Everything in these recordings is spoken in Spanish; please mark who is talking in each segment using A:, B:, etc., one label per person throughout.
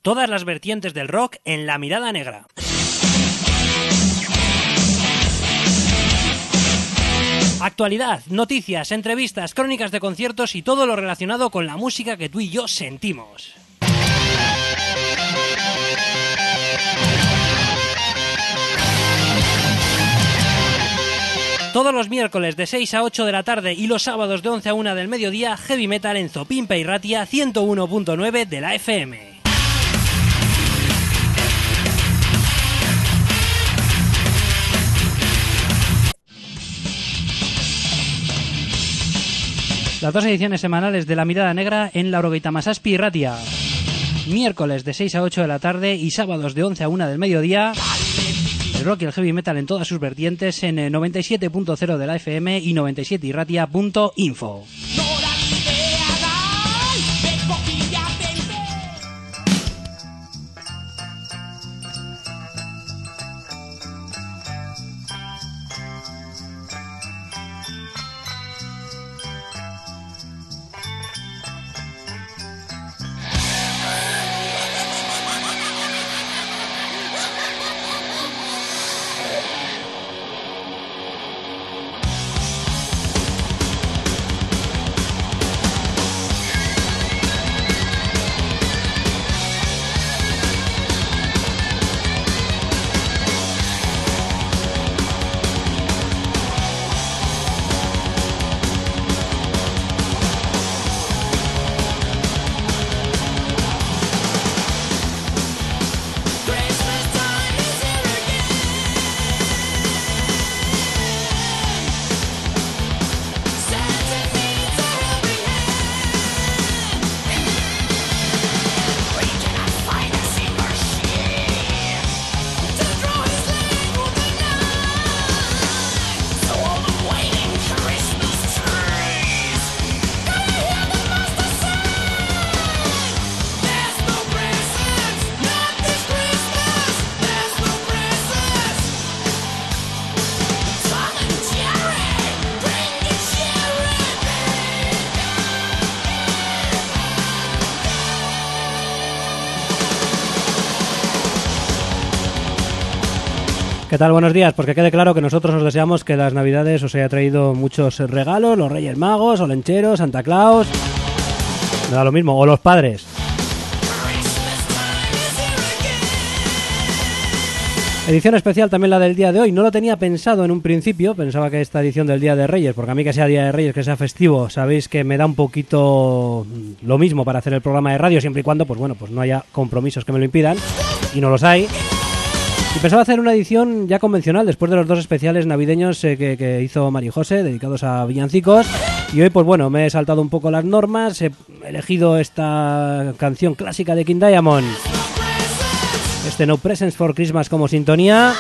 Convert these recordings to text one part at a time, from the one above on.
A: Todas las vertientes del rock en La Mirada Negra. Actualidad, noticias, entrevistas, crónicas de conciertos y todo lo relacionado con la música que tú y yo sentimos. Todos los miércoles de 6 a 8 de la tarde y los sábados de 11 a 1 del mediodía, Heavy Metal en Zopimpa y Ratia 101.9 de la FM. Las dos ediciones semanales de La Mirada Negra en la Orogeita Masaspi y Ratia. Miércoles de 6 a 8 de la tarde y sábados de 11 a 1 del mediodía. El rock y el heavy metal en todas sus vertientes en 97.0 de la FM y 97irratia.info. ¿Qué tal? Buenos días. Pues que quede claro que nosotros os deseamos que las Navidades os haya traído muchos regalos, los Reyes Magos, Olencheros, Santa Claus, me da lo mismo, o los padres. Edición especial también la del día de hoy. No lo tenía pensado en un principio, pensaba que esta edición del Día de Reyes, porque a mí que sea Día de Reyes, que sea festivo, sabéis que me da un poquito lo mismo para hacer el programa de radio, siempre y cuando, pues bueno, pues no haya compromisos que me lo impidan, y no los hay. Y pensaba hacer una edición ya convencional, después de los dos especiales navideños que hizo Mari José, dedicados a villancicos. Y hoy, pues bueno, me he saltado un poco las normas, he elegido esta canción clásica de King Diamond, este No Presents for Christmas como sintonía,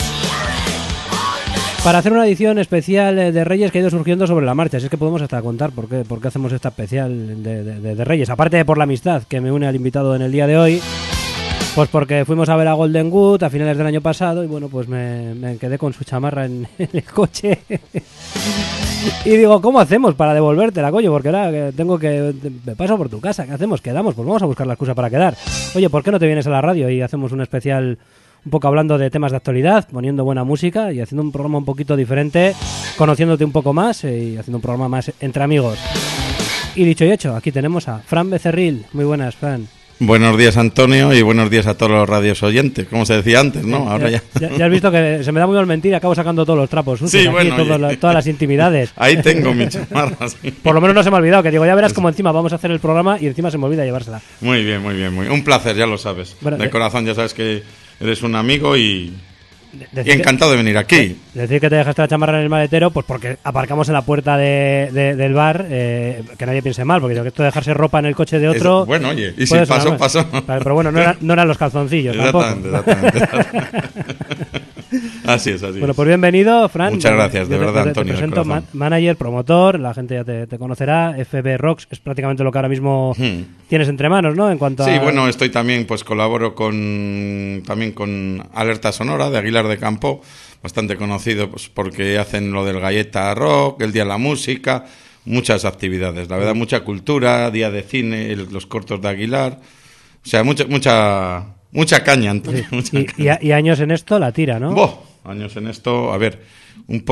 A: para hacer una edición especial de Reyes que ha ido surgiendo sobre la marcha. Así es que podemos hasta contar por qué hacemos esta especial de Reyes, aparte de por la amistad que me une al invitado en el día de hoy. Pues porque fuimos a ver a Golden Good a finales del año pasado y bueno, pues me quedé con su chamarra en el coche y digo, ¿cómo hacemos para devolvértela, coño? Porque ahora me paso por tu casa, ¿qué hacemos? ¿Quedamos? Pues vamos a buscar la excusa para quedar. Oye, ¿por qué no te vienes a la radio y hacemos un especial un poco hablando de temas de actualidad, poniendo buena música y haciendo un programa un poquito diferente, conociéndote un poco más y haciendo un programa más entre amigos? Y dicho y hecho, aquí tenemos a Fran Becerril. Muy buenas, Fran.
B: Buenos días, Antonio, y buenos días a todos los radios oyentes, como se decía antes, ¿no? Ahora ya
A: has visto que se me da muy mal mentir, acabo sacando todos los trapos sucios,
B: sí,
A: aquí,
B: bueno,
A: todas las intimidades.
B: Ahí tengo mi chamarra, sí.
A: Por lo menos no se me ha olvidado, que digo, ya verás como encima vamos a hacer el programa y encima se me olvida llevársela.
B: Muy bien, un placer, ya lo sabes. Bueno, de corazón, ya sabes que eres un amigo y encantado de venir aquí.
A: Decir que te dejaste la chamarra en el maletero, pues porque aparcamos en la puerta del bar, que nadie piense mal, porque esto de dejarse ropa en el coche de otro...
B: Bueno, oye, y si pasó.
A: Pero bueno, no eran los calzoncillos
B: exactamente. Así es.
A: Bueno, pues bienvenido, Fran.
B: Muchas gracias, de verdad, Antonio.
A: Te presento manager, promotor, la gente ya te conocerá. FB Rocks es prácticamente lo que ahora mismo tienes entre manos, ¿no? En cuanto
B: sí, bueno, estoy también, pues colaboro con Alerta Sonora de Aguilar de Campo, bastante conocido pues porque hacen lo del Galleta Rock, el Día de la Música, muchas actividades, la verdad, mucha cultura, día de cine, los cortos de Aguilar. O sea, mucha caña, Antonio.
A: Sí.
B: Mucha caña.
A: Y años en esto la tira, ¿no?
B: Años en esto, a ver, un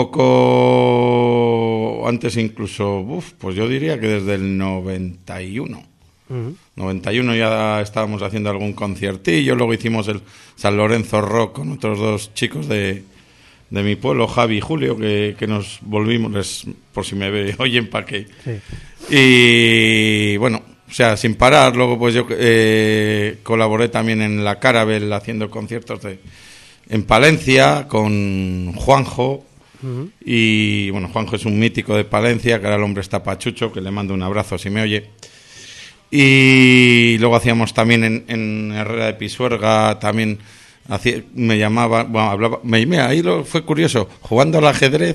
B: poco antes incluso, pues yo diría que desde el 91. 91 ya estábamos haciendo algún conciertillo, luego hicimos el San Lorenzo Rock con otros 2 chicos de mi pueblo, Javi y Julio, que nos volvimos, por si me oyen, para que...
A: Sí.
B: Y bueno, o sea, sin parar, luego pues yo colaboré también en la Caravel haciendo conciertos en Palencia con Juanjo. Y bueno, Juanjo es un mítico de Palencia, que ahora el hombre está pachucho, que le mando un abrazo si me oye. Y luego hacíamos también en Herrera de Pisuerga, también me llamaba, bueno, hablaba, ahí fue curioso, jugando al ajedrez,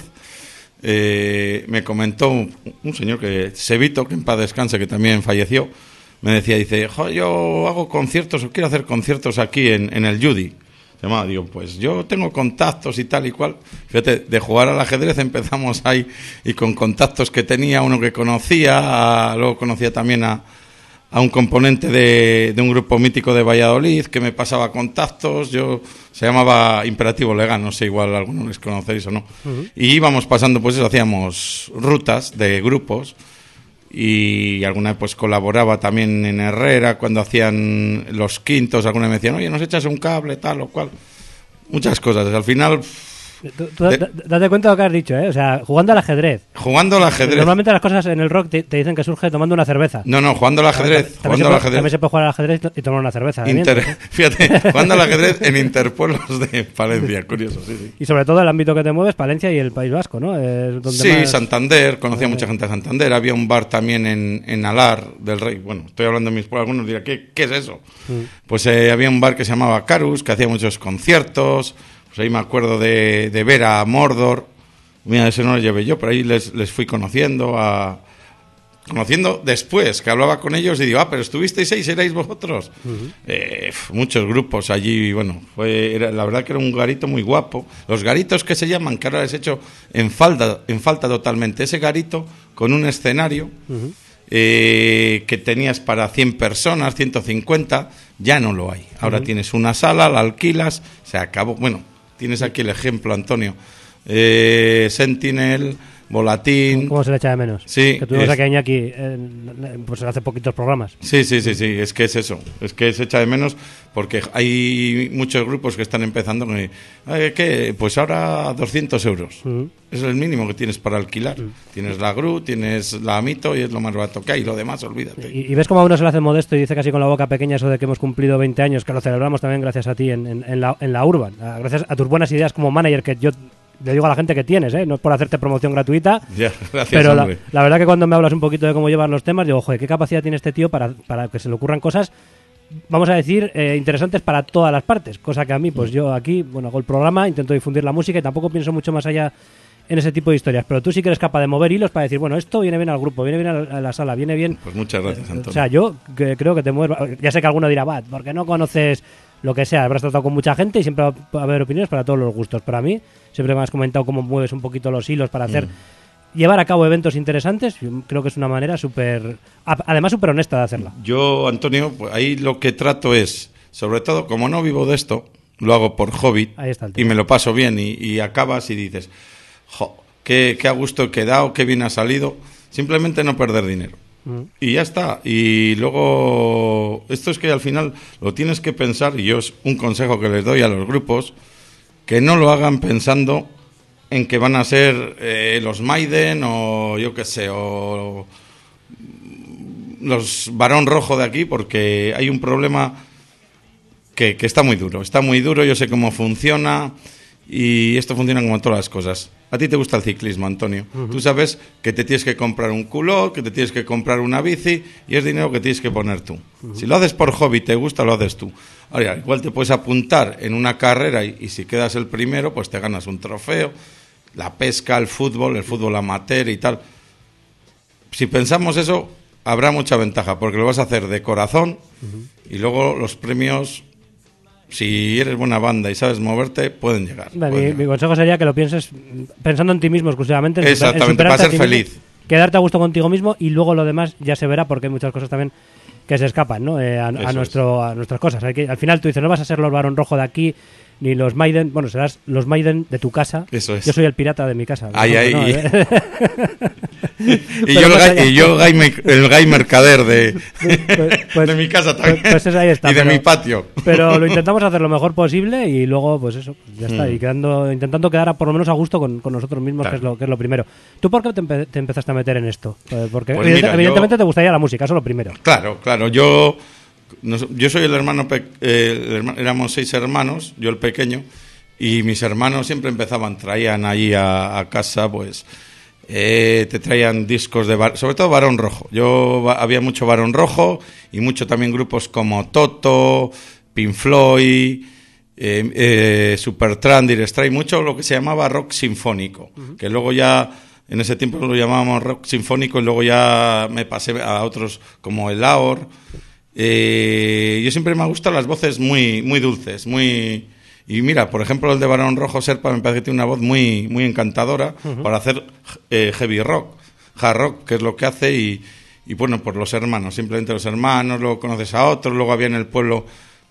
B: me comentó un señor Sevito, que en paz descanse, que también falleció, me decía, dice, yo hago conciertos, o quiero hacer conciertos aquí en el Judy. Digo, pues yo tengo contactos y tal y cual. Fíjate, de jugar al ajedrez empezamos ahí, y con contactos que tenía, uno que conocía, luego conocía también a un componente de un grupo mítico de Valladolid que me pasaba contactos. Se llamaba Imperativo Legal, no sé, igual algunos les conocéis o no. Y íbamos pasando, pues eso, hacíamos rutas de grupos, y alguna vez pues colaboraba también en Herrera cuando hacían los quintos. Alguna vez me decían, oye, nos echas un cable, tal o cual. Muchas cosas. Al final...
A: Date cuenta de lo que has dicho, ¿eh? O sea, jugando al ajedrez.
B: Jugando al ajedrez.
A: Normalmente las cosas en el rock te dicen que surge tomando una cerveza.
B: No, jugando al ajedrez.
A: También se puede jugar al ajedrez y tomar una cerveza.
B: Fíjate, jugando al ajedrez en interpueblos de Palencia, curioso, sí.
A: Y sobre todo el ámbito que te mueves, Palencia y el País Vasco, ¿no?
B: Sí, más... Santander, conocía mucha gente de Santander. Había un bar también en Alar del Rey. Bueno, estoy hablando de mis pueblos, algunos dirán, ¿qué es eso? Pues había un bar que se llamaba Carus, que hacía muchos conciertos. Pues ahí me acuerdo de ver a Mordor. Mira, ese no lo llevé yo, pero ahí les fui conociendo después, que hablaba con ellos y digo, pero estuvisteis ahí, ¿erais vosotros? Muchos grupos allí, bueno, la verdad que era un garito muy guapo. Los garitos que se llaman, que ahora les he hecho en falta totalmente. Ese garito con un escenario que tenías para 100 personas, 150, ya no lo hay. Ahora tienes una sala, la alquilas, se acabó. Bueno, tienes aquí el ejemplo, Antonio. Sentinel, Volatín.
A: ¿Cómo se le echa de menos?
B: Sí.
A: Que tuvimos aquí a Iñaki pues hace poquitos programas.
B: Sí, es que es eso. Es que se echa de menos porque hay muchos grupos que están empezando que pues ahora 200 euros. Es el mínimo que tienes para alquilar. Tienes la GRU, tienes la Amito y es lo más barato que hay. Y lo demás, olvídate.
A: Y ves cómo a uno se le hace modesto y dice casi con la boca pequeña eso de que hemos cumplido 20 años, que lo celebramos también gracias a ti en la Urban. Gracias a tus buenas ideas como manager, que yo le digo a la gente que tienes, no es por hacerte promoción gratuita,
B: ya, gracias,
A: pero la verdad que cuando me hablas un poquito de cómo llevan los temas, digo, joder, qué capacidad tiene este tío para que se le ocurran cosas, vamos a decir, interesantes para todas las partes, cosa que a mí, pues yo aquí, bueno, hago el programa, intento difundir la música y tampoco pienso mucho más allá en ese tipo de historias, pero tú sí que eres capaz de mover hilos para decir, bueno, esto viene bien al grupo, viene bien a la sala, viene bien...
B: Pues muchas gracias, Antonio.
A: O sea, yo creo que te mueves, ya sé que alguno dirá, porque no conoces lo que sea, habrás tratado con mucha gente y siempre va a haber opiniones para todos los gustos, pero a mí siempre me has comentado cómo mueves un poquito los hilos para hacer... Llevar a cabo eventos interesantes, creo que es una manera además súper honesta de hacerla. Yo,
B: Antonio, pues ahí lo que trato es, sobre todo, como no vivo de esto, lo hago por hobby y me lo paso bien y acabas y dices, qué a gusto he quedado, qué bien ha salido, simplemente no perder dinero. Y ya está. Y luego, esto es que al final lo tienes que pensar, y yo es un consejo que les doy a los grupos, que no lo hagan pensando en que van a ser los Maiden o yo qué sé, o los Barón Rojo de aquí, porque hay un problema que está muy duro, yo sé cómo funciona y esto funciona como todas las cosas. A ti te gusta el ciclismo, Antonio. Tú sabes que te tienes que comprar un culot, que te tienes que comprar una bici y es dinero que tienes que poner tú. Si lo haces por hobby, te gusta, lo haces tú. Ahora, igual te puedes apuntar en una carrera y si quedas el primero, pues te ganas un trofeo. La pesca, el fútbol amateur y tal. Si pensamos eso, habrá mucha ventaja, porque lo vas a hacer de corazón y luego los premios, si eres buena banda y sabes moverte, pueden llegar.
A: Mi consejo sería que lo pienses pensando en ti mismo exclusivamente.
B: Exactamente, para ser feliz.
A: Quedarte a gusto contigo mismo y luego lo demás ya se verá, porque hay muchas cosas también que se escapan, ¿no? A nuestras cosas. Al final tú dices, no vas a ser los Barón Rojo de aquí, ni los Maiden, bueno, serás los Maiden de tu casa.
B: Eso es.
A: Yo soy el pirata de mi casa.
B: Ahí.
A: ¿No?
B: y yo el gay mercader de de mi casa también.
A: Pues ahí está,
B: y de mi patio.
A: Pero lo intentamos hacer lo mejor posible y luego, pues eso, ya está. Y intentando quedar por lo menos a gusto con nosotros mismos, claro. que es lo primero. ¿Tú por qué te empezaste a meter en esto? Porque
B: pues
A: evidentemente te gustaría la música, eso es lo primero.
B: Claro. Yo soy el hermano, éramos 6 hermanos, yo el pequeño, y mis hermanos siempre traían allí a casa, pues, te traían discos sobre todo Barón Rojo. Había mucho Barón Rojo y mucho también grupos como Toto, Pink Floyd, Supertramp, Dire Straits, mucho lo que se llamaba rock sinfónico, que luego ya, en ese tiempo lo llamábamos rock sinfónico y luego ya me pasé a otros como el Aor. Yo siempre me han gustado las voces muy, muy dulces, muy... Y mira, por ejemplo, el de Barón Rojo, Serpa, me parece que tiene una voz muy, muy encantadora para hacer heavy rock, hard rock, que es lo que hace, y bueno, por los hermanos, simplemente los hermanos, luego conoces a otros, luego había en el pueblo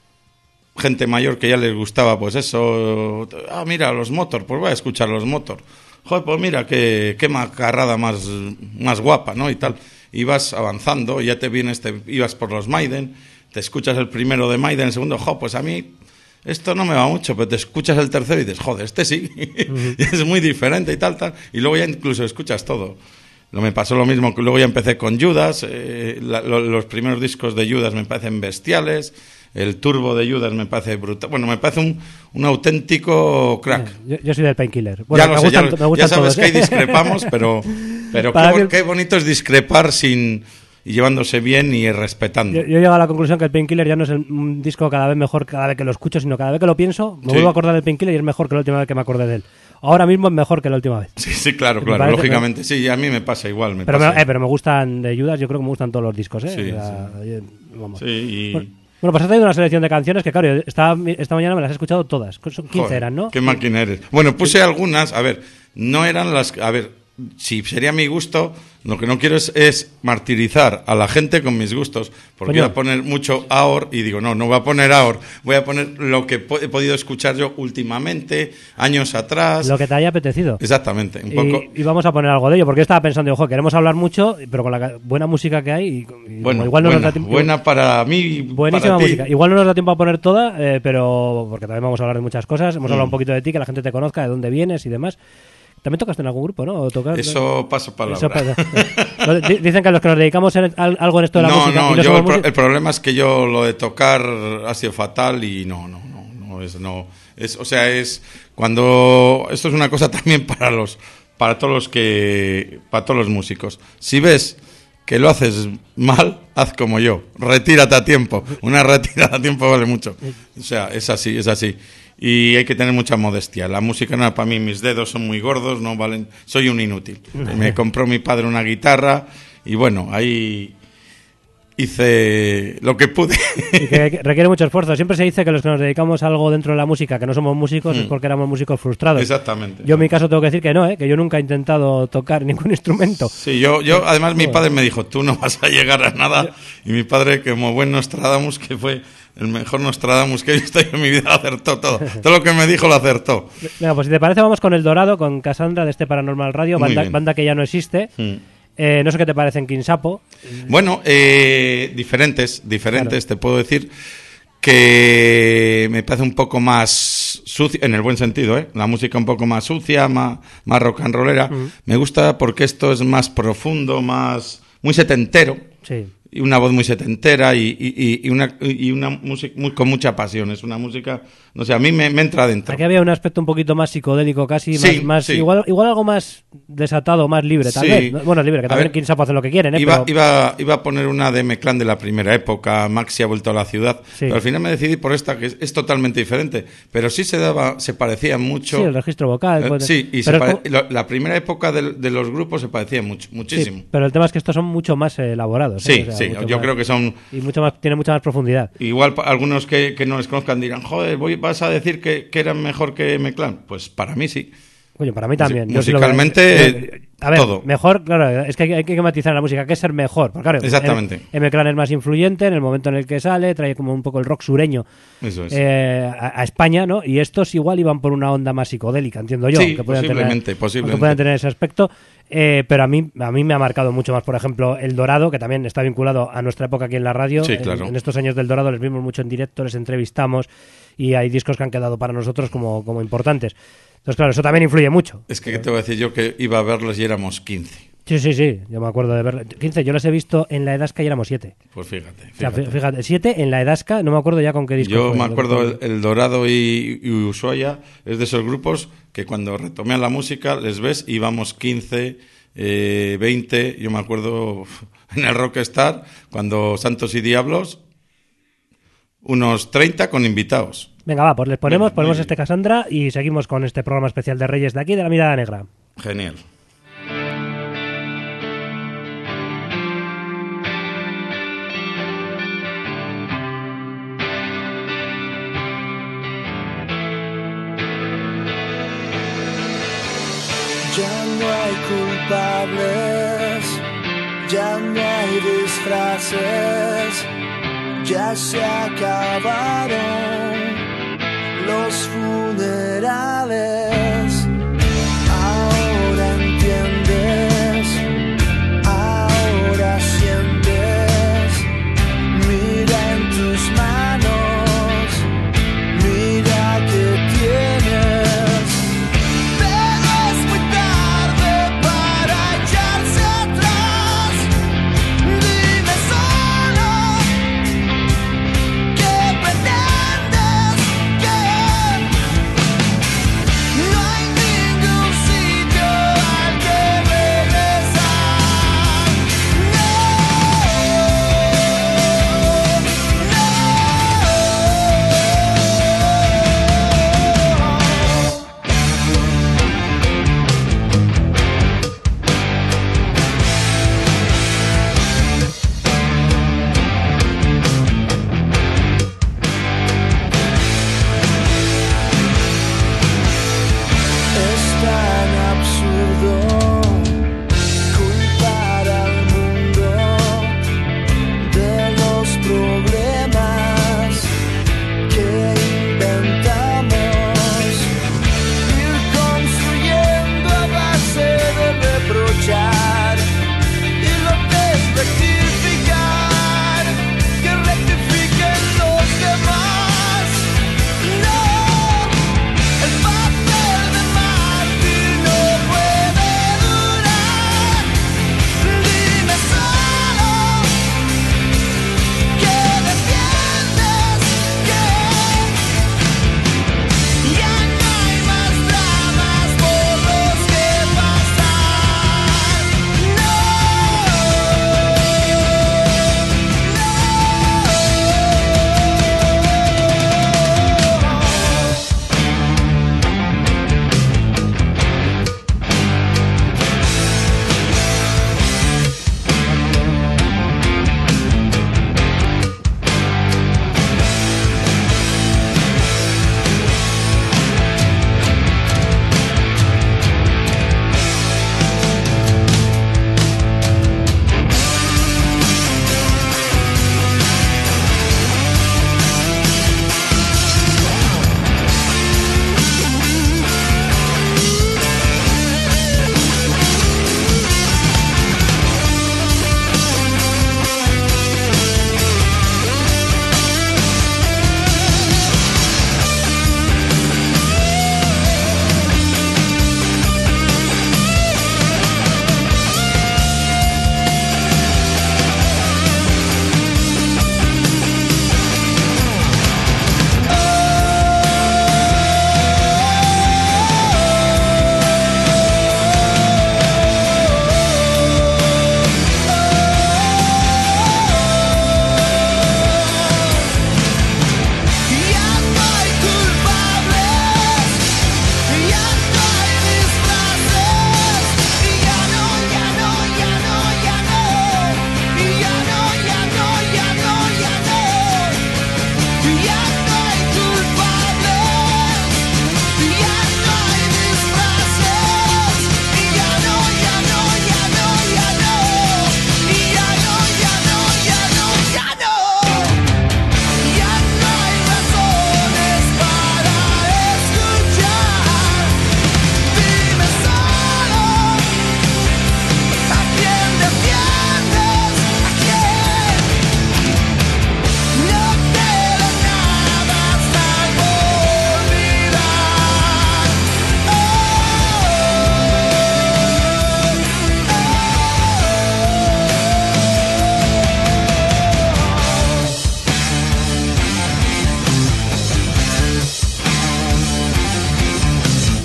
B: gente mayor que ya les gustaba, pues eso, mira, los Motor, pues voy a escuchar los Motor. Joder, pues mira, qué macarrada más guapa, ¿no? Y tal. Ibas avanzando, ya te vienes, ibas por los Maiden, te escuchas el primero de Maiden, el segundo, pues a mí esto no me va mucho, pero te escuchas el tercero y dices, joder, este sí, es muy diferente y tal, y luego ya incluso escuchas todo. Me pasó lo mismo, que luego ya empecé con Judas, los primeros discos de Judas me parecen bestiales, el turbo de Judas me parece brutal, bueno, me parece un auténtico crack.
A: Yo soy del Painkiller. Bueno,
B: ya sabes que ahí discrepamos, pero qué bonito es discrepar y llevándose bien y respetando.
A: Yo llego a la conclusión que el Painkiller ya no es un disco cada vez mejor cada vez que lo escucho, sino cada vez que lo pienso, me vuelvo a acordar del Painkiller y es mejor que la última vez que me acordé de él. Ahora mismo es mejor que la última vez.
B: Sí, claro, lógicamente. ¿No? Sí, a mí me pasa igual.
A: Pero me gustan de Judas, yo creo que me gustan todos los discos, ¿eh?
B: Sí.
A: Vamos.
B: Sí,
A: Bueno, pues has traído una selección de canciones que, claro, esta mañana me las he escuchado todas. 15 eran, ¿no?
B: Qué máquina eres. Bueno, puse algunas, a ver, no eran las... A ver, si sería mi gusto, lo que no quiero es martirizar a la gente con mis gustos, porque voy a poner mucho Aor y digo, no voy a poner Aor, voy a poner lo que he podido escuchar yo últimamente, años atrás.
A: Lo que te haya apetecido.
B: Exactamente, un poco.
A: Y vamos a poner algo de ello, porque yo estaba pensando, ojo, queremos hablar mucho, pero con la buena música que hay,
B: bueno,
A: igual no nos da tiempo.
B: Buena para mí,
A: buenísima
B: para ti.
A: música. Igual no nos da tiempo a poner toda, pero porque también vamos a hablar de muchas cosas. Hemos hablado un poquito de ti, que la gente te conozca, de dónde vienes y demás. También tocaste en algún grupo, ¿no?
B: Eso paso palabra.
A: Dicen que a los que nos dedicamos algo en esto de la música...
B: No, yo el problema es que yo lo de tocar ha sido fatal y no. O sea, es cuando... Esto es una cosa también para todos los músicos. Si ves que lo haces mal, haz como yo. Retírate a tiempo. Una retirada a tiempo vale mucho. O sea, es así. Y hay que tener mucha modestia. La música no, para mí mis dedos son muy gordos, no valen, soy un inútil. Me compró mi padre una guitarra y bueno, ahí hice lo que pude.
A: Y que requiere mucho esfuerzo. Siempre se dice que los que nos dedicamos a algo dentro de la música, que no somos músicos, es porque éramos músicos frustrados.
B: Exactamente.
A: Yo en mi caso tengo que decir que no, que yo nunca he intentado tocar ningún instrumento.
B: Sí, yo además mi padre me dijo, tú no vas a llegar a nada. Y mi padre, como buen Nostradamus, que fue el mejor Nostradamus que he visto en mi vida, acertó todo. Todo lo que me dijo lo acertó.
A: Venga, pues si te parece vamos con El Dorado, con Cassandra de este Paranormal Radio, banda que ya no existe. No sé qué te parece en Quinsapo.
B: Bueno, diferentes, claro. Te puedo decir que me parece un poco más sucia, en el buen sentido, la música un poco más sucia, más rock and rollera. Me gusta porque esto es más profundo, muy setentero.
A: Sí.
B: Y una voz muy setentera y una música con mucha pasión. Es una música, no sé, a mí me entra dentro.
A: Aquí había un aspecto un poquito más psicodélico casi, sí. Igual algo más desatado, más libre, tal vez. Bueno, libre, que también Quinsapo hace lo que quieren.
B: Iba a poner una de M-Clan de la primera época, Maxi ha vuelto a la ciudad, pero al final me decidí por esta, que es totalmente diferente, pero sí se parecía mucho.
A: Sí, el registro vocal.
B: La primera época de los grupos se parecía muchísimo.
A: Sí, pero el tema es que estos son mucho más elaborados.
B: Sí, yo creo que son...
A: Y tiene mucha más profundidad.
B: Igual algunos que no les conozcan dirán, joder, ¿vas a decir que eran mejor que M-Clan? Pues para mí sí.
A: Oye, para mí también.
B: Musicalmente
A: A ver,
B: todo.
A: mejor, claro, es que hay que matizar la música, hay que ser mejor. Porque, claro,
B: Exactamente.
A: M-Clan es más influyente en el momento en el que sale, trae como un poco el rock sureño
B: Eso es.
A: a España, ¿no? Y estos igual iban por una onda más psicodélica, entiendo yo.
B: Sí,
A: que puedan
B: posiblemente.
A: que puedan tener ese aspecto. Pero a mí me ha marcado mucho más, por ejemplo, El Dorado, que también está vinculado a nuestra época aquí en la radio.
B: Sí, claro.
A: En estos años del Dorado les vimos mucho en directo, les entrevistamos y hay discos que han quedado para nosotros como importantes. Entonces, claro, eso también influye mucho.
B: Es que te voy a decir yo que iba a verlos y éramos 15.
A: Sí, yo me acuerdo de verlo. 15, yo los he visto en la Edasca y éramos 7.
B: Pues fíjate.
A: O sea, fíjate, 7 en la Edasca, no me acuerdo ya con qué disco.
B: Yo
A: fue,
B: me acuerdo el Dorado y Ushuaia es de esos grupos que cuando retomé la música les ves, íbamos 15, 20, yo me acuerdo en el Rockstar, cuando Santos y Diablos, unos 30 con invitados.
A: Venga, va, pues les ponemos
B: Venga,
A: este Cassandra y seguimos con este programa especial de Reyes de aquí, de La Mirada Negra.
B: Genial.
C: Ya no hay culpables, ya no hay disfraces, ya se acabaron los funerales. Ahora entiendes, ahora sientes, mira en tus manos, mira que tienes. Pensar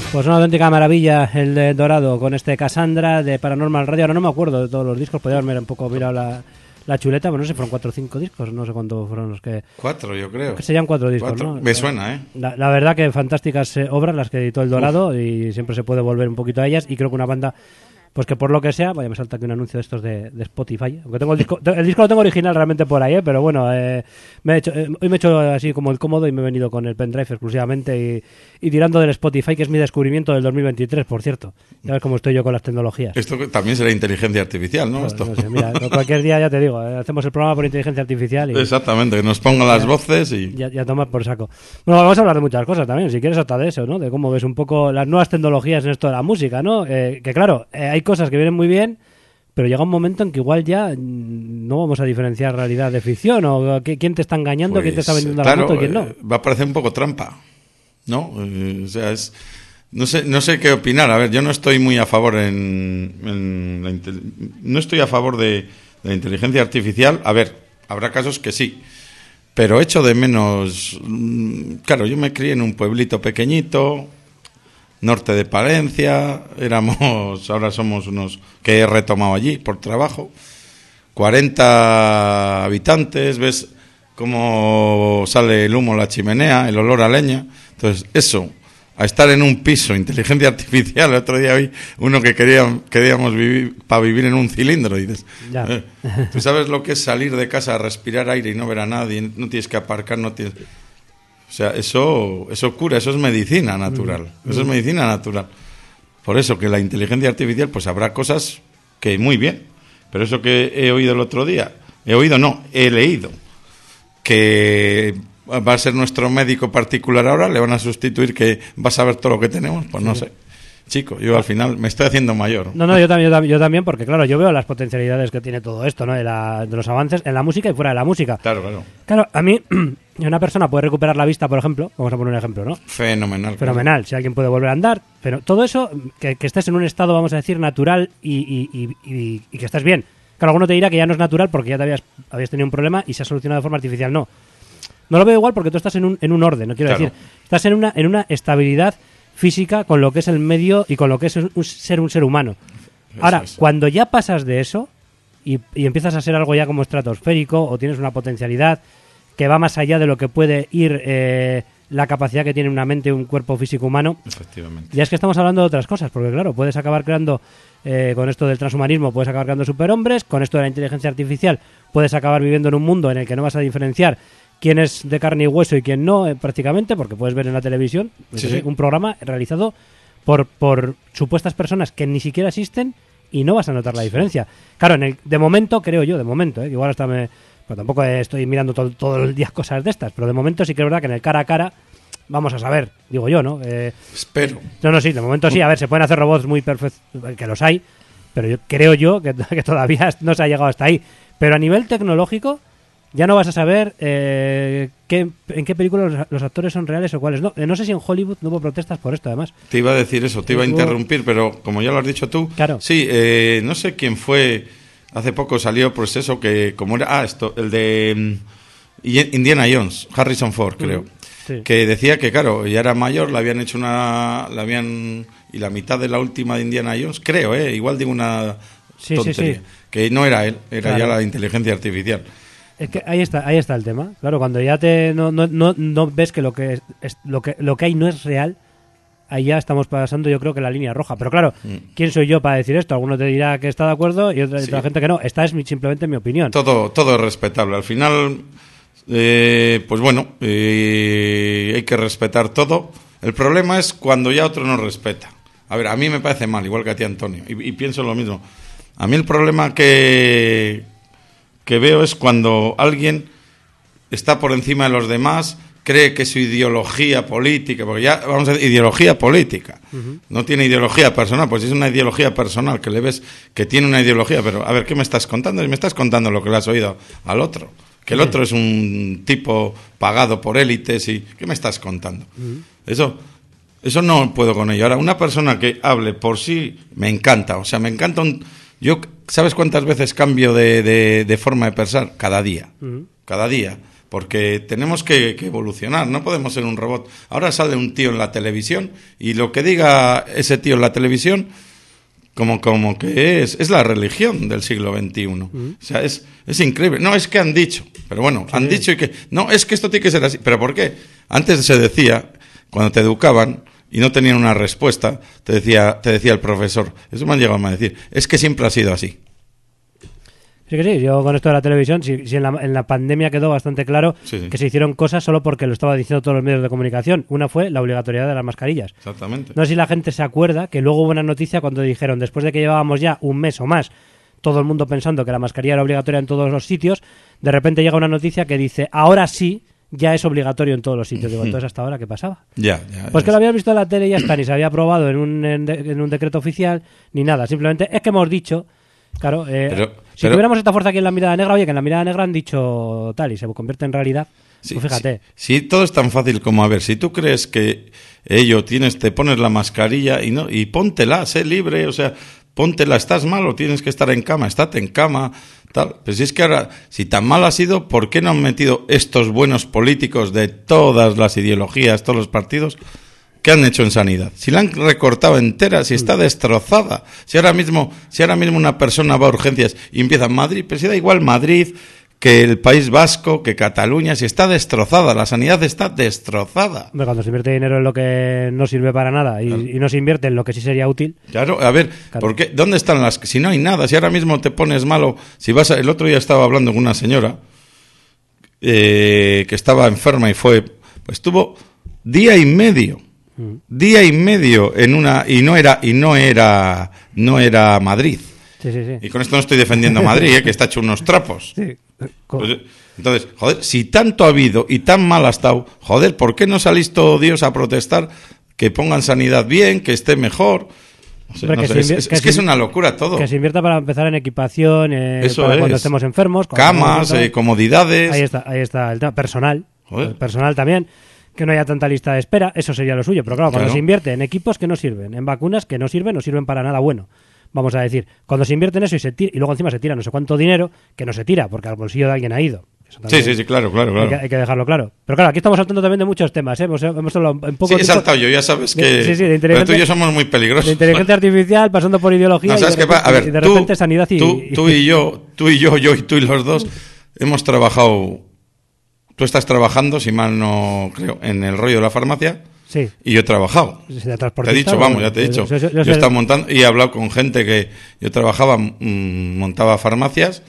A: Pues una auténtica maravilla el de Dorado con este Cassandra de Paranormal Radio. Ahora no me acuerdo de todos los discos, podría haberme un poco mirado la chuleta, pero no sé, fueron 4 o 5 discos, no sé cuántos fueron los que...
B: 4, yo creo.
A: Que serían 4 discos,
B: 4.
A: ¿no?
B: Me suena, ¿eh?
A: La verdad que fantásticas obras las que editó el Dorado. Y siempre se puede volver un poquito a ellas, y creo que una banda... Pues que por lo que sea, vaya, me salta aquí un anuncio de estos de Spotify. Aunque tengo el disco lo tengo original realmente por ahí, pero bueno, hoy me he hecho así como el cómodo y me he venido con el pendrive exclusivamente y tirando del Spotify, que es mi descubrimiento del 2023, por cierto. Ya ves cómo estoy yo con las tecnologías.
B: Esto también será inteligencia artificial, ¿no?
A: Pues,
B: Esto.
A: no sé, mira, cualquier día ya te digo, hacemos el programa por inteligencia artificial y...
B: Exactamente, que nos pongan las voces y...
A: Ya tomar por saco. Bueno, vamos a hablar de muchas cosas también, si quieres, hasta de eso, ¿no? De cómo ves un poco las nuevas tecnologías en esto de la música, ¿no? Que claro, hay cosas que vienen muy bien, pero llega un momento en que igual ya no vamos a diferenciar realidad de ficción, o quién te está engañando,
B: Pues,
A: quién te está vendiendo
B: claro,
A: la moto y quién no.
B: Va a parecer un poco trampa, ¿no? O sea, no sé qué opinar. A ver, yo no estoy muy a favor no estoy a favor de la inteligencia artificial. A ver, habrá casos que sí, pero echo de menos... Claro, yo me crié en un pueblito pequeñito, norte de Palencia, ahora somos unos que he retomado allí por trabajo, 40 habitantes, ves cómo sale el humo, la chimenea, el olor a leña. Entonces, eso, a estar en un piso, inteligencia artificial, el otro día vi uno que queríamos vivir en un cilindro, y dices,
A: Ya.
B: ¿tú sabes lo que es salir de casa a respirar aire y no ver a nadie? No tienes que aparcar, no tienes... O sea, eso cura, eso es medicina natural. Eso es medicina natural. Por eso que la inteligencia artificial, pues habrá cosas que muy bien. Pero eso que he oído el otro día, he leído que va a ser nuestro médico particular ahora, le van a sustituir, que va a saber todo lo que tenemos, pues no sé. Chico, yo al final me estoy haciendo mayor.
A: No, yo también, porque claro, yo veo las potencialidades que tiene todo esto, ¿no? De los avances en la música y fuera de la música.
B: Claro.
A: Claro, a mí, una persona puede recuperar la vista, por ejemplo, vamos a poner un ejemplo, ¿no?
B: Fenomenal.
A: Si alguien puede volver a andar, pero todo eso, que estés en un estado, vamos a decir, natural y que estés bien. Claro, alguno te dirá que ya no es natural porque ya te habías tenido un problema y se ha solucionado de forma artificial. No lo veo igual, porque tú estás en un orden, no quiero decir, estás en una estabilidad física con lo que es el medio y con lo que es un ser humano. Ahora, cuando ya pasas de eso y empiezas a ser algo ya como estratosférico, o tienes una potencialidad que va más allá de lo que puede ir la capacidad que tiene una mente, un cuerpo físico humano,
B: efectivamente,
A: ya es que estamos hablando de otras cosas, porque claro, puedes acabar creando, con esto del transhumanismo, puedes acabar creando superhombres, con esto de la inteligencia artificial, puedes acabar viviendo en un mundo en el que no vas a diferenciar quién es de carne y hueso y quién no, prácticamente, porque puedes ver en la televisión un programa realizado por supuestas personas que ni siquiera existen y no vas a notar la diferencia. Claro, de momento, creo yo, igual hasta pero tampoco estoy mirando todo el día cosas de estas, pero de momento sí que es verdad que en el cara a cara vamos a saber, digo yo, ¿no?
B: Espero.
A: No, sí, de momento sí, a ver, se pueden hacer robots muy perfectos, que los hay, pero creo yo que todavía no se ha llegado hasta ahí. Pero a nivel tecnológico ya no vas a saber en qué películas los actores son reales o cuáles no. No sé si en Hollywood no hubo protestas por esto, además.
B: Te iba a decir eso, te iba a interrumpir, pero como ya lo has dicho tú,
A: claro.
B: Sí, no sé quién fue, hace poco salió, pues eso, que como era, el de Indiana Jones, Harrison Ford, creo,
A: sí,
B: que decía que, claro, ya era mayor, le habían hecho y la mitad de la última de Indiana Jones, creo, igual digo una tontería,
A: sí.
B: Que no era él, era
A: claro,
B: ya la inteligencia artificial.
A: Es que ahí está el tema. Claro, cuando ya no ves que lo que hay no es real, ahí ya estamos pasando, yo creo, que la línea roja. Pero claro, ¿quién soy yo para decir esto? Alguno te dirá que está de acuerdo y otra gente que no. Esta es simplemente mi opinión.
B: Todo es respetable. Al final, pues bueno, hay que respetar todo. El problema es cuando ya otro no respeta. A ver, a mí me parece mal, igual que a ti, Antonio, y pienso lo mismo. A mí el problema que veo es cuando alguien está por encima de los demás, cree que su ideología política, porque ya vamos a decir ideología política, no tiene ideología personal, pues es una ideología personal, que le ves que tiene una ideología, pero a ver, ¿qué me estás contando? Y me estás contando lo que le has oído al otro, que el otro es un tipo pagado por élites, y ¿qué me estás contando? Eso no puedo con ello. Ahora, una persona que hable por sí, me encanta, o sea, me encanta ¿sabes cuántas veces cambio de forma de pensar? Cada día. Cada día. porque tenemos que evolucionar, no podemos ser un robot. Ahora sale un tío en la televisión y lo que diga ese tío en la televisión como que es la religión del siglo XXI. O sea, es increíble. No, es que han dicho, pero bueno,
A: Sí.
B: han dicho y que... No, es que esto tiene que ser así. ¿Pero por qué? Antes se decía, cuando te educaban y no tenían una respuesta, te decía el profesor, eso me han llegado a decir, es que siempre ha sido así.
A: Sí que sí, yo con esto de la televisión, si en la pandemia quedó bastante claro
B: Sí.
A: que se hicieron cosas solo porque lo estaban diciendo todos los medios de comunicación. Una fue la obligatoriedad de las mascarillas.
B: Exactamente.
A: No sé si la gente se acuerda que luego hubo una noticia cuando dijeron, después de que llevábamos ya un mes o más, todo el mundo pensando que la mascarilla era obligatoria en todos los sitios, de repente llega una noticia que dice, ahora sí, ya es obligatorio en todos los sitios. Digo, entonces, ¿hasta ahora qué pasaba?
B: Ya.
A: Pues que lo habías visto en la tele y ya está, ni se había aprobado en un decreto oficial, ni nada. Simplemente es que hemos dicho, claro, si tuviéramos esta fuerza aquí en la mirada negra, oye, que en la mirada negra han dicho tal y se convierte en realidad,
B: Sí,
A: pues fíjate.
B: Sí, todo es tan fácil como, a ver, si tú crees que te pones la mascarilla y póntela, sé libre, o sea, póntela, estás mal o tienes que estar en cama, estate en cama, tal. Pues si es que ahora, si tan mal ha sido, ¿por qué no han metido estos buenos políticos de todas las ideologías, todos los partidos? ¿Qué han hecho en sanidad? Si la han recortado entera, si está destrozada, si ahora mismo una persona va a urgencias y empieza en Madrid, pero si da igual Madrid que el País Vasco, que Cataluña, si está destrozada, la sanidad está destrozada.
A: Hombre, cuando se invierte dinero en lo que no sirve para nada y no se invierte en lo que sí sería útil.
B: Claro, a ver,
A: Claro.
B: ¿por qué? ¿Dónde están las? Si no hay nada, si ahora mismo te pones malo, el otro día estaba hablando con una señora que estaba enferma y estuvo día y medio en una y no era Madrid.
A: Sí.
B: Y con esto no estoy defendiendo a Madrid, que está hecho unos trapos.
A: Sí.
B: Pues, entonces, joder, si tanto ha habido y tan mal ha estado, joder, ¿por qué no salís todo Dios a protestar que pongan sanidad bien, que esté mejor?
A: Hombre,
B: Es que es una locura todo.
A: Que se invierta para empezar en equipación,
B: Eso
A: para
B: es.
A: cuando estemos enfermos.
B: Camas, comodidades.
A: Ahí está el tema. Personal.
B: Joder.
A: El personal también. Que no haya tanta lista de espera, eso sería lo suyo. Pero claro, cuando
B: Claro.
A: se invierte en equipos que no sirven, en vacunas que no sirven para nada bueno. Vamos a decir, cuando se invierte en eso y luego encima se tira no sé cuánto dinero, que no se tira, porque al bolsillo de alguien ha ido. Eso también
B: Sí, claro.
A: Hay que dejarlo claro. Pero claro, aquí estamos saltando también de muchos temas, ¿eh? Hemos hablado un poco
B: Sí, he
A: tipo
B: saltado yo, ya sabes que...
A: Sí, de
B: pero tú y
A: inteligencia-
B: yo somos muy peligrosos.
A: de inteligencia artificial, pasando por ideología,
B: No, ¿sabes
A: y de
B: qué pasa? A
A: repente,
B: ver,
A: y de repente sanidad y...
B: tú y yo y los dos hemos trabajado... Tú estás trabajando, si mal no creo, en el rollo de la farmacia.
A: Sí.
B: Y yo he trabajado.
A: De
B: Te he
A: transportista,
B: dicho,
A: bueno,
B: vamos, ya te he dicho.
A: yo
B: Yo he
A: sé-
B: estado montando y he hablado con gente que yo trabajaba, montaba farmacias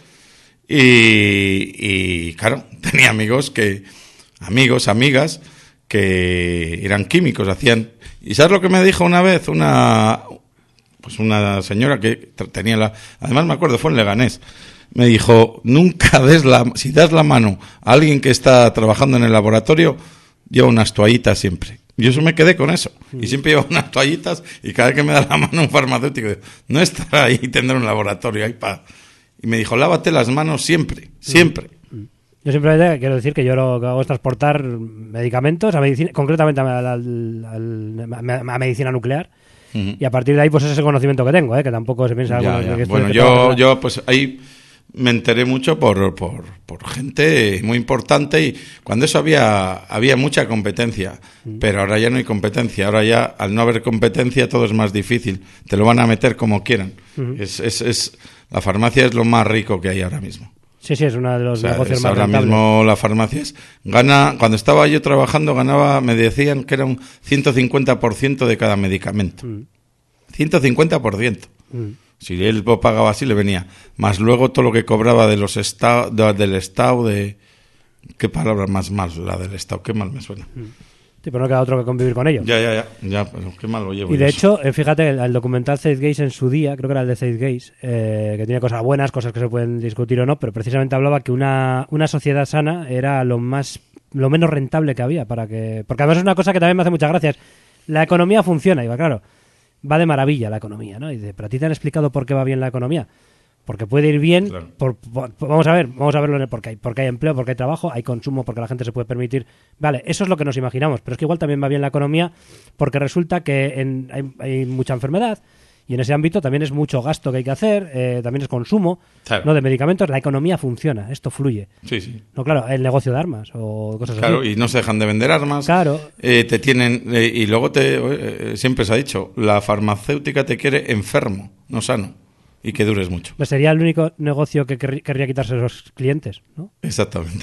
B: y claro, tenía amigos, amigas que eran químicos, hacían... ¿Y sabes lo que me dijo una vez? Una señora que tenía además me acuerdo, fue en Leganés. Me dijo, nunca si das la mano a alguien que está trabajando en el laboratorio, lleva unas toallitas siempre. Yo eso me quedé con eso. Y siempre llevo unas toallitas y cada vez que me da la mano un farmacéutico, digo, no estará ahí y tendrá un laboratorio ahí para... Y me dijo, lávate las manos siempre.
A: Yo simplemente quiero decir que yo lo que hago es transportar medicamentos, a medicina, concretamente a medicina nuclear, y a partir de ahí pues ese es el conocimiento que tengo, que tampoco se piensa...
B: Ya,
A: algunos
B: ya.
A: que
B: Bueno,
A: esto- que
B: yo pues ahí me enteré mucho por gente muy importante y cuando eso había mucha competencia, pero ahora ya no hay competencia, ahora ya al no haber competencia todo es más difícil, te lo van a meter como quieran. La farmacia es lo más rico que hay ahora mismo.
A: Sí, es uno de los
B: O sea,
A: negocios más
B: ahora
A: rentables.
B: mismo la farmacia cuando estaba yo trabajando me decían que era un 150% de cada medicamento. 150%. Si él lo pagaba así, le venía. Más luego todo lo que cobraba de los del Estado, ¿qué palabra más mal? La del Estado, qué mal me suena.
A: Sí, pero no queda otro que convivir con ello.
B: Ya, pero qué mal lo llevo.
A: Y de
B: yo
A: hecho, fíjate, el documental Zeitgeist en su día, creo que era el de Zeitgeist, que tiene cosas buenas, cosas que se pueden discutir o no, pero precisamente hablaba que una sociedad sana era lo menos rentable que había, porque además es una cosa que también me hace muchas gracias. La economía funciona, y va, claro, va de maravilla la economía, ¿no? Y dice, pero a ti te han explicado por qué va bien la economía. Porque puede ir bien,
B: Claro.
A: vamos a verlo porque hay empleo, porque hay trabajo, hay consumo, porque la gente se puede permitir. Vale, eso es lo que nos imaginamos, pero es que igual también va bien la economía porque resulta que hay mucha enfermedad Y en ese ámbito también es mucho gasto que hay que hacer, también es consumo,
B: Claro.
A: no de medicamentos, la economía funciona, esto fluye.
B: Sí, sí.
A: No, claro, el negocio de armas o cosas
B: Claro,
A: así.
B: y no se dejan de vender armas.
A: Claro.
B: Te tienen y luego siempre se ha dicho, la farmacéutica te quiere enfermo, no sano, y que dures mucho.
A: Pues sería el único negocio que querría quitarse los clientes, ¿no?
B: Exactamente.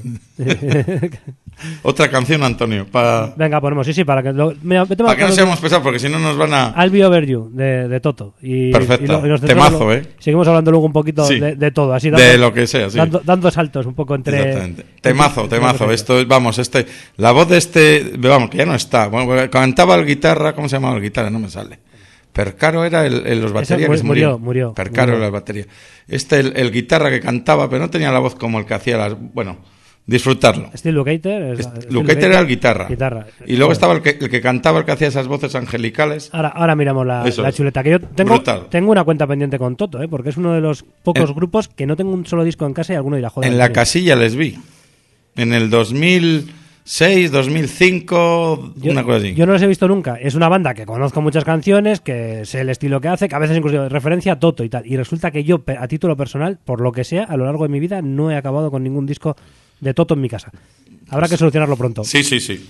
B: Otra canción, Antonio, para
A: Venga, ponemos, sí, para que... mira, vete
B: que no
A: marcando-
B: seamos pesados, porque si no nos van a...
A: I'll Be Over You, de Toto.
B: Perfecto.
A: Y nos centramos
B: Temazo,
A: Seguimos hablando luego un poquito
B: Sí.
A: de todo, así
B: de lo que sea, sí.
A: dando saltos un poco entre...
B: Exactamente. Temazo. Esto es, vamos, la voz de vamos, que ya no está. Bueno, cantaba el guitarra, ¿cómo se llamaba el guitarra? No me sale. Percaro era los batería que se
A: murió.
B: Percaro era el batería. El guitarra que cantaba, pero no tenía la voz como el que hacía bueno, disfrutarlo.
A: Steve Lukather.
B: Lukather era el guitarra. Y luego
A: Joder.
B: estaba el que cantaba, el que hacía esas voces angelicales.
A: Ahora miramos
B: Eso
A: la
B: es.
A: chuleta. Que yo
B: Brutal.
A: tengo una cuenta pendiente con Toto, porque es uno de los pocos grupos que no tengo un solo disco en casa y alguno dirá, joder.
B: En la
A: tío.
B: casilla les vi. En el 2006, 2005, una cosa así.
A: Yo no los he visto nunca. Es una banda que conozco muchas canciones, que sé el estilo que hace, que a veces incluso referencia a Toto y tal. Y resulta que yo, a título personal, por lo que sea, a lo largo de mi vida, no he acabado con ningún disco de Toto en mi casa. Habrá que solucionarlo pronto.
B: Sí.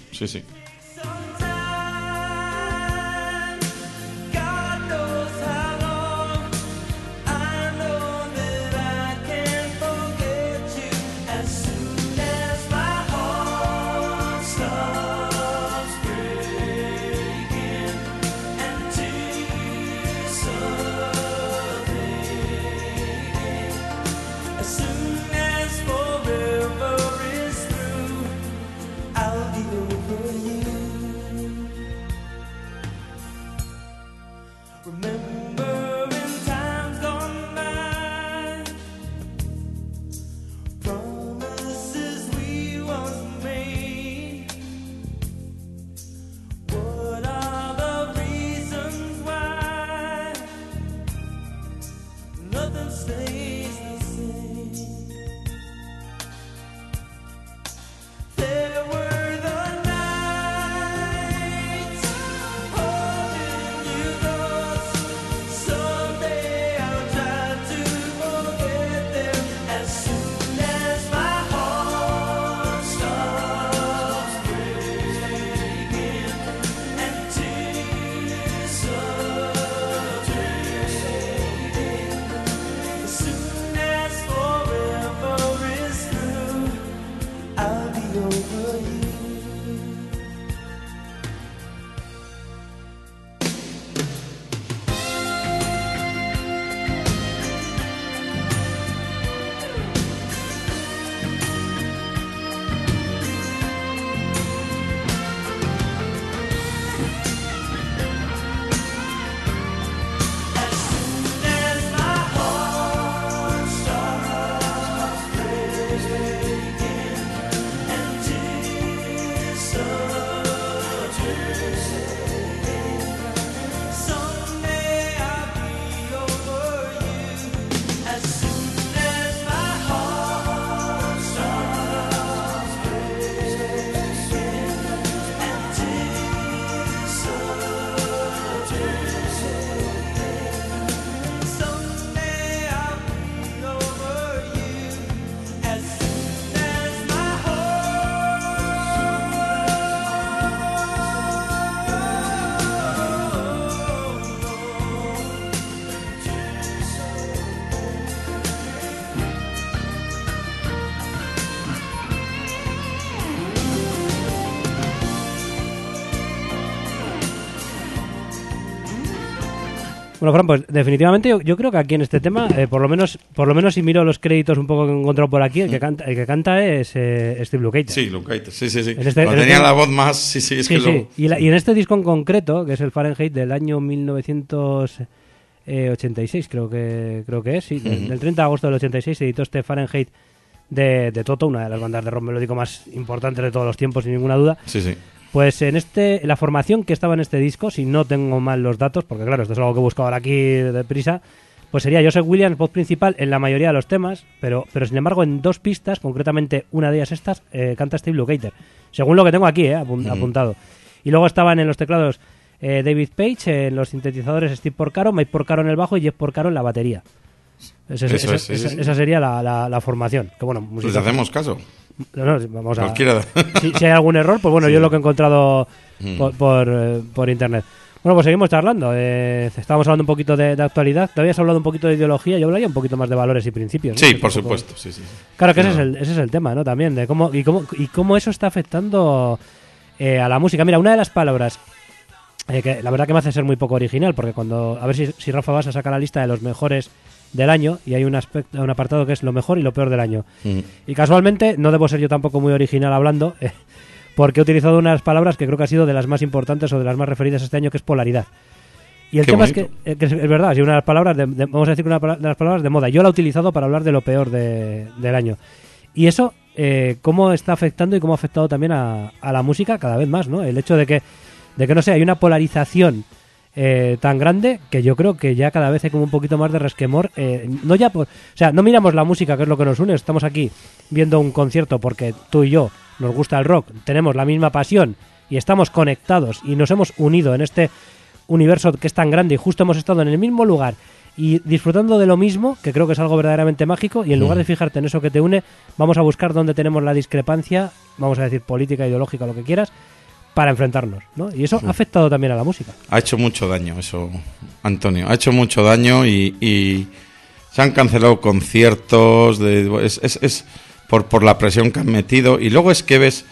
C: God knows how long. I know that I can't forget you as soon as my heart stops breaking and tears start fading. As soon as forever is through, I'll be over you. Remembering times gone by, promises we once made. What are the reasons why nothing stays the same? There were the nights holding you close. Someday I'll try to forget them as soon as my heart stops breaking and tears start fading. As soon as forever is through, I'll be over you. As soon as my heart stops breaking and tears start fading, someday I'll be over you. As soon as my heart stops breaking and tears start fading, someday I'll be over you. As soon as my
A: Bueno, Fran, pues definitivamente yo creo que aquí en este tema, por lo menos si miro los créditos un poco que he encontrado por aquí, el que canta es Steve Lukather.
B: Sí, Lukather, sí.
A: En
B: Cuando tenía la voz más, sí, es
A: Sí,
B: que
A: sí. Y en este disco en concreto, que es el Fahrenheit del año 1986, creo que es, sí. Del 30 de agosto del 86 se editó este Fahrenheit de Toto, una de las bandas de rock melódico más importantes de todos los tiempos, sin ninguna duda.
B: Sí.
A: Pues en la formación que estaba en este disco, si no tengo mal los datos, porque claro, esto es algo que he buscado ahora aquí deprisa, pues sería Joseph Williams, voz principal en la mayoría de los temas, pero sin embargo en dos pistas, concretamente una de ellas estas, canta Steve Lukather, según lo que tengo aquí apuntado. Y luego estaban en los teclados David Page, en los sintetizadores Steve Porcaro, Mike Porcaro en el bajo y Jeff Porcaro en la batería. Esa sería la formación. Que bueno,
B: Pues hacemos caso.
A: No, vamos a...
B: Cualquiera.
A: Si hay algún error, pues bueno,
B: Sí.
A: yo lo que he encontrado por internet. Bueno, pues seguimos charlando. Estábamos hablando un poquito de actualidad. Te habías hablado un poquito de ideología. Yo hablaría un poquito más de valores y principios, ¿no?
B: Sí,
A: Que
B: por
A: es un poco-
B: supuesto. Sí, sí.
A: Claro que
B: No.
A: ese es el tema, ¿no? También, de cómo eso está afectando a la música. Mira, una de las palabras que la verdad que me hace ser muy poco original, porque cuando... A ver si Rafa vas a sacar la lista de los mejores del año, y hay un apartado que es lo mejor y lo peor del año. Y casualmente, no debo ser yo tampoco muy original hablando, porque he utilizado unas palabras que creo que ha sido de las más importantes o de las más referidas este año, que es polaridad. Y el
B: Qué
A: tema
B: bonito.
A: es que es verdad, si una de las palabras, vamos a decir que una de las palabras de moda. Yo la he utilizado para hablar de lo peor del año. Y eso, cómo está afectando y cómo ha afectado también a la música cada vez más, ¿no? El hecho de que no sé, hay una polarización tan grande que yo creo que ya cada vez hay como un poquito más de resquemor. No ya o sea, no miramos la música, que es lo que nos une. Estamos aquí viendo un concierto porque tú y yo nos gusta el rock, tenemos la misma pasión y estamos conectados y nos hemos unido en este universo que es tan grande y justo hemos estado en el mismo lugar y disfrutando de lo mismo, que creo que es algo verdaderamente mágico, y en lugar de fijarte en eso que te une, vamos a buscar dónde tenemos la discrepancia, vamos a decir política, ideológica, lo que quieras, para enfrentarnos, ¿no? Y eso ha afectado también a la música.
B: Ha hecho mucho daño eso, Antonio. Ha hecho mucho daño y se han cancelado conciertos. Es por la presión que han metido. Y luego es que ves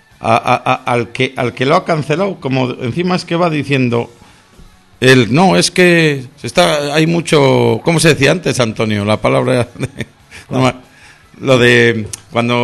B: al que lo ha cancelado, como encima es que va diciendo... No, es que hay mucho... ¿Cómo se decía antes, Antonio? La palabra... lo de cuando...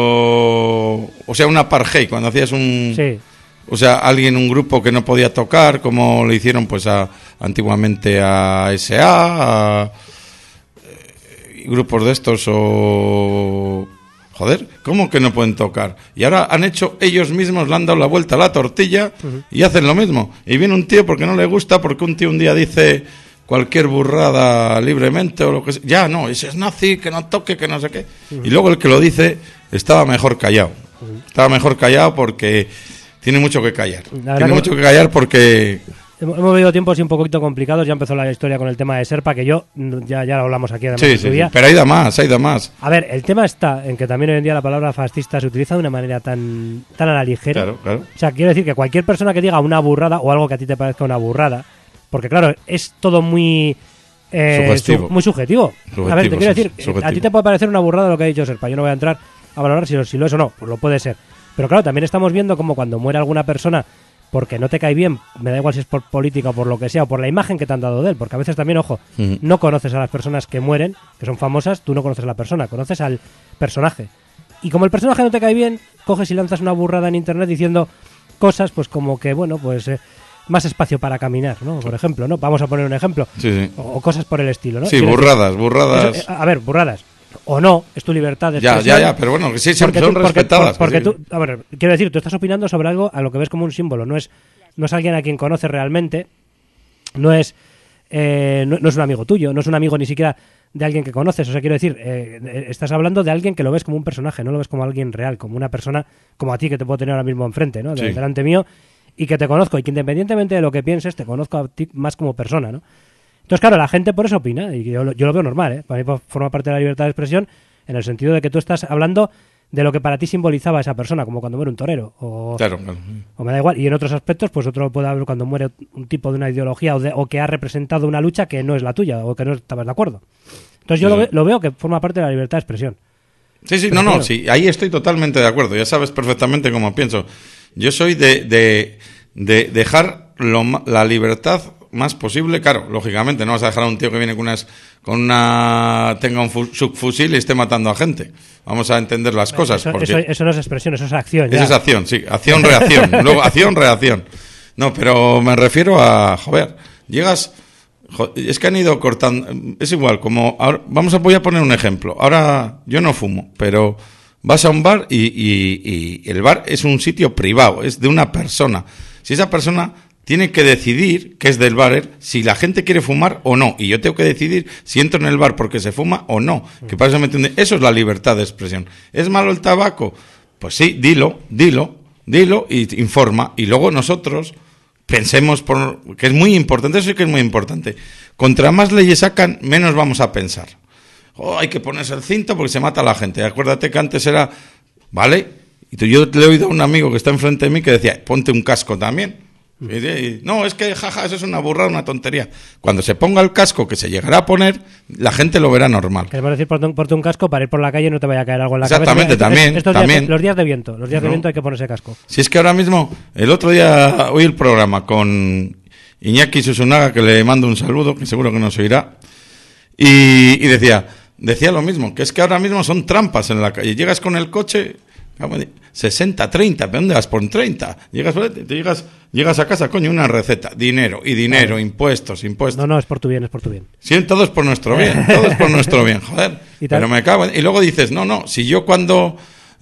B: O sea, un apartheid, cuando hacías un...
A: Sí.
B: O sea, un grupo que no podía tocar, como le hicieron pues antiguamente a S.A., grupos de estos o... Joder, ¿cómo que no pueden tocar? Y ahora han hecho ellos mismos, le han dado la vuelta a la tortilla y hacen lo mismo. Y viene un tío porque no le gusta, porque un tío un día dice cualquier burrada libremente o lo que sea. Ya, no, ese es nazi, que no toque, que no sé qué. Y luego el que lo dice estaba mejor callado. Estaba mejor callado porque... Tiene mucho que callar. Tiene mucho que callar porque...
A: Hemos vivido tiempos un poquito complicados. Ya empezó la historia con el tema de Serpa, que ya lo hablamos aquí además
B: Sí,
A: en su día.
B: pero hay da más, hay da más.
A: A ver, el tema está en que también hoy en día la palabra fascista se utiliza de una manera tan a la ligera.
B: Claro, claro.
A: O sea, quiero decir que cualquier persona que diga una burrada o algo que a ti te parezca una burrada, porque claro, es todo muy...
B: Sugestivo.
A: Muy subjetivo. A ver, te quiero decir,
B: subjetivo.
A: a ti te puede parecer una burrada lo que ha dicho Serpa. Yo no voy a entrar a valorar si lo es o no, pues lo puede ser. Pero claro, también estamos viendo como cuando muere alguna persona porque no te cae bien, me da igual si es por política o por lo que sea, o por la imagen que te han dado de él, porque a veces también, ojo, no conoces a las personas que mueren, que son famosas, tú no conoces a la persona, conoces al personaje. Y como el personaje no te cae bien, coges y lanzas una burrada en internet diciendo cosas, pues como que, bueno, pues más espacio para caminar, ¿no? Por ejemplo, ¿no? Vamos a poner un ejemplo.
B: Sí, sí.
A: O cosas por el estilo, ¿no?
B: Sí,
A: Quiero
B: burradas,
A: decir,
B: burradas.
A: eso, a ver, burradas. O no, es tu libertad de
B: Ya,
A: expresión.
B: pero bueno, que sí, son
A: Porque
B: respetadas.
A: porque
B: que sí.
A: tú, a ver, quiero decir, tú estás opinando sobre algo a lo que ves como un símbolo, no es alguien a quien conoces realmente, no es un amigo tuyo, no es un amigo ni siquiera de alguien que conoces, o sea, quiero decir, estás hablando de alguien que lo ves como un personaje, no lo ves como alguien real, como una persona como a ti que te puedo tener ahora mismo enfrente, ¿no?
B: Sí.
A: Delante mío, y que te conozco, y que independientemente de lo que pienses, te conozco a ti más como persona, ¿no? Entonces, claro, la gente por eso opina, y yo lo veo normal, ¿eh? Para mí forma parte de la libertad de expresión, en el sentido de que tú estás hablando de lo que para ti simbolizaba esa persona, como cuando muere un torero,
B: Claro, claro.
A: o me da igual. Y en otros aspectos, pues otro puede haber cuando muere un tipo de una ideología o que ha representado una lucha que no es la tuya, o que no estabas de acuerdo. Entonces yo lo veo que forma parte de la libertad de expresión.
B: Sí,
A: Pero
B: no,
A: claro.
B: sí, ahí estoy totalmente de acuerdo. Ya sabes perfectamente cómo pienso. Yo soy de dejar la libertad más posible. Claro, lógicamente no vas a dejar a un tío que viene tenga un subfusil y esté matando a gente. Vamos a entender las cosas.
A: Eso no es expresión, eso es acción.
B: Eso es acción, sí, acción-reacción. Luego, acción-reacción. No, pero me refiero a, joder, llegas... Es que han ido cortando... Es igual, como... Ahora, voy a poner un ejemplo. Ahora, yo no fumo, pero vas a un bar y el bar es un sitio privado, es de una persona. Si esa persona tiene que decidir, que es del bar, si la gente quiere fumar o no. Y yo tengo que decidir si entro en el bar porque se fuma o no. Que para eso me entiende. Eso es la libertad de expresión. ¿Es malo el tabaco? Pues sí, dilo y informa. Y luego nosotros... pensemos que es muy importante, eso sí que es muy importante. Contra más leyes sacan, menos vamos a pensar. Hay que ponerse el cinto porque se mata a la gente. Acuérdate que antes era, ¿vale? Yo le he oído a un amigo que está enfrente de mí que decía, ponte un casco también. No, es que jaja, eso es una burrada, una tontería. Cuando se ponga el casco que se llegará a poner, la gente lo verá normal.
A: Queremos decir, ponte un casco para ir por la calle y no te vaya a caer algo en la
B: Exactamente,
A: cabeza.
B: también, también.
A: Los días de viento hay que ponerse casco.
B: Si es que ahora mismo, el otro día oí el programa con Iñaki Susunaga, que le mando un saludo, que seguro que nos oirá, y decía lo mismo, que es que ahora mismo son trampas en la calle. Llegas con el coche 60, 30, ¿pero dónde vas por 30? Llegas a casa, coño, una receta, dinero,
A: Claro.
B: impuestos.
A: No, es por tu bien.
B: Sí, todo es por nuestro bien, joder. Pero me cago y luego dices, no, si yo cuando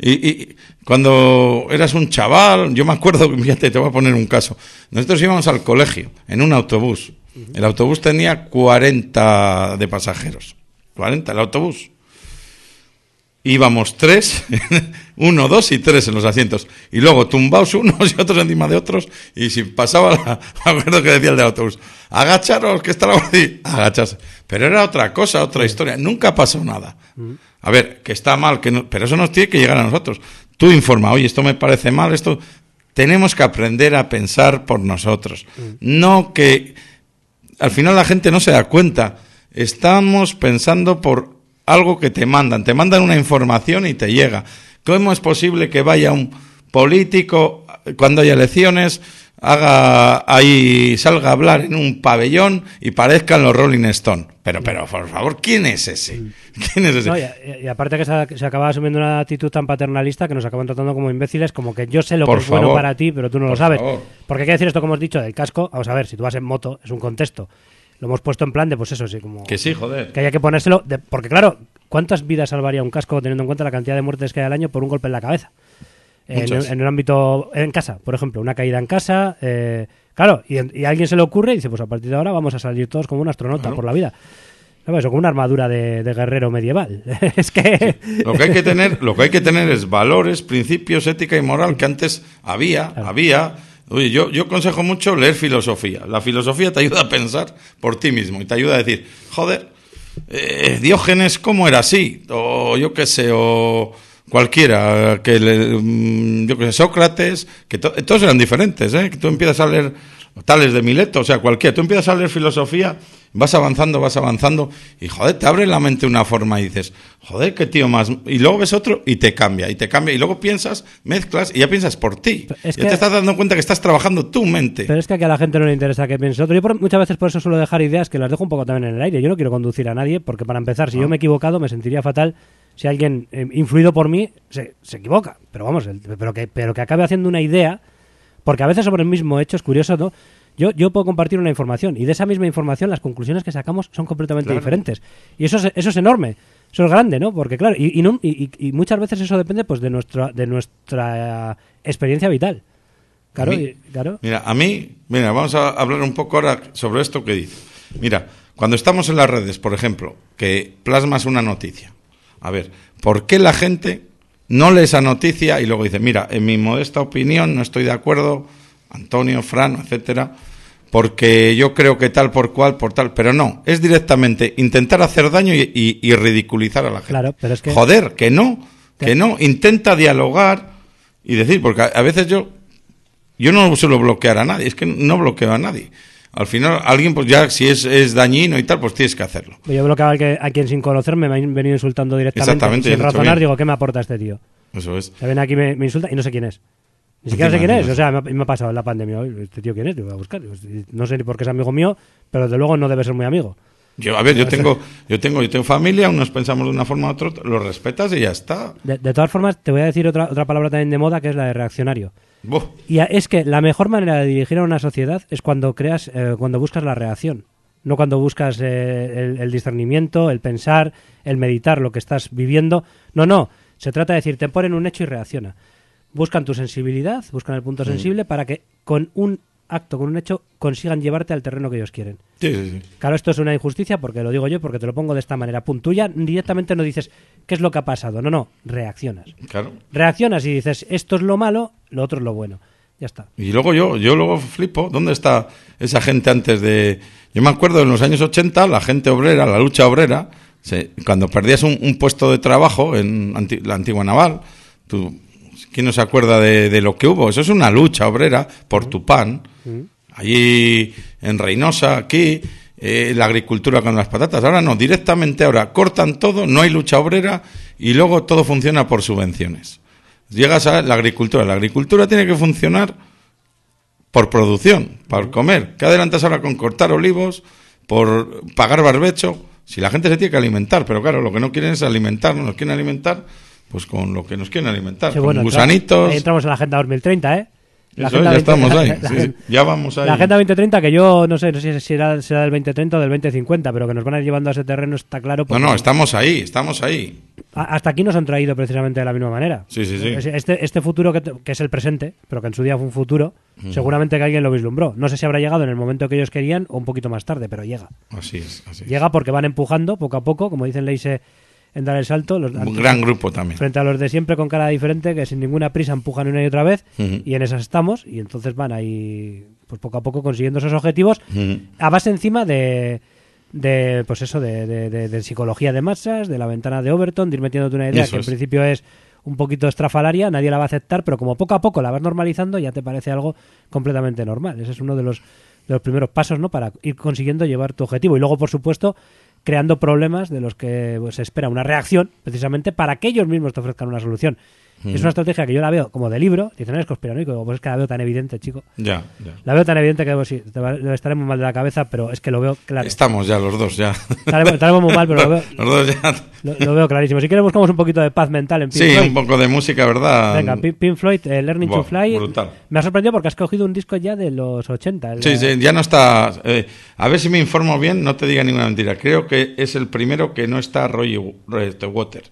B: eras un chaval, yo me acuerdo, fíjate, te voy a poner un caso. Nosotros íbamos al colegio en un autobús. El autobús tenía 40 de pasajeros. 40, el autobús. Íbamos 3, 1, 2 y 3 en los asientos. Y luego tumbaos unos y otros encima de otros. Y si pasaba, me acuerdo que decía el del autobús, agacharos, que está la así, agacharse. Pero era otra cosa, otra historia. Nunca pasó nada. A ver, que está mal, que no, pero eso nos tiene que llegar a nosotros. Tú informa, oye, esto me parece mal, esto... Tenemos que aprender a pensar por nosotros. No que... Al final la gente no se da cuenta. Estamos pensando por algo que te mandan una información y te llega. ¿Cómo es posible que vaya un político cuando haya elecciones, salga a hablar en un pabellón y parezcan los Rolling Stone? Pero por favor, ¿quién es ese?
A: No, y aparte que se acaba asumiendo una actitud tan paternalista que nos acaban tratando como imbéciles, como que yo sé lo que es bueno para ti, pero tú no lo sabes. Porque hay que decir esto, como hemos dicho, del casco. Vamos a ver, si tú vas en moto, es un contexto. Lo hemos puesto en plan de, pues eso, sí, como...
B: Que sí, joder.
A: Que haya que ponérselo... porque claro, ¿cuántas vidas salvaría un casco teniendo en cuenta la cantidad de muertes que hay al año por un golpe en la cabeza? En el ámbito... En casa, por ejemplo, una caída en casa... claro, y a alguien se le ocurre y dice, pues a partir de ahora vamos a salir todos como un astronauta por la vida. ¿Sabes? O con una armadura de guerrero medieval. Es que...
B: Sí. Lo que hay que tener es valores, principios, ética y moral que antes había. Oye, yo aconsejo mucho leer filosofía. La filosofía te ayuda a pensar por ti mismo y te ayuda a decir, joder, Diógenes, ¿cómo era así? O yo qué sé, o cualquiera, yo qué sé, Sócrates, que todos eran diferentes, que tú empiezas a leer Tales de Mileto, o sea, cualquiera, tú empiezas a leer filosofía, vas avanzando, y joder, te abre la mente una forma y dices, joder, qué tío más, y luego ves otro y te cambia, y luego piensas, mezclas y ya piensas por ti. Ya te estás dando cuenta que estás trabajando tu mente.
A: Pero es que a la gente no le interesa que piense otro. Yo muchas veces por eso suelo dejar ideas que las dejo un poco también en el aire. Yo no quiero conducir a nadie, porque para empezar, si yo me he equivocado, me sentiría fatal si alguien influido por mí se equivoca. Pero vamos, pero que acabe haciendo una idea, porque a veces sobre el mismo hecho, es curioso, ¿no? Yo puedo compartir una información y de esa misma información las conclusiones que sacamos son completamente diferentes. Y eso es enorme, eso es grande, ¿no? Porque claro, y muchas veces eso depende pues de nuestra experiencia vital. Claro, claro.
B: Mira, vamos a hablar un poco ahora sobre esto que dice. Mira, cuando estamos en las redes, por ejemplo, que plasmas una noticia. A ver, ¿por qué la gente no lee esa noticia y luego dice, mira, en mi modesta opinión no estoy de acuerdo, Antonio, Fran, etcétera, porque yo creo que tal por cual, por tal, pero no, es directamente intentar hacer daño y ridiculizar a la gente.
A: Claro, pero es que...
B: Joder, que no, intenta dialogar y decir, porque a veces yo no suelo bloquear a nadie, es que no bloqueo a nadie. Al final, alguien, pues ya, si es dañino y tal, pues tienes que hacerlo.
A: Yo bloqueo a quien sin conocerme me ha venido insultando directamente.
B: Exactamente.
A: Sin razonar, digo, ¿qué me aporta este tío?
B: Eso es.
A: Se ven aquí, me insulta y no sé quién es. Ni siquiera sé quién es. O sea, me ha pasado en la pandemia. ¿Este tío quién es? Lo voy a buscar. No sé ni por qué es amigo mío, pero desde luego no debe ser muy amigo.
B: Yo tengo familia, unos pensamos de una forma u otra, lo respetas y ya está.
A: De todas formas, te voy a decir otra palabra también de moda, que es la de reaccionario.
B: Buf.
A: Y es que la mejor manera de dirigir a una sociedad es cuando buscas la reacción, no cuando buscas el discernimiento, el pensar, el meditar lo que estás viviendo. No, se trata de decir, te ponen un hecho y reacciona. Buscan tu sensibilidad, buscan el punto sensible para que con un acto, con un hecho, consigan llevarte al terreno que ellos quieren.
B: Sí.
A: Claro, esto es una injusticia porque lo digo yo, porque te lo pongo de esta manera. Pum, tú ya directamente no dices qué es lo que ha pasado. No, reaccionas.
B: Claro.
A: Reaccionas y dices esto es lo malo, lo otro es lo bueno. Ya está.
B: Y luego yo luego flipo, ¿dónde está esa gente antes de...? Yo me acuerdo en los años 80, la gente obrera, la lucha obrera, cuando perdías un puesto de trabajo en la antigua naval, ¿quién no se acuerda de lo que hubo? Eso es una lucha obrera por tu pan. Allí en Reynosa, aquí, la agricultura con las patatas. Ahora no, directamente ahora cortan todo, no hay lucha obrera y luego todo funciona por subvenciones. Llegas a la agricultura tiene que funcionar por producción, por comer. ¿Qué adelantas ahora con cortar olivos, por pagar barbecho? Si la gente se tiene que alimentar, pero claro, lo que no quieren es alimentarnos, nos quieren alimentar pues con lo que nos quieren alimentar,
A: Sí,
B: con
A: bueno,
B: gusanitos.
A: ahí entramos en la Agenda 2030, ¿eh? La
B: Eso,
A: Agenda
B: ya
A: 20
B: estamos ahí,
A: la-
B: sí, ya vamos ahí.
A: La Agenda 2030, que yo no sé si será del 2030 o del 2050, pero que nos van a ir llevando a ese terreno está claro.
B: No,
A: porque
B: estamos ahí.
A: hasta aquí nos han traído precisamente de la misma manera.
B: Sí.
A: Este futuro que es el presente, pero que en su día fue un futuro, seguramente que alguien lo vislumbró. No sé si habrá llegado en el momento que ellos querían o un poquito más tarde, pero llega.
B: Así es.
A: Llega porque van empujando poco a poco, como dicen Leise en Dar el Salto.
B: Un gran grupo también.
A: Frente a los de siempre con cara diferente, que sin ninguna prisa empujan una y otra vez, y en esas estamos, y entonces van ahí pues poco a poco consiguiendo esos objetivos, a base encima de pues eso, de psicología de masas, de la ventana de Overton, de ir metiéndote una idea
B: Eso
A: que
B: es.
A: en principio es un poquito estrafalaria, nadie la va a aceptar, pero como poco a poco la vas normalizando, ya te parece algo completamente normal. Ese es uno de los primeros pasos, ¿no?, para ir consiguiendo llevar tu objetivo. Y luego, por supuesto, creando problemas de los que pues, se espera una reacción, precisamente para que ellos mismos te ofrezcan una solución. Es una estrategia que yo la veo como de libro. Dicen, no es conspiranoico. Digo, pues es que la veo tan evidente, chico.
B: Ya.
A: La veo tan evidente que pues, sí, estaremos mal de la cabeza, pero es que lo veo claro.
B: Estamos ya los dos, ya.
A: Estaremos muy mal, pero lo veo,
B: Los dos ya.
A: lo veo clarísimo. Si quieres buscamos un poquito de paz mental en Pink
B: Sí,
A: Floyd.
B: un poco de música, ¿verdad?
A: Venga, Pink Floyd, Learning to
B: Buah,
A: Fly.
B: brutal.
A: Me ha sorprendido porque has cogido un disco ya de los 80.
B: Sí, ya no está... a ver si me informo bien, no te diga ninguna mentira. Creo que es el primero que no está Roger Waters.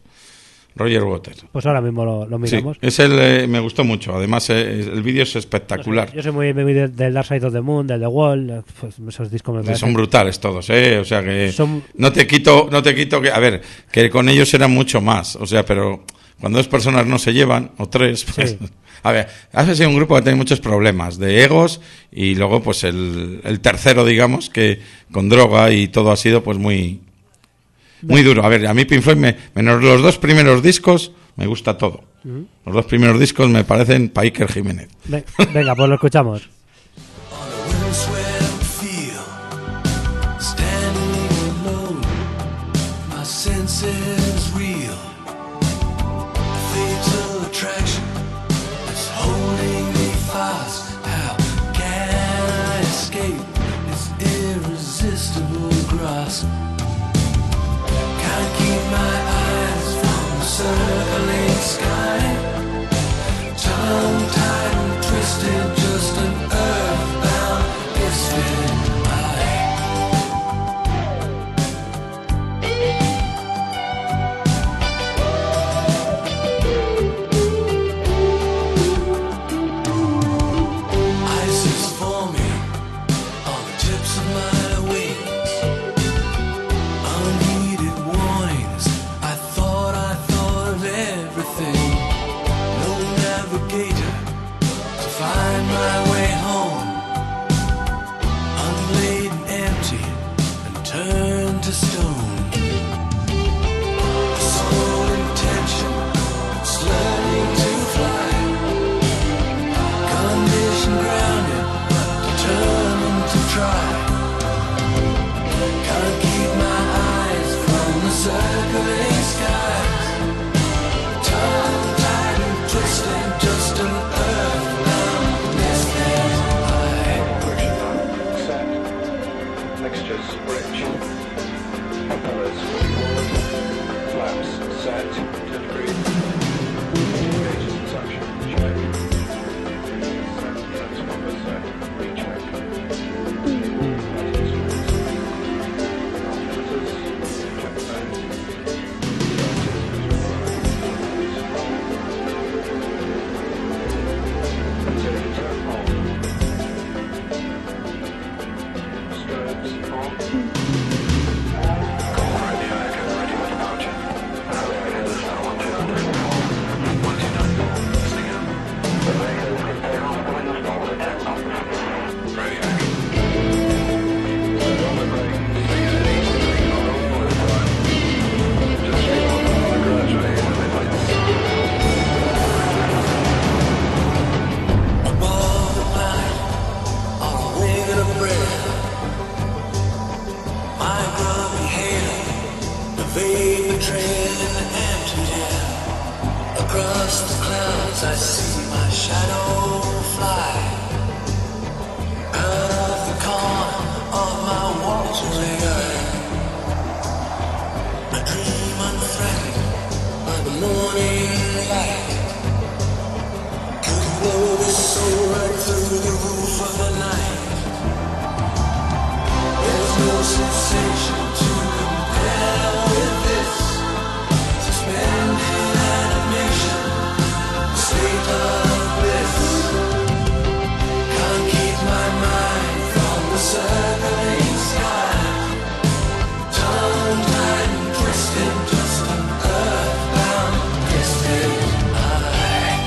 A: Pues ahora mismo lo
B: Sí,
A: miramos.
B: es me gustó mucho. Además, el vídeo es espectacular.
A: Yo soy muy del Dark Side of the Moon, del The Wall, pues esos discos me parecen.
B: Son brutales todos, ¿eh? O sea que
A: Son-
B: no te quito que, a ver, que con ellos era mucho más, o sea, pero cuando dos personas no se llevan o tres, pues,
A: Sí.
B: a ver, ha sido un grupo que tiene muchos problemas de egos y luego pues el tercero, digamos, que con droga y todo ha sido pues muy duro. A ver, a mí Pink Floyd menos los dos primeros discos me gusta todo. Los dos primeros discos me parecen pa' Iker Jiménez.
A: Venga, pues lo escuchamos.
C: On a windswept field, standing alone, my senses reel. Fatal attraction is holding me fast. How can I escape its irresistible grasp? Can't keep my eyes from the circling sky. Tongue-tied and twisted, just an earthbound misfit eye. train in the empty air. Across the clouds I see my shadow fly. Out of the corner of my watering eye, I dream unthreatened by the morning light. Could blow this soul right through the roof of the night. There's no sensation to compare with this. Suspended animation, state of bliss. Can't keep my mind from the circling sky. Tongue tied and twisted, just an earthbound distant eye.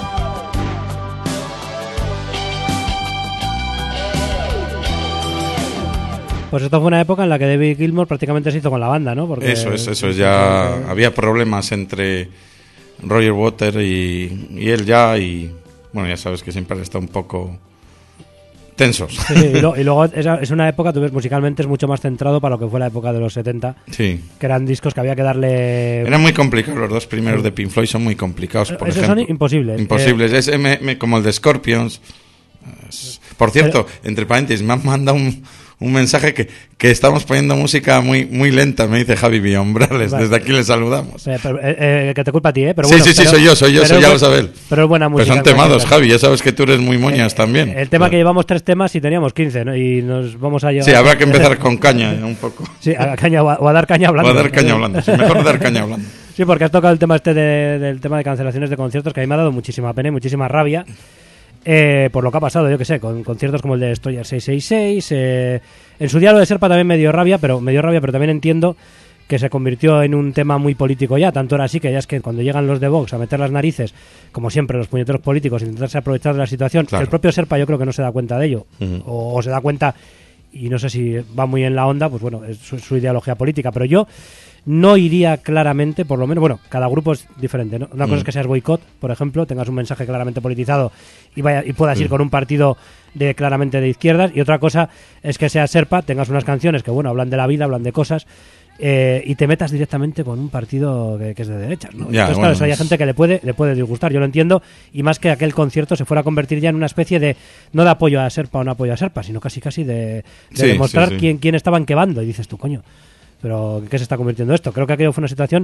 A: Pues esto fue una época en la que David Gilmour prácticamente se hizo con la banda, ¿no? Porque
B: Eso es, ya había problemas entre Roger Waters y él ya, y bueno, ya sabes que siempre está un poco tensos.
A: Sí, y luego es una época, tú ves, musicalmente es mucho más centrado para lo que fue la época de los 70,
B: Sí.
A: que eran discos que había que darle...
B: Eran muy complicados, los dos primeros de Pink Floyd son muy complicados, por
A: Esos
B: ejemplo.
A: son imposibles.
B: Imposibles, como el de Scorpions. Por cierto, entre paréntesis, me han mandado un mensaje que estamos poniendo música muy muy lenta, me dice Javi Villombrales.
A: Vale.
B: Desde aquí le saludamos.
A: Que te culpa a ti, ¿eh? Pero
B: Sí,
A: bueno,
B: sí,
A: pero-
B: soy yo,
A: pero
B: eso
A: es
B: ya
A: bu-
B: lo sabe él.
A: Pero es buena
B: Pues
A: música.
B: son
A: en cualquier
B: temados,
A: caso.
B: Javi, ya sabes que tú eres muy moñas también.
A: El tema que llevamos 3 temas y teníamos 15, ¿no? Y nos vamos a llevar...
B: Sí, habrá que empezar con caña, un poco.
A: Sí, a caña, o a dar caña hablando.
B: O a dar caña hablando, sí, mejor dar caña hablando.
A: Sí, porque has tocado el tema del tema de cancelaciones de conciertos, que a mí me ha dado muchísima pena y muchísima rabia por lo que ha pasado, yo que sé, con conciertos como el de Destroyer 666. En su día lo de Serpa también me dio rabia, pero también entiendo que se convirtió en un tema muy político ya, tanto era así que ya es que cuando llegan los de Vox a meter las narices, como siempre los puñeteros políticos, intentarse aprovechar de la situación,
B: Claro.
A: que el propio Serpa yo creo que no se da cuenta de ello,
B: Ujú.
A: o se da cuenta y no sé si va muy en la onda, pues bueno, es su ideología política, pero yo no iría claramente, por lo menos, bueno, cada grupo es diferente, ¿no? Una cosa es que seas boicot, por ejemplo, tengas un mensaje claramente politizado y puedas ir con un partido claramente de izquierdas, y otra cosa es que seas Serpa, tengas unas canciones que, bueno, hablan de la vida, hablan de cosas, y te metas directamente con un partido que es de derechas, ¿no?
B: Ya,
A: Entonces,
B: bueno,
A: claro, hay gente que le puede disgustar, yo lo entiendo, y más que aquel concierto se fuera a convertir ya en una especie de, no de apoyo a Serpa o no apoyo a Serpa, sino casi de
B: Sí,
A: demostrar
B: sí, sí.
A: quién estaba en qué bando, y dices tú, coño, pero ¿en qué se está convirtiendo esto? Creo que aquello fue una situación,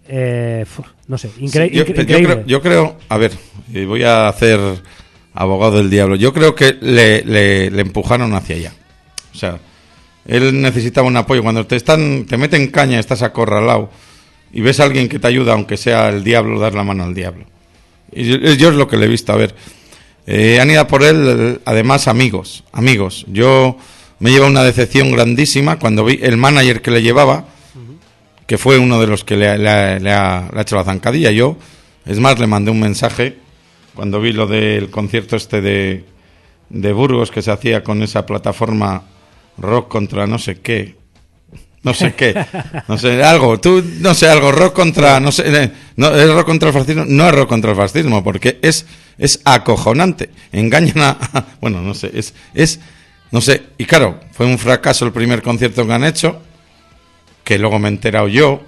A: no sé,
B: Sí,
A: increíble.
B: yo creo, a ver, y voy a hacer abogado del diablo. Yo creo que le empujaron hacia allá. O sea, él necesitaba un apoyo. Cuando te meten caña, estás acorralado y ves a alguien que te ayuda, aunque sea el diablo, dar la mano al diablo. Y yo es lo que le he visto. A ver, han ido a por él, además, amigos. Yo me lleva una decepción grandísima cuando vi el manager que le llevaba, que fue uno de los que le ha hecho la zancadilla. Yo, es más, le mandé un mensaje cuando vi lo del concierto de Burgos que se hacía con esa plataforma rock contra no sé qué, no sé, algo, rock contra, no sé, no, es rock contra el fascismo, no es rock contra el fascismo, porque es acojonante, engañan bueno, no sé, no sé, y claro, fue un fracaso el primer concierto que han hecho, que luego me he enterado yo,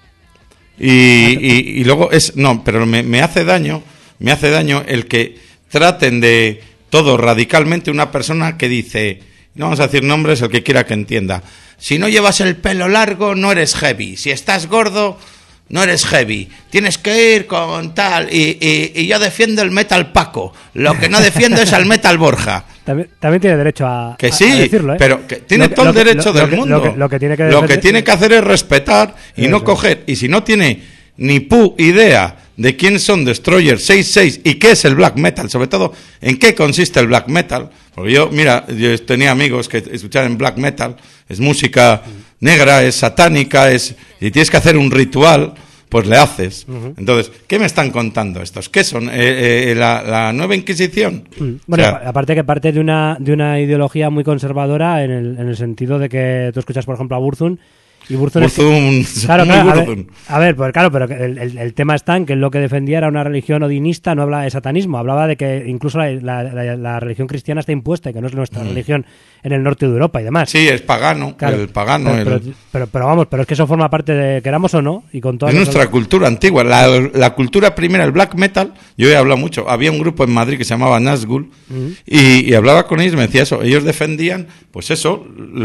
B: y luego pero me hace daño el que traten de todo radicalmente una persona que dice, no vamos a decir nombres, el que quiera que entienda, si no llevas el pelo largo no eres heavy, si estás gordo no eres heavy, tienes que ir con tal, y yo defiendo el metal Paco, lo que no defiendo es al metal Borja.
A: También tiene derecho a decirlo, ¿eh?
B: Pero que tiene todo el derecho del mundo.
A: Lo que
B: tiene que hacer es respetar y no coger. Y si no tiene ni idea de quién son Destroyer 66 y qué es el black metal, sobre todo en qué consiste el black metal, porque yo tenía amigos que escuchaban black metal, es música negra, es satánica, y tienes que hacer un ritual, pues le haces. Entonces, ¿qué me están contando estos? ¿Qué son? ¿La nueva Inquisición?
A: Bueno,
B: O sea,
A: aparte que parte de una ideología muy conservadora en el sentido de que tú escuchas, por ejemplo, a Burzum Y Burzum es que-
B: Burzum,
A: Claro,
B: muy
A: claro,
B: Burzum.
A: a ver, pues claro, pero el tema está en que lo que defendía era una religión odinista, no hablaba de satanismo, hablaba de que incluso la religión cristiana está impuesta y que no es nuestra religión en el norte de Europa y demás.
B: Sí, es pagano,
A: Claro,
B: el pagano.
A: pero vamos, pero es que eso forma parte de, queramos o no, y con todas
B: Es
A: las-
B: nuestra cultura antigua. La cultura primera, el black metal, yo he hablado mucho. Había un grupo en Madrid que se llamaba Nazgûl y hablaba con ellos y me decía eso. Ellos defendían, pues eso,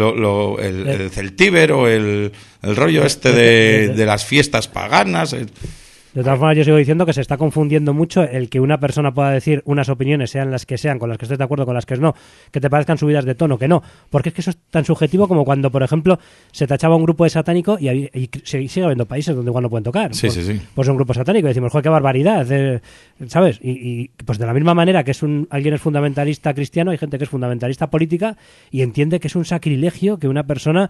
B: el celtíber o el rollo este de las fiestas paganas.
A: De todas formas, yo sigo diciendo que se está confundiendo mucho el que una persona pueda decir unas opiniones, sean las que sean, con las que estés de acuerdo, con las que no, que te parezcan subidas de tono, que no. Porque es que eso es tan subjetivo como cuando, por ejemplo, se tachaba un grupo de satánico y sigue habiendo países donde igual no pueden tocar.
B: Sí,
A: pues,
B: sí, sí.
A: pues un grupo satánico y decimos, joder, qué barbaridad, ¿sabes? Y pues de la misma manera que alguien es fundamentalista cristiano, hay gente que es fundamentalista política y entiende que es un sacrilegio que una persona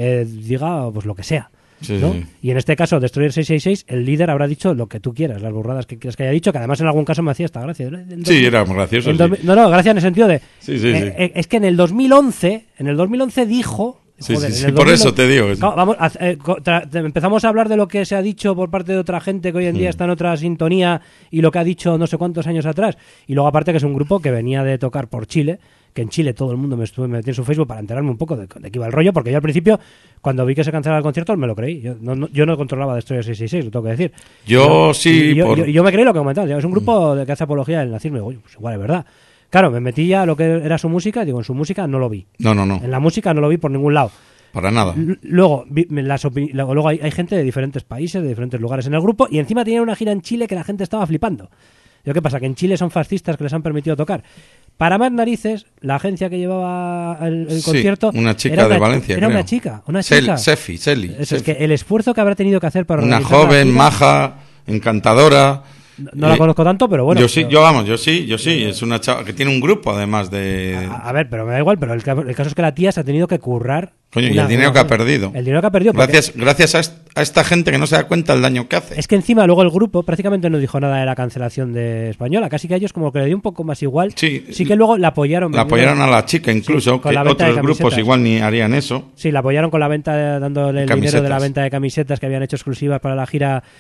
A: diga pues lo que sea.
B: Sí,
A: ¿no?
B: sí.
A: Y en este caso, Destroyer 666, el líder habrá dicho lo que tú quieras, las burradas que quieras que haya dicho, que además en algún caso me hacía esta gracia.
B: Sí, era muy gracioso.
A: En
B: Sí.
A: No, gracia en el sentido de...
B: Sí, sí, sí.
A: Es que en el 2011 dijo...
B: Sí,
A: joder,
B: sí,
A: en
B: sí,
A: el
B: por
A: 2011
B: eso te digo.
A: Claro, vamos, empezamos a hablar de lo que se ha dicho por parte de otra gente que hoy en día está en otra sintonía y lo que ha dicho no sé cuántos años atrás. Y luego aparte que es un grupo que venía de tocar por Chile, que en Chile todo el mundo me estuve metiendo en su Facebook para enterarme un poco de qué iba el rollo, porque yo al principio, cuando vi que se cancelaba el concierto, me lo creí. Yo no controlaba Destroyer 666, lo tengo que decir.
B: Yo sí,
A: Y
B: por-
A: yo me creí lo que comentaba. Es un grupo que hace apología del nazismo. Y digo, oye, pues igual es verdad. Claro, me metí ya a lo que era su música y digo, en su música no lo vi.
B: No.
A: En la música no lo vi por ningún lado.
B: Para nada.
A: Luego, luego hay gente de diferentes países, de diferentes lugares en el grupo, y encima tenían una gira en Chile que la gente estaba flipando. ¿Qué pasa? Que en Chile son fascistas que les han permitido tocar. Para más narices, la agencia que llevaba el
B: Sí,
A: concierto...
B: una chica
A: era
B: de Valencia,
A: Era
B: creo.
A: una chica.
B: Seli.
A: Eso es que el esfuerzo que habrá tenido que hacer para
B: Una
A: organizar la
B: joven,
A: gira,
B: maja, encantadora.
A: No la conozco tanto, pero bueno.
B: Yo sí,
A: pero-
B: yo sí. Es una chava que tiene un grupo además de...
A: A ver, pero me da igual, pero el caso es que la tía se ha tenido que currar...
B: Coño, y el dinero que ha perdido.
A: El dinero que ha perdido. porque-
B: Gracias a esta gente que no se da cuenta del daño que hace.
A: Es que encima luego el grupo prácticamente no dijo nada de la cancelación de Española, casi que a ellos como que le dio un poco más igual.
B: Sí.
A: Que luego la apoyaron.
B: La apoyaron a la chica incluso,
A: Sí, con
B: que
A: la venta de
B: otros grupos
A: camisetas.
B: igual ni harían eso.
A: Sí, la apoyaron con la venta, dándole el
B: Camisetas.
A: dinero de la venta de camisetas que habían hecho exclusivas para la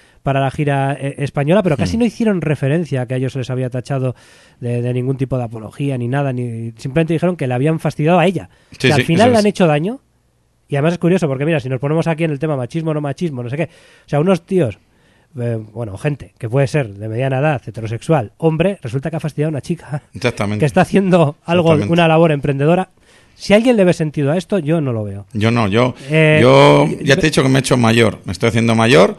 A: gira española, pero casi no hicieron referencia a que a ellos se les había tachado de ningún tipo de apología ni nada, ni simplemente dijeron que le habían fastidiado a ella.
B: Sí,
A: que al
B: sí,
A: final
B: eso
A: le
B: es.
A: han hecho daño. Y además es curioso porque mira, si nos ponemos aquí en el tema machismo, no sé qué, o sea, unos tíos, gente que puede ser de mediana edad, heterosexual, hombre, resulta que ha fastidiado a una chica
B: Exactamente.
A: que está haciendo algo,
B: Exactamente.
A: una labor emprendedora. Si alguien le ve sentido a esto, yo no lo veo.
B: Yo no, yo
A: Eh,
B: ya te he dicho que me he hecho mayor, me estoy haciendo mayor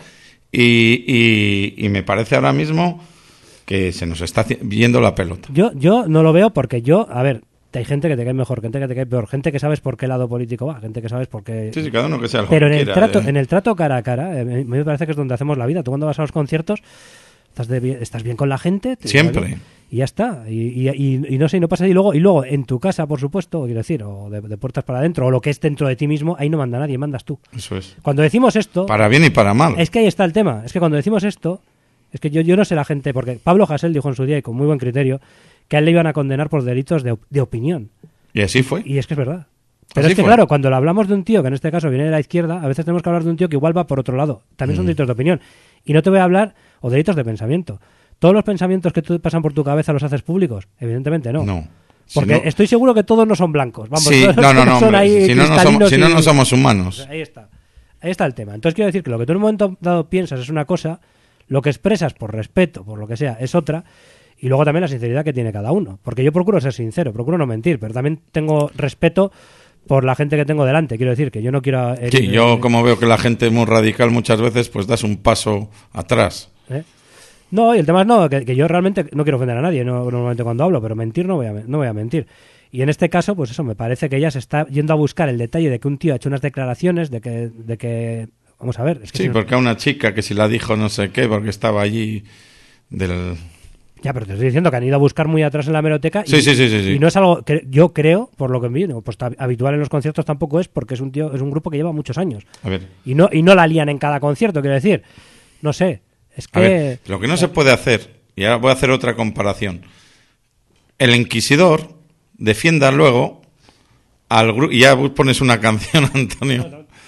B: y me parece ahora mismo que se nos está yendo la pelota.
A: Yo no lo veo porque a ver, hay gente que te cae mejor, gente que te cae peor, gente que sabes por qué lado político va, gente que sabes por qué...
B: Sí, cada uno que sea el
A: Pero
B: que quiera,
A: en el trato cara a cara, a mí me parece que es donde hacemos la vida. Tú cuando vas a los conciertos estás bien con la gente.
B: Siempre.
A: Y ya está. Y no sé, no pasa. Y luego en tu casa, por supuesto, quiero decir, o de puertas para adentro, o lo que es dentro de ti mismo, ahí no manda nadie, mandas tú.
B: Eso es.
A: Cuando decimos esto...
B: Para bien y para mal.
A: Es que ahí está el tema. Es que cuando decimos esto, es que yo no sé la gente, porque Pablo Hasél dijo en su día y con muy buen criterio que a él le iban a condenar por delitos de opinión.
B: Y así fue.
A: Y es que es verdad. Pero
B: Así
A: es que
B: fue.
A: claro, cuando lo hablamos de un tío que en este caso viene de la izquierda, a veces tenemos que hablar de un tío que igual va por otro lado. También son delitos de opinión. Y no te voy a hablar o delitos de pensamiento. ¿Todos los pensamientos que pasan por tu cabeza los haces públicos? Evidentemente no.
B: No.
A: Porque
B: Si no-
A: estoy seguro que todos no son blancos. Vamos,
B: Sí,
A: todos
B: no,
A: son
B: hombre,
A: ahí
B: si no,
A: cristalinos
B: no
A: y-
B: somos humanos.
A: Ahí está. Ahí está el tema. Entonces quiero decir que lo que tú en un momento dado piensas es una cosa, lo que expresas por respeto, por lo que sea, es otra, y luego también la sinceridad que tiene cada uno. Porque yo procuro ser sincero, procuro no mentir, pero también tengo respeto por la gente que tengo delante. Quiero decir que yo no quiero...
B: Sí, yo como veo que la gente es muy radical muchas veces, pues das un paso atrás.
A: ¿Eh? No, y el tema es que yo realmente no quiero ofender a nadie normalmente cuando hablo, pero mentir no voy a mentir. Y en este caso, pues eso, me parece que ella se está yendo a buscar el detalle de que un tío ha hecho unas declaraciones de que vamos a ver, es que
B: Sí,
A: si no-
B: porque a una chica que si la dijo no sé qué, porque estaba allí del...
A: Ya, pero te estoy diciendo que han ido a buscar muy atrás en la hemeroteca
B: Sí, sí.
A: y no es algo que yo creo, por lo que vi, pues habitual en los conciertos tampoco es, porque es un grupo que lleva muchos años.
B: A ver,
A: Y no la lían en cada concierto, quiero decir. No sé, es que...
B: a ver, lo que no se puede hacer, y ahora voy a hacer otra comparación. El inquisidor defienda luego al grupo, y ya pones una canción, Antonio,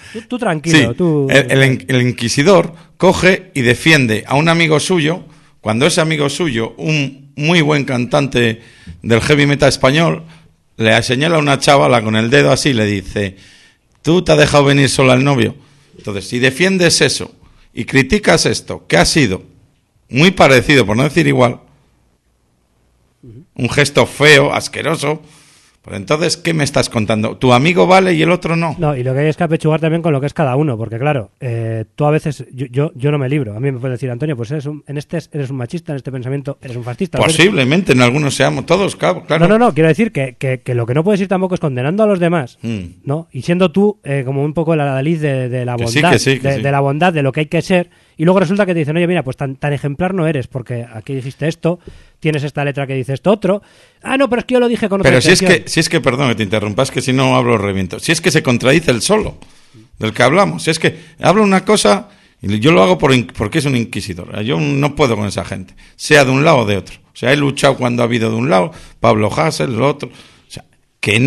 A: Tú tranquilo.
B: Sí,
A: Tú...
B: el inquisidor coge y defiende a un amigo suyo, cuando ese amigo suyo, un muy buen cantante del heavy metal español, le señala a una chavala con el dedo así y le dice, tú te has dejado venir sola al novio. Entonces, si defiendes eso y criticas esto, que ha sido muy parecido, por no decir igual, un gesto feo, asqueroso, pues entonces, ¿qué me estás contando? Tu amigo vale y el otro no.
A: No, y lo que hay es que apechugar también con lo que es cada uno, porque claro, tú a veces, yo no me libro, a mí me puedes decir, Antonio, pues eres un machista, en este pensamiento eres un fascista.
B: Posiblemente en algunos seamos todos, claro.
A: No, quiero decir que lo que no puedes ir tampoco es condenando a los demás, ¿no? Y siendo tú como un poco la adalid de la bondad, de la bondad, de lo que hay que ser, y luego resulta que te dicen, oye, mira, pues tan ejemplar no eres, porque aquí dijiste esto, tienes esta letra que dice esto otro. Ah, no, pero es que yo lo dije con otra intención.
B: Si es que, perdón que te interrumpa, es que si no hablo reviento. Si es que se contradice el solo del que hablamos. Si es que hablo una cosa y yo lo hago porque es un inquisidor. Yo no puedo con esa gente, sea de un lado o de otro. O sea, he luchado cuando ha habido de un lado, Pablo Hasél, el otro. O sea, que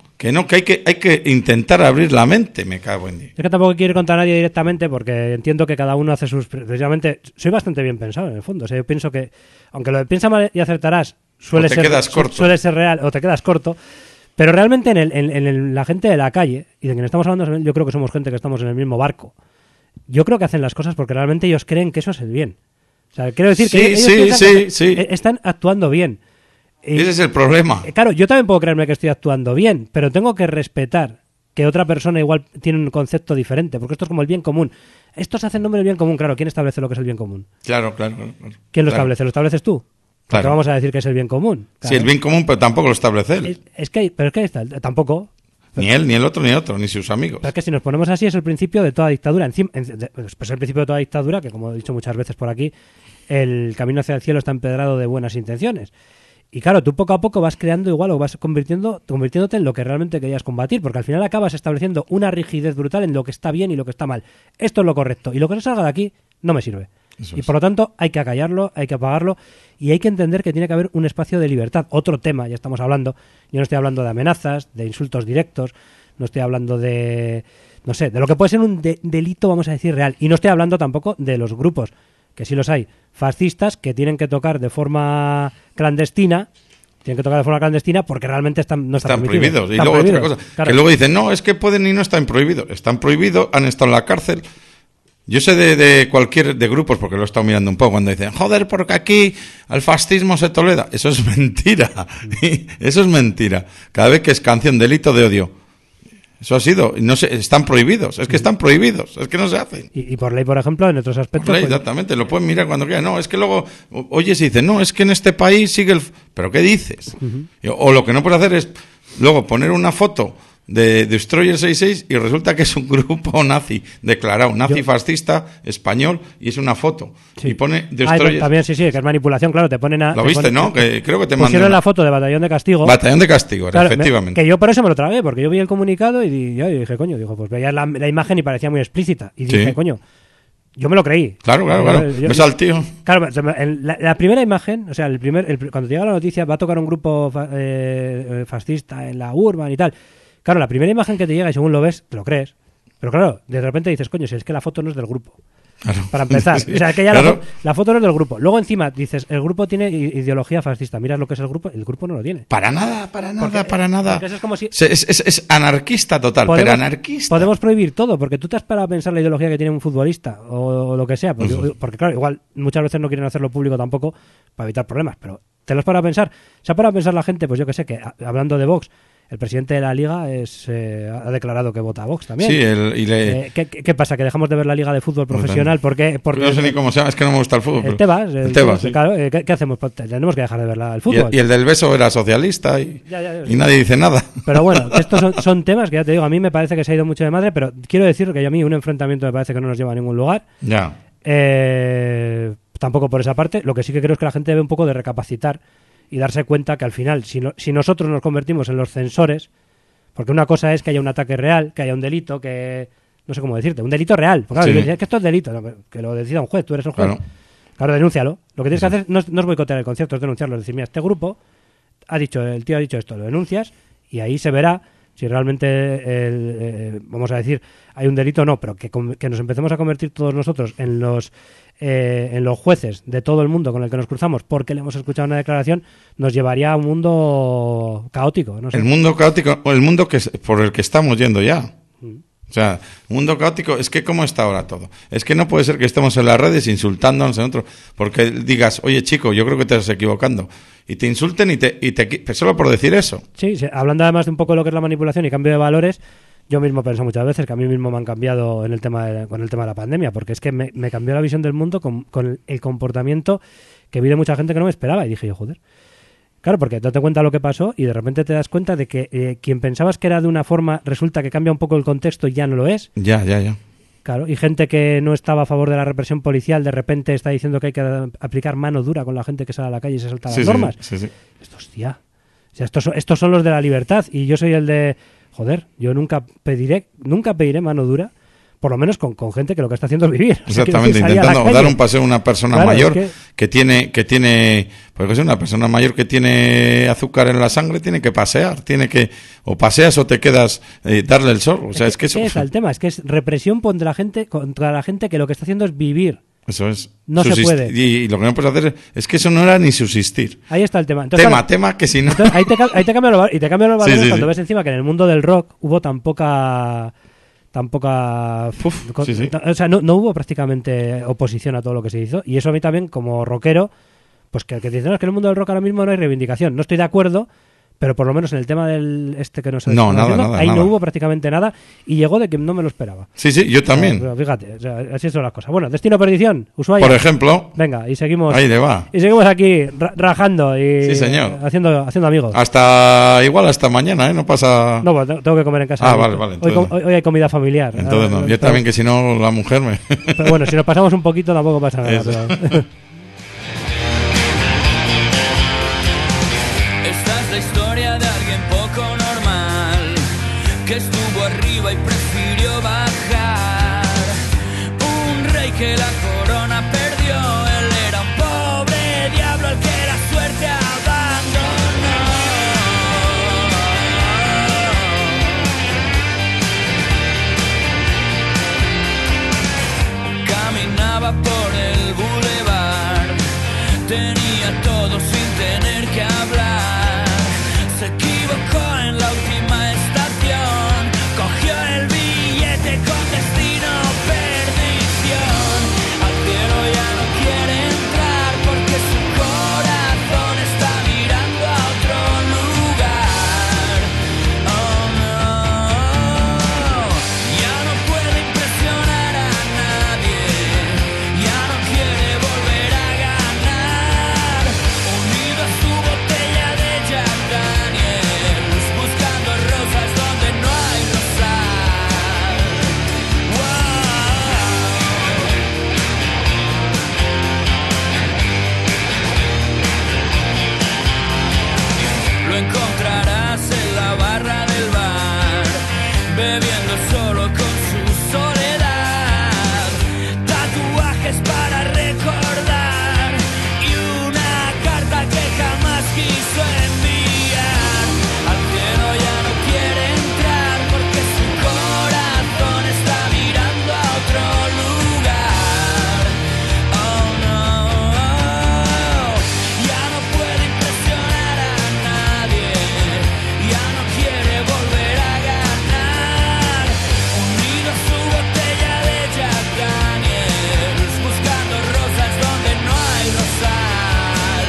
B: hay que intentar abrir la mente, me cago en Dios.
A: Es que tampoco quiero ir contra nadie directamente porque entiendo que cada uno hace sus... Precisamente, soy bastante bien pensado en el fondo. O sea, yo pienso que, aunque lo de piensa mal y acertarás, suele ser real o te quedas corto. Pero realmente en la gente de la calle, y de quien estamos hablando, yo creo que somos gente que estamos en el mismo barco. Yo creo que hacen las cosas porque realmente ellos creen que eso es el bien. O sea, quiero decir que ellos que están actuando bien.
B: Ese es el problema.
A: Claro, yo también puedo creerme que estoy actuando bien, pero tengo que respetar que otra persona igual tiene un concepto diferente, porque esto es como el bien común. Estos hacen nombre del bien común, claro. ¿Quién establece lo que es el bien común?
B: Claro.
A: ¿Quién lo establece? ¿Lo estableces tú? Porque
B: Claro.
A: vamos a decir que es el bien común. Claro.
B: Sí, el bien común, pero tampoco lo establece él.
A: Pero es que ahí está, tampoco.
B: Ni él, ni el otro, ni sus amigos.
A: Pero es que si nos ponemos así es el principio de toda dictadura. Pues el principio de toda dictadura, que como he dicho muchas veces por aquí, el camino hacia el cielo está empedrado de buenas intenciones. Y claro, tú poco a poco vas creando igual o vas convirtiéndote en lo que realmente querías combatir, porque al final acabas estableciendo una rigidez brutal en lo que está bien y lo que está mal. Esto es lo correcto y lo que no salga de aquí no me sirve.
B: Eso
A: y
B: es.
A: por lo tanto hay que acallarlo, hay que apagarlo y hay que entender que tiene que haber un espacio de libertad. Otro tema, ya estamos hablando, yo no estoy hablando de amenazas, de insultos directos, no estoy hablando de, no sé, de lo que puede ser un delito, vamos a decir, real. Y no estoy hablando tampoco de los grupos, que sí los hay, fascistas que tienen que tocar de forma clandestina. Tienen que tocar de forma clandestina porque realmente no están
B: prohibidos. Y
A: están
B: luego
A: prohibidos.
B: otra cosa,
A: Claro.
B: que luego dicen, no, es que pueden y no están prohibidos. Están prohibidos, han estado en la cárcel. Yo sé de grupos, porque lo he estado mirando un poco, cuando dicen, joder, porque aquí el fascismo se tolera. Eso es mentira. Eso es mentira. Cada vez que es canción, delito de odio. Eso ha sido, no sé, están prohibidos, es que están prohibidos, es que no se hacen.
A: Y por ley, por ejemplo, en otros aspectos...
B: Por ley,
A: pues,
B: exactamente, lo pueden mirar cuando quieran. No, es que luego, oye, se dice, no, es que en este país sigue el... ¿Pero qué dices? O lo que no puedes hacer es luego poner una foto de Destroyer 66 y resulta que es un grupo nazi declarado, fascista español, y es una foto.
A: Sí.
B: Y pone Destroyer...
A: también sí, que es manipulación, claro, te ponen a...
B: ¿Lo viste, no? Que creo que te
A: pusieron
B: mandé
A: la foto de Batallón de Castigo.
B: Batallón de Castigo,
A: Claro,
B: efectivamente.
A: Que yo por eso me lo tragué, porque yo vi el comunicado y dije, coño, pues veía la imagen y parecía muy explícita. Y dije,
B: Sí.
A: coño, yo me lo creí.
B: Claro. ¿Ves al tío?
A: Claro, la primera imagen, o sea, cuando te llega la noticia, va a tocar un grupo fascista en la Urban y tal. Claro, la primera imagen que te llega y según lo ves, te lo crees. Pero claro, de repente dices, coño, si es que la foto no es del grupo.
B: Claro.
A: Para empezar.
B: Sí,
A: O sea, que ya
B: claro.
A: la foto no es del grupo. Luego encima dices, el grupo tiene ideología fascista. Miras lo que es el grupo no lo tiene.
B: Para nada.
A: Porque eso es como si...
B: Es anarquista total, pero anarquista.
A: Podemos prohibir todo, porque tú te has parado a pensar la ideología que tiene un futbolista o lo que sea, porque claro, igual muchas veces no quieren hacerlo público tampoco para evitar problemas, pero te lo has parado a pensar. Se ha parado a pensar la gente, pues yo que sé, que hablando de Vox, el presidente de la Liga ha declarado que vota a Vox también.
B: Sí,
A: ¿Qué pasa? ¿Que dejamos de ver la Liga de fútbol profesional? Porque
B: no sé ni cómo se llama, es que no me gusta el fútbol.
A: El Tebas.
B: Sí.
A: Claro, ¿qué hacemos? Pues tenemos que dejar de ver el fútbol.
B: Y el del beso era socialista y nadie dice nada.
A: Pero bueno, estos son temas que ya te digo, a mí me parece que se ha ido mucho de madre, pero quiero decir que a mí un enfrentamiento me parece que no nos lleva a ningún lugar.
B: Ya.
A: Tampoco por esa parte. Lo que sí que creo es que la gente debe un poco de recapacitar y darse cuenta que al final, si nosotros nos convertimos en los censores, porque una cosa es que haya un ataque real, que haya un delito, que... No sé cómo decirte, un delito real. Porque claro, es que esto es delito, no, que lo decida un juez, tú eres un juez. Claro, denúncialo. Lo que tienes que hacer no es boicotear el concierto, es denunciarlo. Es decir, mira, este grupo el tío ha dicho esto, lo denuncias y ahí se verá Si realmente, vamos a decir, hay un delito, no, pero que nos empecemos a convertir todos nosotros en los jueces de todo el mundo con el que nos cruzamos porque le hemos escuchado una declaración, nos llevaría a un mundo caótico. No sé.
B: El mundo caótico, o el mundo por el que estamos yendo ya. O sea, un mundo caótico, es que ¿cómo está ahora todo? Es que no puede ser que estemos en las redes insultándonos en otro, porque digas, oye chico, yo creo que te estás equivocando, y te insulten y te solo por decir eso.
A: Sí, hablando además de un poco de lo que es la manipulación y cambio de valores, yo mismo pienso muchas veces que a mí mismo me han cambiado con el tema de la pandemia, porque es que me cambió la visión del mundo con el comportamiento que vi de mucha gente que no me esperaba, y dije yo, joder. Claro, porque te das cuenta lo que pasó y de repente te das cuenta de que quien pensabas que era de una forma, resulta que cambia un poco el contexto y ya no lo es.
B: Ya.
A: Claro, y gente que no estaba a favor de la represión policial de repente está diciendo que hay que aplicar mano dura con la gente que sale a la calle y se salta las normas.
B: Sí.
A: Esto, hostia. O sea, estos son los de la libertad y yo soy el de, joder, yo nunca pediré mano dura. Por lo menos con gente que lo que está haciendo es vivir.
B: Exactamente, intentando dar un paseo a una persona mayor que tiene, porque es una persona mayor que tiene azúcar en la sangre, tiene que pasear, o paseas o te quedas darle el sol. O sea, es que eso
A: es el tema, es que es represión contra la gente que lo que está haciendo es vivir.
B: Eso es.
A: No se puede.
B: Y lo que no puedes hacer es que eso no era ni subsistir.
A: Ahí está el tema. Entonces,
B: tema que si no...
A: Entonces, ahí te cambian los valores
B: Sí.
A: cuando ves encima que en el mundo del rock hubo tan poca... O sea, no hubo prácticamente oposición a todo lo que se hizo, y eso a mí también como rockero, pues que dicen, no, es que en el mundo del rock ahora mismo no hay reivindicación. No estoy de acuerdo, pero por lo menos en el tema del que nos
B: nada,
A: ahí no hubo prácticamente nada, y llegó de que no me lo esperaba.
B: Sí, yo también.
A: Pero fíjate, o sea, así son las cosas. Bueno, Destino Perdición, Ushuaia.
B: Por ejemplo.
A: Venga, y seguimos.
B: Ahí le va.
A: Y seguimos aquí rajando y
B: sí, señor.
A: haciendo amigos.
B: Igual hasta mañana, ¿eh? No pasa...
A: No, pues tengo que comer en casa.
B: Vale.
A: Hoy hay comida familiar.
B: Entonces no. Yo también, que si no la mujer me...
A: Pero bueno, si nos pasamos un poquito tampoco pasa nada. Pero...
D: Esta es la historia de alguien poco normal que estuvo arriba y prefirió bajar. Un rey que la corona perdió. Él era un pobre diablo al que la suerte abandonó. Caminaba por el boulevard, tenía todo sin tener que hablar. Se equivocó en la última estación, cogió el billete con destino perdición. Al cielo ya no quiere entrar porque su corazón está mirando a otro lugar. Oh no, ya no puede impresionar a nadie, ya no quiere volver a ganar. Unido a su botella de Jack Daniels, buscando rosas donde no hay rosal. Lo encontrarás en la barra del bar, bebiendo solo con su soledad. Tatuajes para recordar y una carta que jamás quiso enviar. Al cielo ya no quiere entrar porque su corazón está mirando a otro lugar. Oh no, ya no puede impresionar a nadie, ya no quiere volver a ganar. Unido a su botella de Jack Daniels, buscando rosas donde no hay rosal.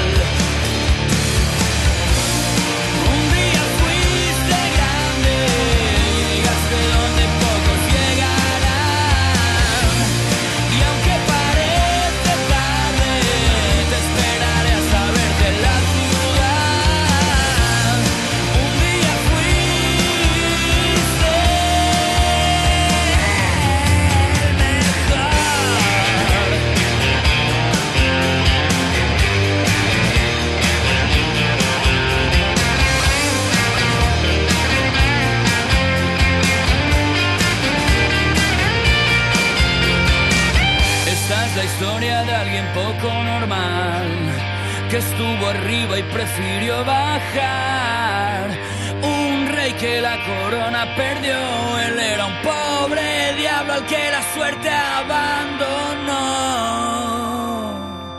D: Un día fuiste grande, llegaste donde pocos llegarán. Y aunque parece tarde, te esperaré hasta verte en la ciudad. Un día fuiste el mejor. Esta es la historia de alguien poco normal que estuvo arriba y prefirió bajar. Un rey rey que la corona perdió. Él era un pobre diablo al que la suerte abandonó.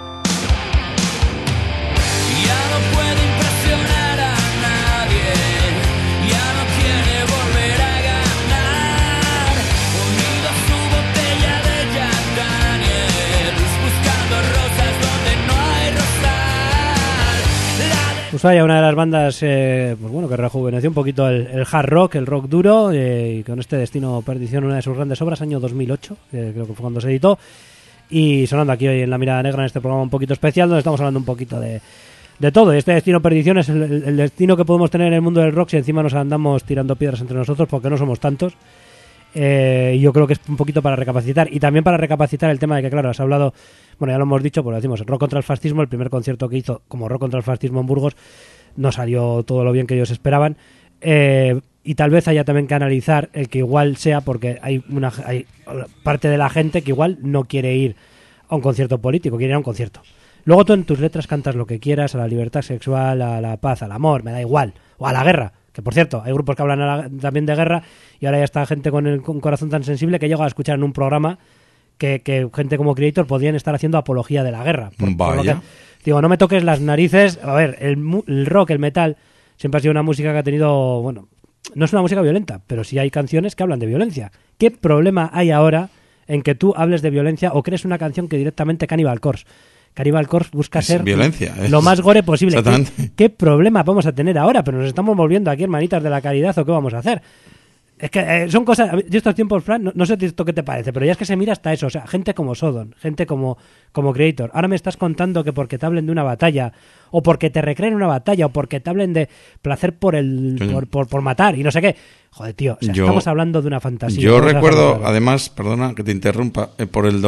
D: Ya no puede impresionar a nadie, ya no quiere volver a ganar. Unido a su botella de Jack Daniels, buscando rosas donde no hay rosal.
A: Ushuaia, una de las bandas pues bueno, que rejuveneció un poquito el hard rock, el rock duro, y con este Destino Perdición, una de sus grandes obras, año 2008, que creo que fue cuando se editó, y sonando aquí hoy en La Mirada Negra en este programa un poquito especial, donde estamos hablando un poquito de todo. Y este Destino Perdición es el destino que podemos tener en el mundo del rock si encima nos andamos tirando piedras entre nosotros, porque no somos tantos. Y yo creo que es un poquito para recapacitar, y también para recapacitar el tema de que, claro, has hablado, bueno, ya lo hemos dicho, pues lo decimos, Rock contra el Fascismo, el primer concierto que hizo como Rock contra el Fascismo en Burgos no salió todo lo bien que ellos esperaban, y tal vez haya también que analizar el que igual sea porque hay parte de la gente que igual no quiere ir a un concierto político, quiere ir a un concierto. Luego tú en tus letras cantas lo que quieras, a la libertad sexual, a la paz, al amor, me da igual, o a la guerra, que por cierto, hay grupos que hablan también de guerra, y ahora ya está gente con un corazón tan sensible que llega a escuchar en un programa que gente como Creator podrían estar haciendo apología de la guerra. Por lo que, digo, no me toques las narices. A ver, el rock, el metal, siempre ha sido una música que ha tenido, bueno, no es una música violenta, pero sí hay canciones que hablan de violencia. ¿Qué problema hay ahora en que tú hables de violencia o crees una canción que directamente Cannibal Corpse? Cannibal Corpse busca ser
B: violencia,
A: lo más gore posible.
B: Exactamente.
A: ¿Qué problema vamos a tener ahora? Pero nos estamos volviendo aquí hermanitas de la caridad, ¿o qué vamos a hacer? Es que son cosas... Yo estos tiempos, Fran, no sé esto qué te parece, pero ya es que se mira hasta eso. O sea, gente como Sodom, gente como Creator. Ahora me estás contando que porque te hablen de una batalla, o porque te recreen una batalla, o porque te hablen de placer por matar y no sé qué. Joder, tío, o sea, estamos hablando de una fantasía.
B: Yo recuerdo, además, perdona que te interrumpa, por el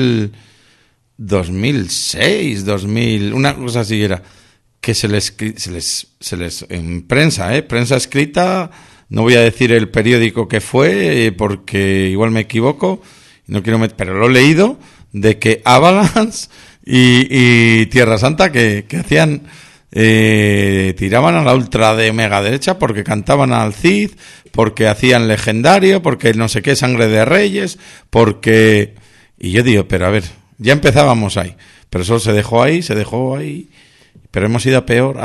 B: 2006, una cosa así era, que se les en prensa, prensa escrita, no voy a decir el periódico que fue, porque igual me equivoco, no quiero pero lo he leído, de que Avalanche y Tierra Santa que hacían, tiraban a la ultra de mega derecha porque cantaban al Cid, porque hacían Legendario, porque no sé qué, Sangre de Reyes, porque... Y yo digo, pero a ver, ya empezábamos ahí, pero eso se dejó ahí, pero hemos ido a peor,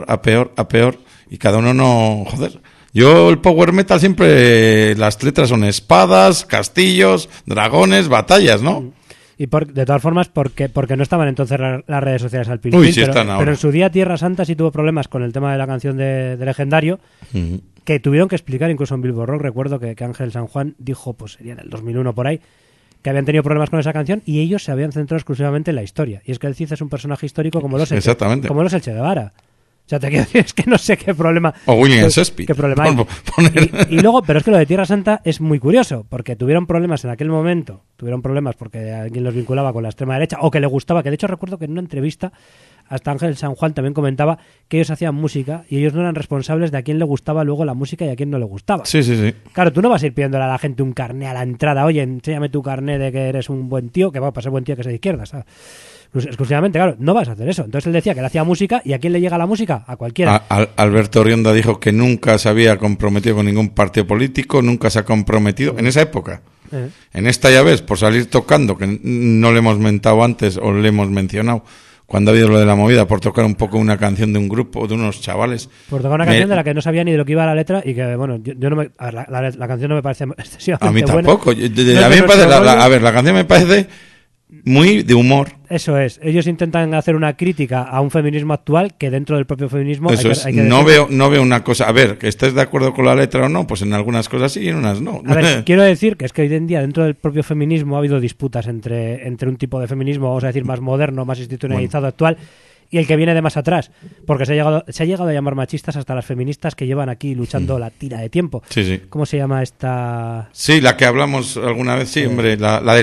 B: y cada uno no... Joder, yo el power metal siempre, las letras son espadas, castillos, dragones, batallas, ¿no?
A: Y de todas formas, porque no estaban entonces las redes sociales al pil,
B: sí están ahora.
A: Pero en su día Tierra Santa sí tuvo problemas con el tema de la canción de Legendario, que tuvieron que explicar, incluso en Billboard Rock. Recuerdo que Ángel San Juan dijo, pues sería en el 2001 por ahí, que habían tenido problemas con esa canción y ellos se habían centrado exclusivamente en la historia. Y es que el Cid es un personaje histórico como lo es el Che Guevara. O sea, te quiero decir, es que no sé qué problema...
B: O William Shakespeare.
A: ¿Qué problema hay? Y luego, pero es que lo de Tierra Santa es muy curioso, porque tuvieron problemas en aquel momento, porque alguien los vinculaba con la extrema derecha, o que le gustaba, que de hecho recuerdo que en una entrevista hasta Ángel San Juan también comentaba que ellos hacían música y ellos no eran responsables de a quién le gustaba luego la música y a quién no le gustaba.
B: Sí.
A: Claro, tú no vas a ir pidiéndole a la gente un carné a la entrada, oye, enséñame tu carné de que eres un buen tío, que va a pasar buen tío que es de izquierda, ¿sabes? Pues exclusivamente, claro, no vas a hacer eso. Entonces él decía que él hacía música, ¿y a quién le llega la música? A cualquiera.
B: Alberto Rionda dijo que nunca se había comprometido con ningún partido político, nunca se ha comprometido en esa época. En esta, ya ves, por salir tocando, que no le hemos mentado antes o le hemos mencionado cuando ha habido lo de la movida, por tocar un poco una canción de un grupo, de unos chavales.
A: Por tocar una canción de la que no sabía ni de lo que iba la letra y que, bueno, yo no me... A ver, la canción no me parece excesivamente
B: buena. A mí tampoco.
A: Buena.
B: A mí me parece, la canción me parece muy de humor.
A: Eso es. Ellos intentan hacer una crítica a un feminismo actual que dentro del propio feminismo hay que
B: no veo una cosa. A ver, que estés de acuerdo con la letra o no, pues en algunas cosas sí y en unas no.
A: A ver, quiero decir que es que hoy en día dentro del propio feminismo ha habido disputas entre un tipo de feminismo, vamos a decir, más moderno, más institucionalizado, actual, y el que viene de más atrás, porque se ha llegado a llamar machistas hasta las feministas que llevan aquí luchando la tira de tiempo.
B: Sí.
A: ¿Cómo se llama esta...?
B: Sí, la que hablamos alguna vez, sí, hombre,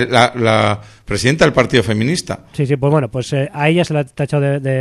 B: la presidenta del Partido Feminista.
A: Sí, pues bueno, pues a ella se la ha tachado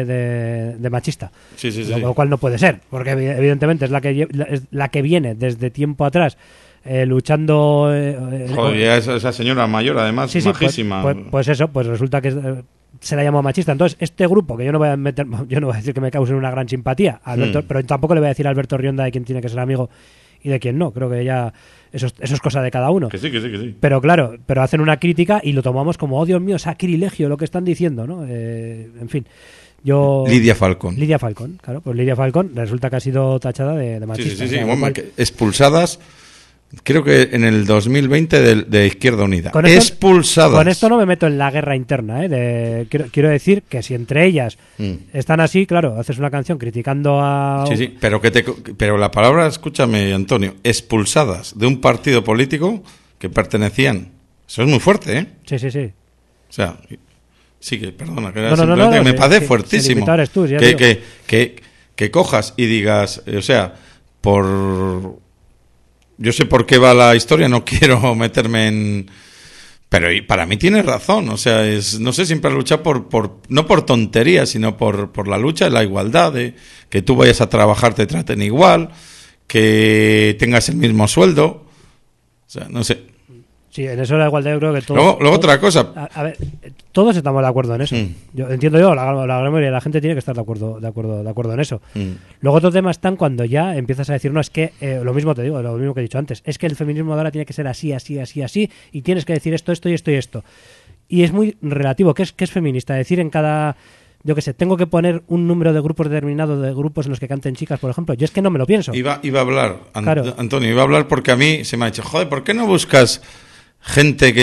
A: de machista.
B: Sí.
A: Lo cual no puede ser, porque evidentemente es la que viene desde tiempo atrás luchando...
B: Joder, esa señora mayor, además, majísima.
A: Pues eso, pues resulta que se la llamó machista. Entonces, este grupo, que yo no voy a decir que me causen una gran simpatía, Alberto, pero tampoco le voy a decir a Alberto Rionda de quien tiene que ser amigo y de quién no. Creo que ya eso es cosa de cada uno.
B: Que sí, que sí, que sí.
A: Pero claro, pero hacen una crítica y lo tomamos como, oh Dios mío, sacrilegio lo que están diciendo, ¿no? En fin, yo...
B: Lidia Falcón.
A: Lidia Falcón, claro, pues Lidia Falcón resulta que ha sido tachada de
B: Sí,
A: machista.
B: sí, sí,
A: o
B: sí.
A: sea,
B: Bueno,
A: lo cual-
B: que expulsadas, creo que en el 2020 de Izquierda Unida.
A: Con esto-
B: Expulsadas.
A: Con esto no me meto en la guerra interna, ¿eh? Quiero decir que si entre ellas están así, claro, haces una canción criticando a...
B: Sí, sí, pero la palabra, escúchame, Antonio, expulsadas de un partido político que pertenecían. Eso es muy fuerte, ¿eh?
A: Sí, sí, sí.
B: O sea, sí que, perdona, que
A: No,
B: simplemente
A: no,
B: me
A: sí,
B: parece
A: sí, el
B: fuertísimo.
A: invitado eres tú, ya
B: que,
A: digo.
B: que cojas y digas, o sea, yo sé por qué va la historia, no quiero meterme en... Pero para mí tienes razón, o sea, no sé, siempre luchar no por tonterías, sino por la lucha de la igualdad, de que tú vayas a trabajar, te traten igual, que tengas el mismo sueldo, o sea, no sé.
A: Sí, en eso la igualdad yo creo que todos...
B: Luego otra cosa,
A: A ver, todos estamos de acuerdo en eso. Entiendo yo, la gran mayoría de la gente tiene que estar de acuerdo en eso. Luego otro tema están cuando ya empiezas a decir, no, es que, lo mismo te digo, lo mismo que he dicho antes, es que el feminismo de ahora tiene que ser así, así, así, así, y tienes que decir esto, esto y esto y esto. Y es muy relativo. ¿Qué es feminista? Decir en cada... Yo qué sé, tengo que poner un número de grupos determinado de grupos en los que canten chicas, por ejemplo. Yo es que no me lo pienso.
B: iba a hablar,
A: Claro.
B: Antonio, iba a hablar porque a mí se me ha dicho, joder, ¿por qué no buscas gente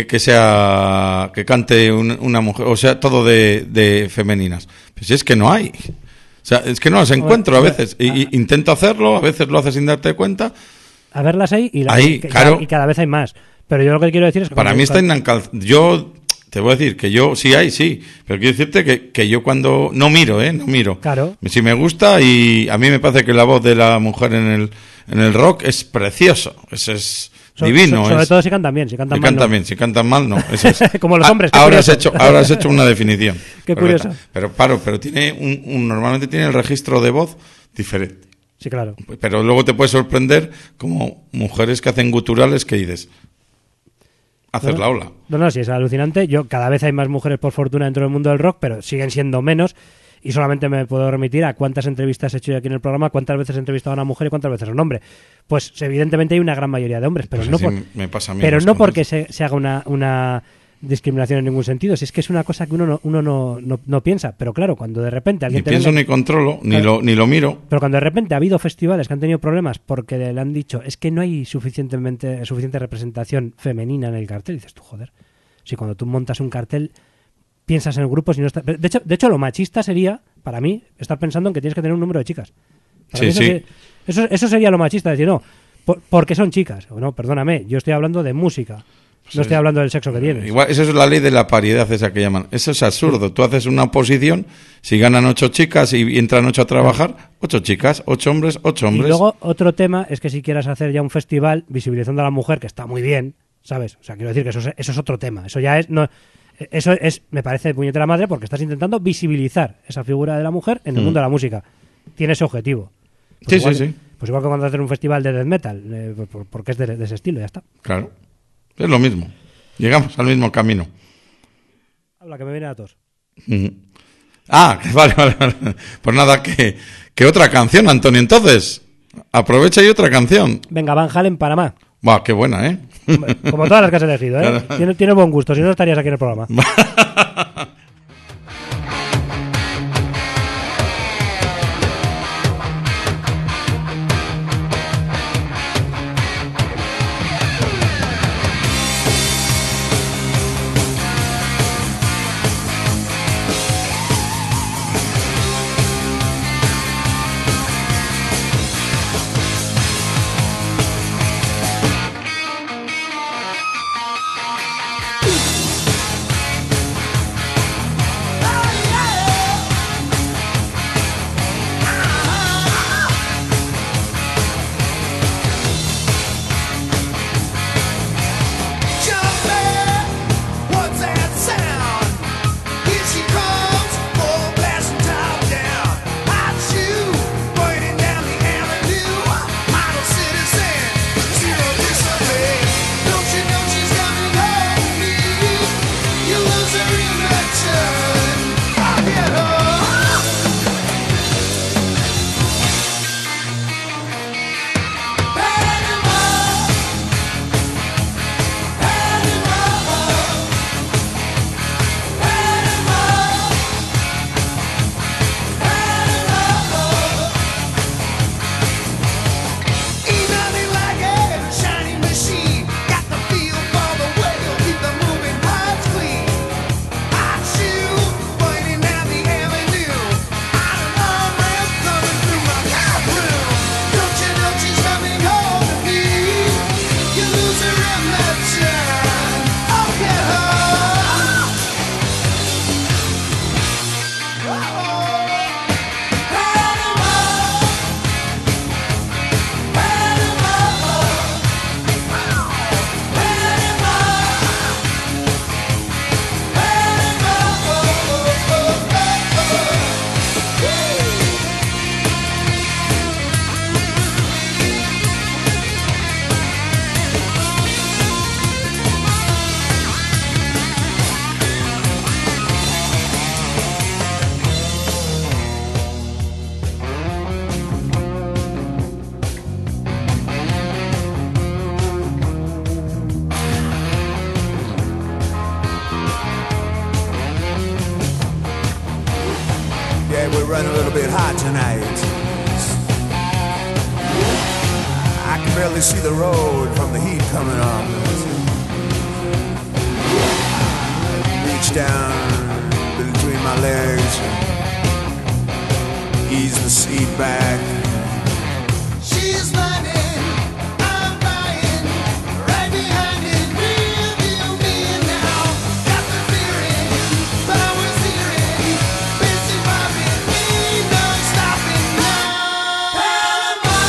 B: que cante una mujer, o sea, todo de femeninas? Pues es que no hay. O sea, es que no las encuentro a veces. Y intento hacerlo, a veces lo haces sin darte cuenta.
A: A verlas ahí y,
B: Claro.
A: y cada vez hay más. Pero yo lo que quiero decir es que...
B: Para mí está yo te voy a decir que yo sí hay, sí, pero quiero decirte que yo cuando no miro.
A: Claro.
B: Si me gusta, y a mí me parece que la voz de la mujer en el rock es precioso, es divino.
A: Sobre todo si cantan bien, si cantan mal no.
B: bien, si cantan mal no. Eso es.
A: Como los hombres, qué
B: Ahora
A: curioso.
B: ahora has hecho una definición.
A: Qué
B: correcta.
A: curioso.
B: Pero tiene normalmente tiene el registro de voz diferente.
A: Sí, claro.
B: Pero luego te puede sorprender como mujeres que hacen guturales que dices, hacer la ola.
A: No, sí, es alucinante. Cada vez hay más mujeres, por fortuna, dentro del mundo del rock, pero siguen siendo menos. Y solamente me puedo remitir a cuántas entrevistas he hecho yo aquí en el programa, cuántas veces he entrevistado a una mujer y cuántas veces a un hombre. Pues evidentemente hay una gran mayoría de hombres, pero
B: Pues
A: no,
B: así me pasa a mí
A: pero
B: unas
A: no
B: cuantas.
A: porque se haga una discriminación en ningún sentido. Si es que es una cosa que uno no piensa. Pero claro, cuando de repente
B: Ni
A: alguien te
B: pienso
A: venga-
B: ni controlo,
A: Claro.
B: ni lo miro.
A: Pero cuando de repente ha habido festivales que han tenido problemas porque le han dicho es que no hay suficiente representación femenina en el cartel, dices tú, joder. Si cuando tú montas un cartel piensas en grupos y no está... De hecho, lo machista sería, para mí, estar pensando en que tienes que tener un número de chicas. Para mí
B: Sí.
A: eso sería lo machista, decir, no, porque son chicas. O no, perdóname, yo estoy hablando de música. No estoy hablando del sexo que tienes.
B: Igual, esa es la ley de la paridad, esa que llaman. Eso es absurdo. Tú haces una oposición, si ganan 8 chicas y entran 8 a trabajar, 8 chicas, 8 hombres, 8
A: Y
B: hombres.
A: luego otro tema es que si quieras hacer ya un festival visibilizando a la mujer, que está muy bien, ¿sabes? O sea, quiero decir que eso es otro tema. Eso ya es... No, eso es, me parece de puñetera madre porque estás intentando visibilizar esa figura de la mujer en el mundo de la música. Tiene ese objetivo. Pues
B: Sí,
A: igual,
B: sí.
A: Pues igual que cuando hacer un festival de death metal, porque es de ese estilo, ya está.
B: Claro. Es lo mismo. Llegamos al mismo camino.
A: Habla, que me viene a tos.
B: Ujú. Ah, vale. Pues nada, que otra canción, Antonio. Entonces, aprovecha y otra canción.
A: Venga, Van Halen, Panamá.
B: Buah, qué buena, ¿eh?
A: Como todas las que has elegido, ¿eh?
B: Claro.
A: Tiene buen gusto, si no estarías aquí en el programa.
C: Panama.
E: bit hot tonight. I can barely see the road from the heat coming on. Reach down between my legs, ease the seat back. She's running, I'm buying, right behind it, real deal me now. Got the feeling, flowers hearing, busy robbing me, no stopping now. Panama,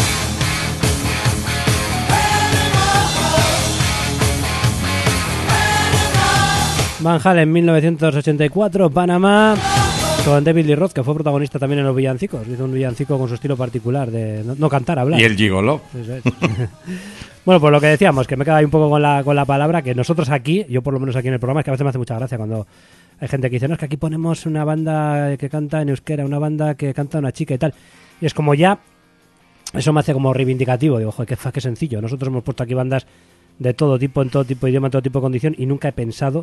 A: Van Halen, 1984, Panamá, con David Lee Roth, que fue protagonista también en los villancicos. Hizo un villancico con su estilo particular de no cantar, hablar.
B: Y el gigoló.
A: Eso es. Bueno, pues lo que decíamos, que me queda ahí un poco con la palabra, que nosotros aquí, yo por lo menos aquí en el programa, es que a veces me hace mucha gracia cuando hay gente que dice, no, es que aquí ponemos una banda que canta en euskera, una banda que canta una chica y tal. Y es como ya, eso me hace como reivindicativo. Digo, joder, qué sencillo. Nosotros hemos puesto aquí bandas de todo tipo, en todo tipo de idioma, en todo tipo de condición, y nunca he pensado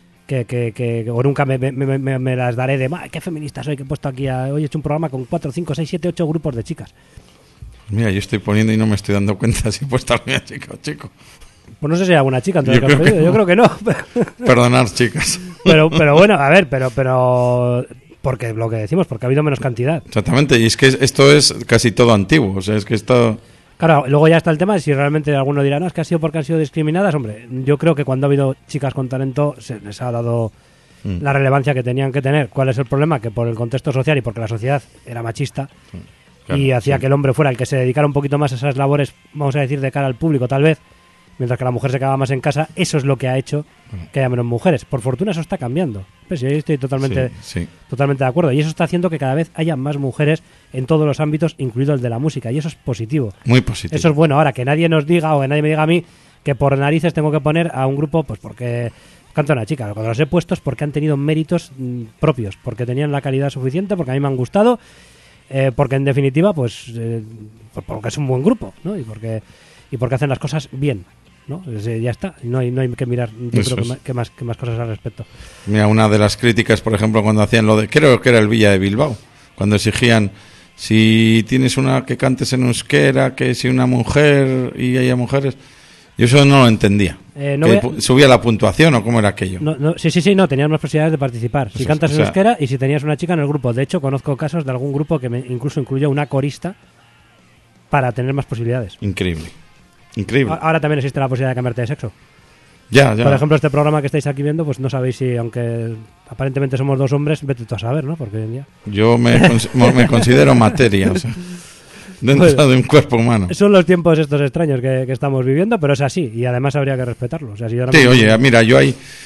A: o nunca me las daré de, qué feminista soy, que he puesto aquí, hoy he hecho un programa con 4, 5, 6, 7, 8 grupos de chicas.
B: Mira, yo estoy poniendo y no me estoy dando cuenta si he puesto alguna chica o chico.
A: Pues no sé si hay alguna chica entonces
B: Yo
A: creo que no.
B: Perdonad, chicas.
A: Pero bueno, a ver, pero porque lo que decimos, porque ha habido menos cantidad.
B: Exactamente, y es que esto es casi todo antiguo, o sea, es que esto...
A: Claro, luego ya está el tema de si realmente alguno dirá, no, es que ha sido porque han sido discriminadas. Hombre, yo creo que cuando ha habido chicas con talento se les ha dado la relevancia que tenían que tener. ¿Cuál es el problema? Que por el contexto social y porque la sociedad era machista
B: Claro,
A: y hacía que el hombre fuera el que se dedicara un poquito más a esas labores, vamos a decir, de cara al público tal vez, mientras que la mujer se quedaba más en casa. Eso es lo que ha hecho que haya menos mujeres. Por fortuna eso está cambiando. Pues yo estoy totalmente de acuerdo. Y eso está haciendo que cada vez haya más mujeres en todos los ámbitos, incluido el de la música. Y eso es positivo.
B: Muy positivo.
A: Eso es bueno. Ahora, que nadie nos diga o que nadie me diga a mí que por narices tengo que poner a un grupo pues porque canta una chica. Cuando los he puesto es porque han tenido méritos propios, porque tenían la calidad suficiente, porque a mí me han gustado, porque en definitiva pues porque es un buen grupo, ¿no? y porque hacen las cosas bien, ¿no? Ya está, no hay que mirar, yo
B: Eso
A: creo
B: es.
A: que más cosas al respecto.
B: Mira, una de las críticas, por ejemplo, cuando hacían lo de, creo que era el Villa de Bilbao, cuando exigían, si tienes una que cantes en euskera, que si una mujer y haya mujeres, yo eso no lo entendía. ¿Subía la puntuación o cómo era aquello?
A: Sí, no, tenías más posibilidades de participar. Si cantas en euskera y si tenías una chica en el grupo. De hecho, conozco casos de algún grupo que incluso incluyó una corista para tener más posibilidades.
B: Increíble.
A: Ahora también existe la posibilidad de cambiarte de sexo.
B: Ya.
A: Por ejemplo, este programa que estáis aquí viendo, pues no sabéis si, aunque aparentemente somos dos hombres, vete tú a saber, ¿no? Porque hoy en día...
B: Yo me considero materia, o sea, dentro de un cuerpo humano.
A: Son los tiempos estos extraños que estamos viviendo, pero es así, y además habría que respetarlo. O sea, si ahora
B: Sí, oye, mira, yo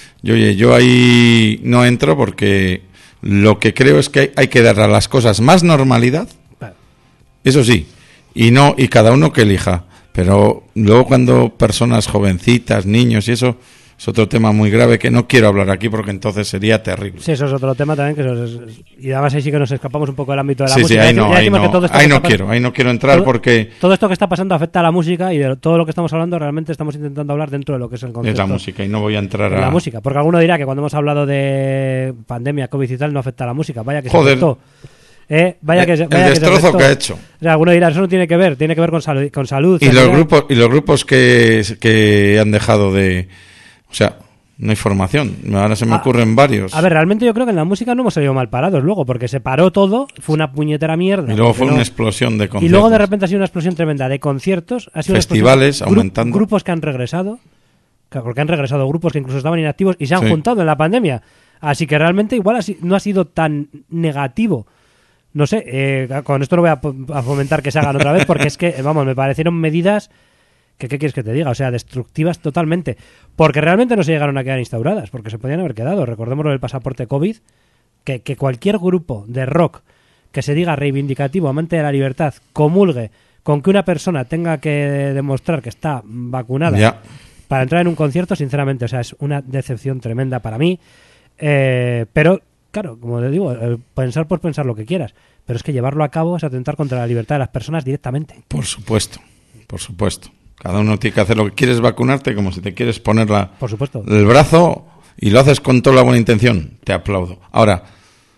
B: ahí no entro porque lo que creo es que hay que darle a las cosas más normalidad,
A: Claro.
B: eso sí, y cada uno que elija. Pero luego cuando personas jovencitas, niños y eso, es otro tema muy grave que no quiero hablar aquí porque entonces sería terrible.
A: Sí, eso es otro tema también, y además ahí sí que nos escapamos un poco del ámbito de la
B: Sí,
A: música.
B: ahí no quiero entrar porque...
A: Todo esto que está pasando afecta a la música y de todo lo que estamos hablando realmente estamos intentando hablar dentro de lo que es el contexto.
B: Es la música y no voy a entrar
A: la música, porque alguno dirá que cuando hemos hablado de pandemia, COVID y tal, no afecta a la música. Vaya que
B: Joder.
A: se afectó. Vaya que
B: el destrozo que ha hecho.
A: O sea, alguno dirá, eso no tiene que ver con salud.
B: Y los grupos que han dejado de... O sea, no hay formación. Ahora se me ocurren varios.
A: A ver, realmente yo creo que en la música no hemos salido mal parados luego, porque se paró todo, fue una puñetera mierda.
B: Y luego fue una explosión de conciertos.
A: Y luego de repente ha sido una explosión tremenda de conciertos. Ha sido
B: festivales aumentando.
A: Grupos que han regresado, porque han regresado grupos que incluso estaban inactivos y se han juntado en la pandemia. Así que realmente igual no ha sido tan negativo. No sé, con esto no voy a fomentar que se hagan otra vez porque es que, vamos, me parecieron medidas que, ¿qué quieres que te diga? O sea, destructivas totalmente. Porque realmente no se llegaron a quedar instauradas, porque se podían haber quedado. Recordemos lo del pasaporte COVID, que cualquier grupo de rock que se diga reivindicativo, amante de la libertad, comulgue con que una persona tenga que demostrar que está vacunada para entrar en un concierto, sinceramente, o sea, es una decepción tremenda para mí. Pero... Claro, como te digo, pensar por pensar lo que quieras, pero es que llevarlo a cabo es atentar contra la libertad de las personas directamente.
B: Por supuesto. Cada uno tiene que hacer lo que quieres, vacunarte, como si te quieres poner
A: por supuesto.
B: el brazo y lo haces con toda la buena intención. Te aplaudo. Ahora,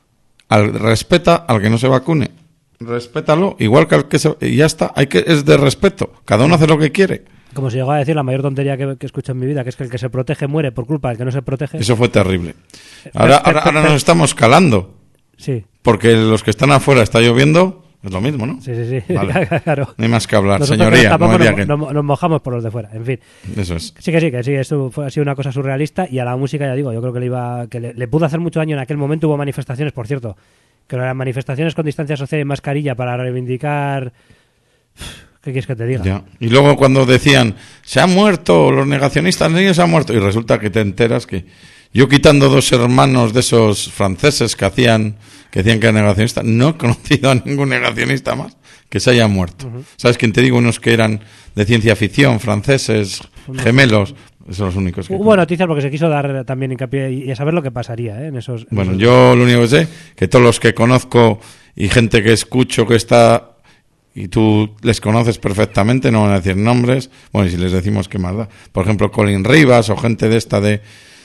B: respeta al que no se vacune. Respétalo, igual que al que se... Y ya está, es de respeto. Cada uno hace lo que quiere.
A: Como se llegó a decir la mayor tontería que escucho en mi vida, que es que el que se protege muere por culpa del que no se protege.
B: Eso fue terrible. Ahora nos estamos calando.
A: Sí.
B: Porque los que están afuera está lloviendo, es lo mismo, ¿no?
A: Sí.
B: Vale.
A: Claro.
B: No hay más que hablar,
A: Nosotros
B: señoría.
A: tampoco
B: No me diga que...
A: nos mojamos por los de fuera, en fin.
B: Eso es.
A: Sí, esto ha sido una cosa surrealista y a la música, ya digo, yo creo que le pudo hacer mucho daño en aquel momento. Hubo manifestaciones, por cierto, que eran manifestaciones con distancia social y mascarilla para reivindicar... ¿Qué quieres que te diga?
B: Ya. Y luego cuando decían, se han muerto, los negacionistas niños se han muerto, y resulta que te enteras que yo, quitando 2 hermanos de esos franceses que decían que eran negacionistas, no he conocido a ningún negacionista más que se haya muerto. ¿Sabes quién te digo? Unos que eran de ciencia ficción, franceses, gemelos, esos son los únicos que...
A: Hubo noticias porque se quiso dar también hincapié y a saber lo que pasaría en esos...
B: Bueno, yo lo único que sé, que todos los que conozco y gente que escucho que está... Y tú les conoces perfectamente, no van a decir nombres. Bueno, y si les decimos, qué más da. Por ejemplo, Colin Rivas o gente de esta de...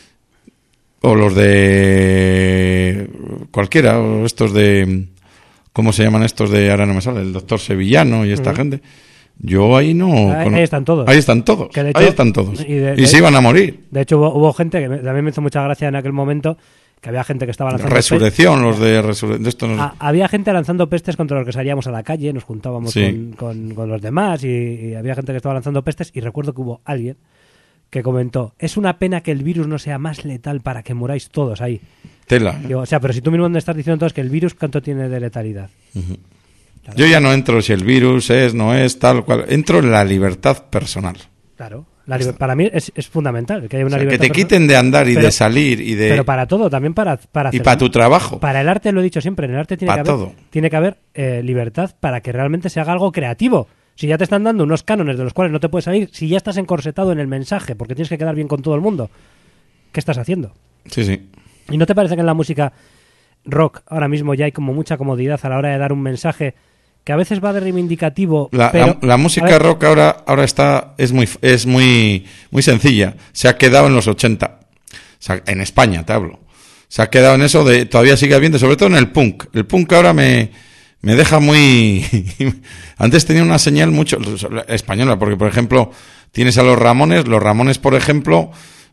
B: O los de... Cualquiera, o estos de... ¿Cómo se llaman estos de... Ahora no me sale, el doctor Sevillano y esta gente. Yo ahí no...
A: Ahí están todos.
B: Ahí están todos.
A: Que de hecho-
B: ahí están todos.
A: y
B: Y se iban a morir.
A: De hecho, hubo gente que también me hizo mucha gracia en aquel momento, que había gente que estaba lanzando...
B: Resurrección, los de estos no-
A: Había gente lanzando pestes contra los que salíamos a la calle, nos juntábamos
B: Sí.
A: con los demás y había gente que estaba lanzando pestes y recuerdo que hubo alguien que comentó, es una pena que el virus no sea más letal para que muráis todos ahí.
B: Tela.
A: Digo, o sea, pero si tú mismo me estás diciendo entonces que el virus, ¿cuánto tiene de letalidad? Claro.
B: Yo ya no entro si el virus es, no es, tal cual. Entro en la libertad personal.
A: Claro. Para mí es fundamental que haya una
B: O sea, que
A: libertad
B: te
A: personal.
B: quiten de andar y
A: Pero-
B: de salir y de...
A: Pero para todo, también para
B: y
A: hacer-
B: para tu trabajo.
A: Para el arte, lo he dicho siempre, en el arte
B: Pa' todo.
A: tiene que haber libertad para que realmente se haga algo creativo. Si ya te están dando unos cánones de los cuales no te puedes salir, si ya estás encorsetado en el mensaje porque tienes que quedar bien con todo el mundo, ¿qué estás haciendo?
B: Sí, sí.
A: ¿Y no te parece que en la música rock ahí mismo ya hay como mucha comodidad a la hora de dar un mensaje que a veces va de reivindicativo? pero,
B: La
A: a
B: música
A: ver,
B: rock ahora es muy sencilla. Se ha quedado en los 80. O sea, en España te hablo. Se ha quedado en eso de... Todavía sigue habiendo, sobre todo en el punk. El punk ahora me deja muy... Antes tenía una señal mucho española, porque, por ejemplo, tienes a los Ramones. Los Ramones, por ejemplo,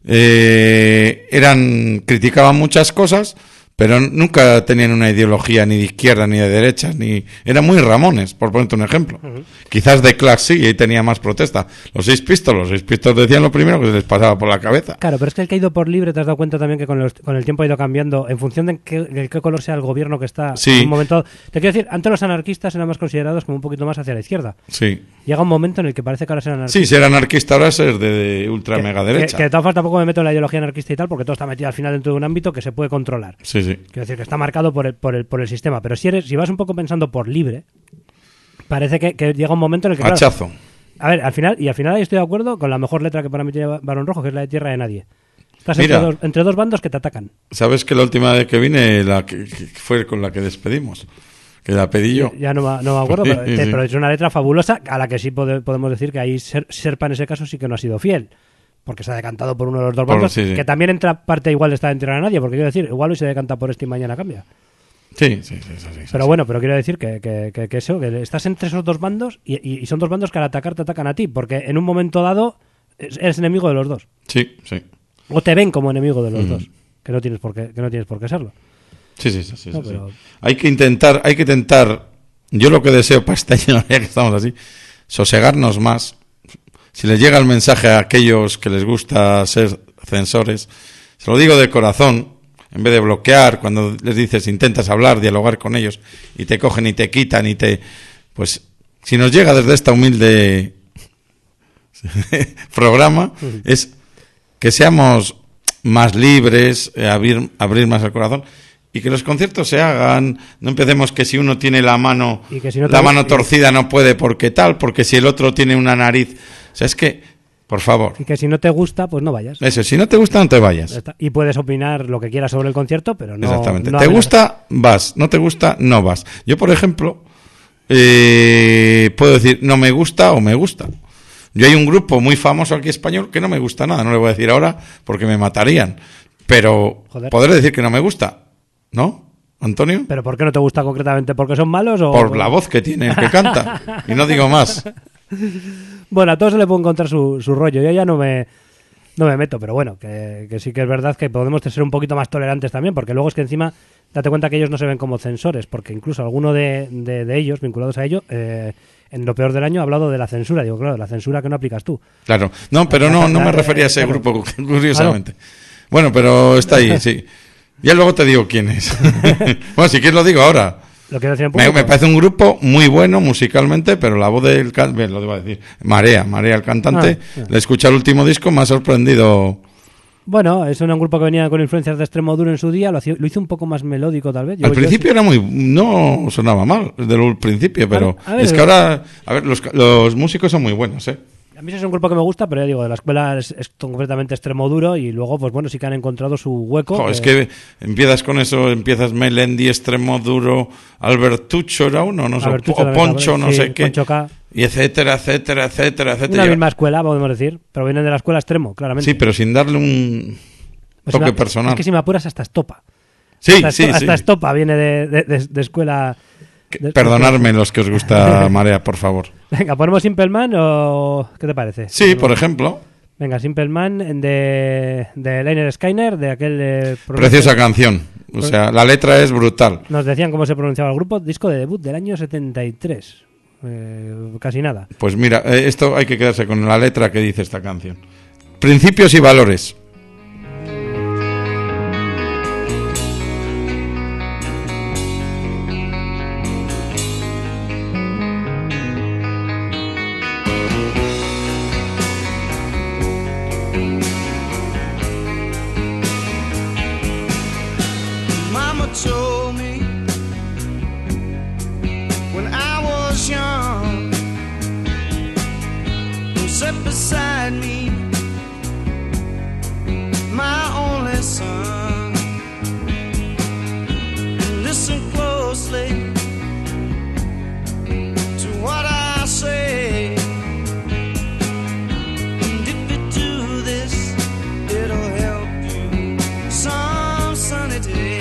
B: criticaban muchas cosas, pero nunca tenían una ideología ni de izquierda ni de derecha, eran muy Ramones, por ponerte un ejemplo. Quizás de Clash sí, y tenía más protesta. Los Seis Pistols decían lo primero que se les pasaba por la cabeza.
A: Claro, pero es que el que ha ido por libre, te has dado cuenta también que con el tiempo ha ido cambiando en función de qué color sea el gobierno que está
B: Sí.
A: en un momento. Te quiero decir, antes los anarquistas eran más considerados como un poquito más hacia la izquierda.
B: Sí.
A: Llega un momento en el que parece que ahora ser anarquista.
B: Sí, ser anarquista ahora es ser de ultra mega derecha.
A: Que de todas formas tampoco me meto en la ideología anarquista y tal, porque todo está metido al final dentro de un ámbito que se puede controlar.
B: Sí, sí.
A: Quiero decir que está marcado por el sistema. Pero si vas un poco pensando por libre, parece que llega un momento en el que. Claro,
B: Hachazo.
A: a ver, al final ahí estoy de acuerdo con la mejor letra que para mí tiene Barón Rojo, que es la de Tierra de Nadie. Estás
B: Mira.
A: entre dos bandos que te atacan.
B: ¿Sabes que la última vez que vine, la que fue con la que despedimos? Que la pedí yo.
A: Ya no me acuerdo,
B: Sí,
A: pero,
B: sí.
A: pero es una letra fabulosa a la que sí podemos decir que ahí Serpa en ese caso sí que no ha sido fiel. Porque se ha decantado por uno de los dos bandos,
B: sí, sí.
A: que también entra parte igual de estar en Tierra de Nadie, porque quiero decir, igual hoy se decanta por este y mañana cambia.
B: Sí.
A: Pero bueno, pero quiero decir que eso, que estás entre esos dos bandos y son dos bandos que al atacar te atacan a ti, porque en un momento dado eres enemigo de los dos.
B: Sí.
A: O te ven como enemigo de los dos, que no tienes por qué serlo.
B: Sí.
A: No, pero-
B: Hay que intentar, yo lo que deseo para este año, ya que estamos así, sosegarnos más. Si les llega el mensaje a aquellos que les gusta ser censores, se lo digo de corazón, en vez de bloquear, cuando les dices, intentas hablar, dialogar con ellos, y te cogen y te quitan pues, si nos llega desde esta humilde programa, es que seamos más libres, abrir más el corazón, y que los conciertos se hagan. No empecemos que si uno tiene la mano
A: Y que si no te-
B: la mano torcida no puede porque tal, porque si el otro tiene una nariz, o sea, es que, por favor,
A: Y que si no te gusta, pues no vayas.
B: eso, si no te gusta no te
A: Ya
B: vayas.
A: está. Y puedes opinar lo que quieras sobre el concierto, pero no.
B: Exactamente.
A: no
B: ¿Te
A: amenazas.
B: gusta? Vas. ¿No te gusta? No vas. Yo, por ejemplo, puedo decir no me gusta o me gusta. Yo hay un grupo muy famoso aquí español que no me gusta nada. No le voy a decir ahora porque me matarían. Pero
A: Joder.
B: podré decir que no me gusta, ¿no? ¿Antonio?
A: ¿Pero por qué no te gusta concretamente? ¿Porque son malos o...?
B: Por la voz que tiene el que canta. Y no digo más.
A: Bueno, a todos se le puede encontrar su rollo. Yo ya no me meto, pero bueno, que sí que es verdad que podemos ser un poquito más tolerantes también, porque luego es que encima, date cuenta que ellos no se ven como censores, porque incluso alguno de ellos, vinculados a ello, en lo peor del año ha hablado de la censura. Digo, claro, la censura que no aplicas tú.
B: Claro. No, pero no me refería a ese
A: claro.
B: grupo, curiosamente. Bueno, pero está ahí, sí. Ya luego te digo quién es. Bueno, si quieres lo digo ahora.
A: ¿Lo quiero decir en público?
B: Me parece un grupo muy bueno musicalmente, pero la voz del cantante, lo debo decir, Marea, el cantante, le escuché el último disco, me ha sorprendido.
A: Bueno, es un grupo que venía con influencias de extremo duro en su día, lo hizo un poco más melódico tal vez.
B: Al principio era no sonaba mal, desde el principio, pero
A: A ver,
B: es que ahora, a ver, los músicos son muy buenos, ¿eh?
A: A mí es un grupo que me gusta, pero ya digo, de la escuela es completamente extremo duro y luego, pues bueno, sí que han encontrado su hueco.
B: Jo, es que empiezas con eso, empiezas Melendi, extremo duro, Albertucho era uno, no sé,
A: Albertucho
B: o
A: también,
B: Poncho, no
A: sí,
B: sé qué,
A: Poncho K.
B: y etcétera.
A: Una misma escuela, podemos decir, pero vienen de la escuela extremo, claramente.
B: Sí, pero sin darle un
A: Pues
B: toque personal.
A: Es que si me apuras hasta Estopa.
B: Sí,
A: Hasta Estopa viene de escuela...
B: Perdonadme los que os gusta Marea, por favor.
A: Venga, ¿ponemos Simple Man o qué te parece?
B: Sí, por ejemplo.
A: Venga, Simple Man de Lynyrd Skynyrd, de aquel...
B: Preciosa canción. O sea, la letra es brutal.
A: Nos decían cómo se pronunciaba el grupo, disco de debut del año 73. Casi nada.
B: Pues mira, esto hay que quedarse con la letra que dice esta canción. Principios y valores.
E: Mama told me when I was young, who sat beside me, my only son. Listen closely to what I say, and if you do this, it'll help you some sunny day.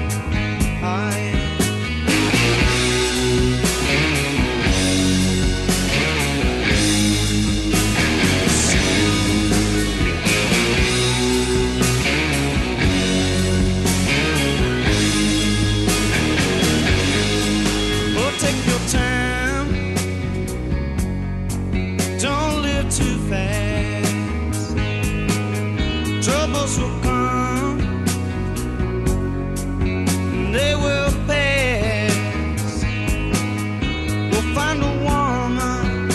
E: Take your time, don't live too fast. Troubles will come, they will pass. We'll find a woman,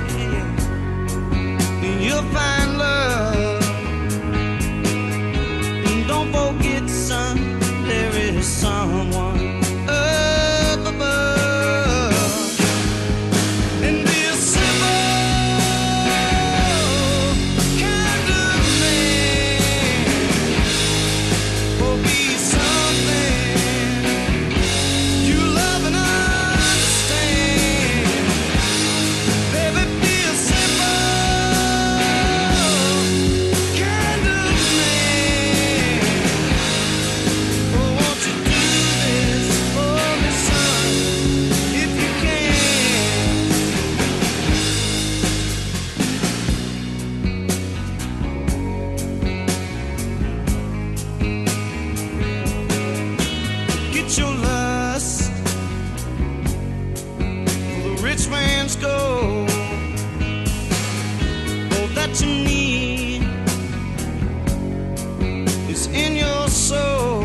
E: and you'll find love. And don't forget, son, there is someone up above. And be a simple kind of man, or be something you love and understand. Baby, be a simple kind of man. Oh, won't you do this for me, son, if you can? Get your lust for the rich man's gold. All that you need is in your soul.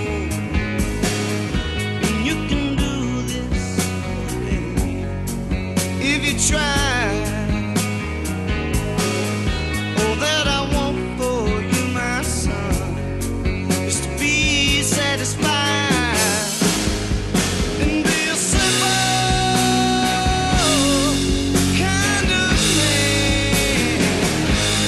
E: And you can do this, baby, if you try. All that I want for you, my son, is to be satisfied and be a simple kind of man.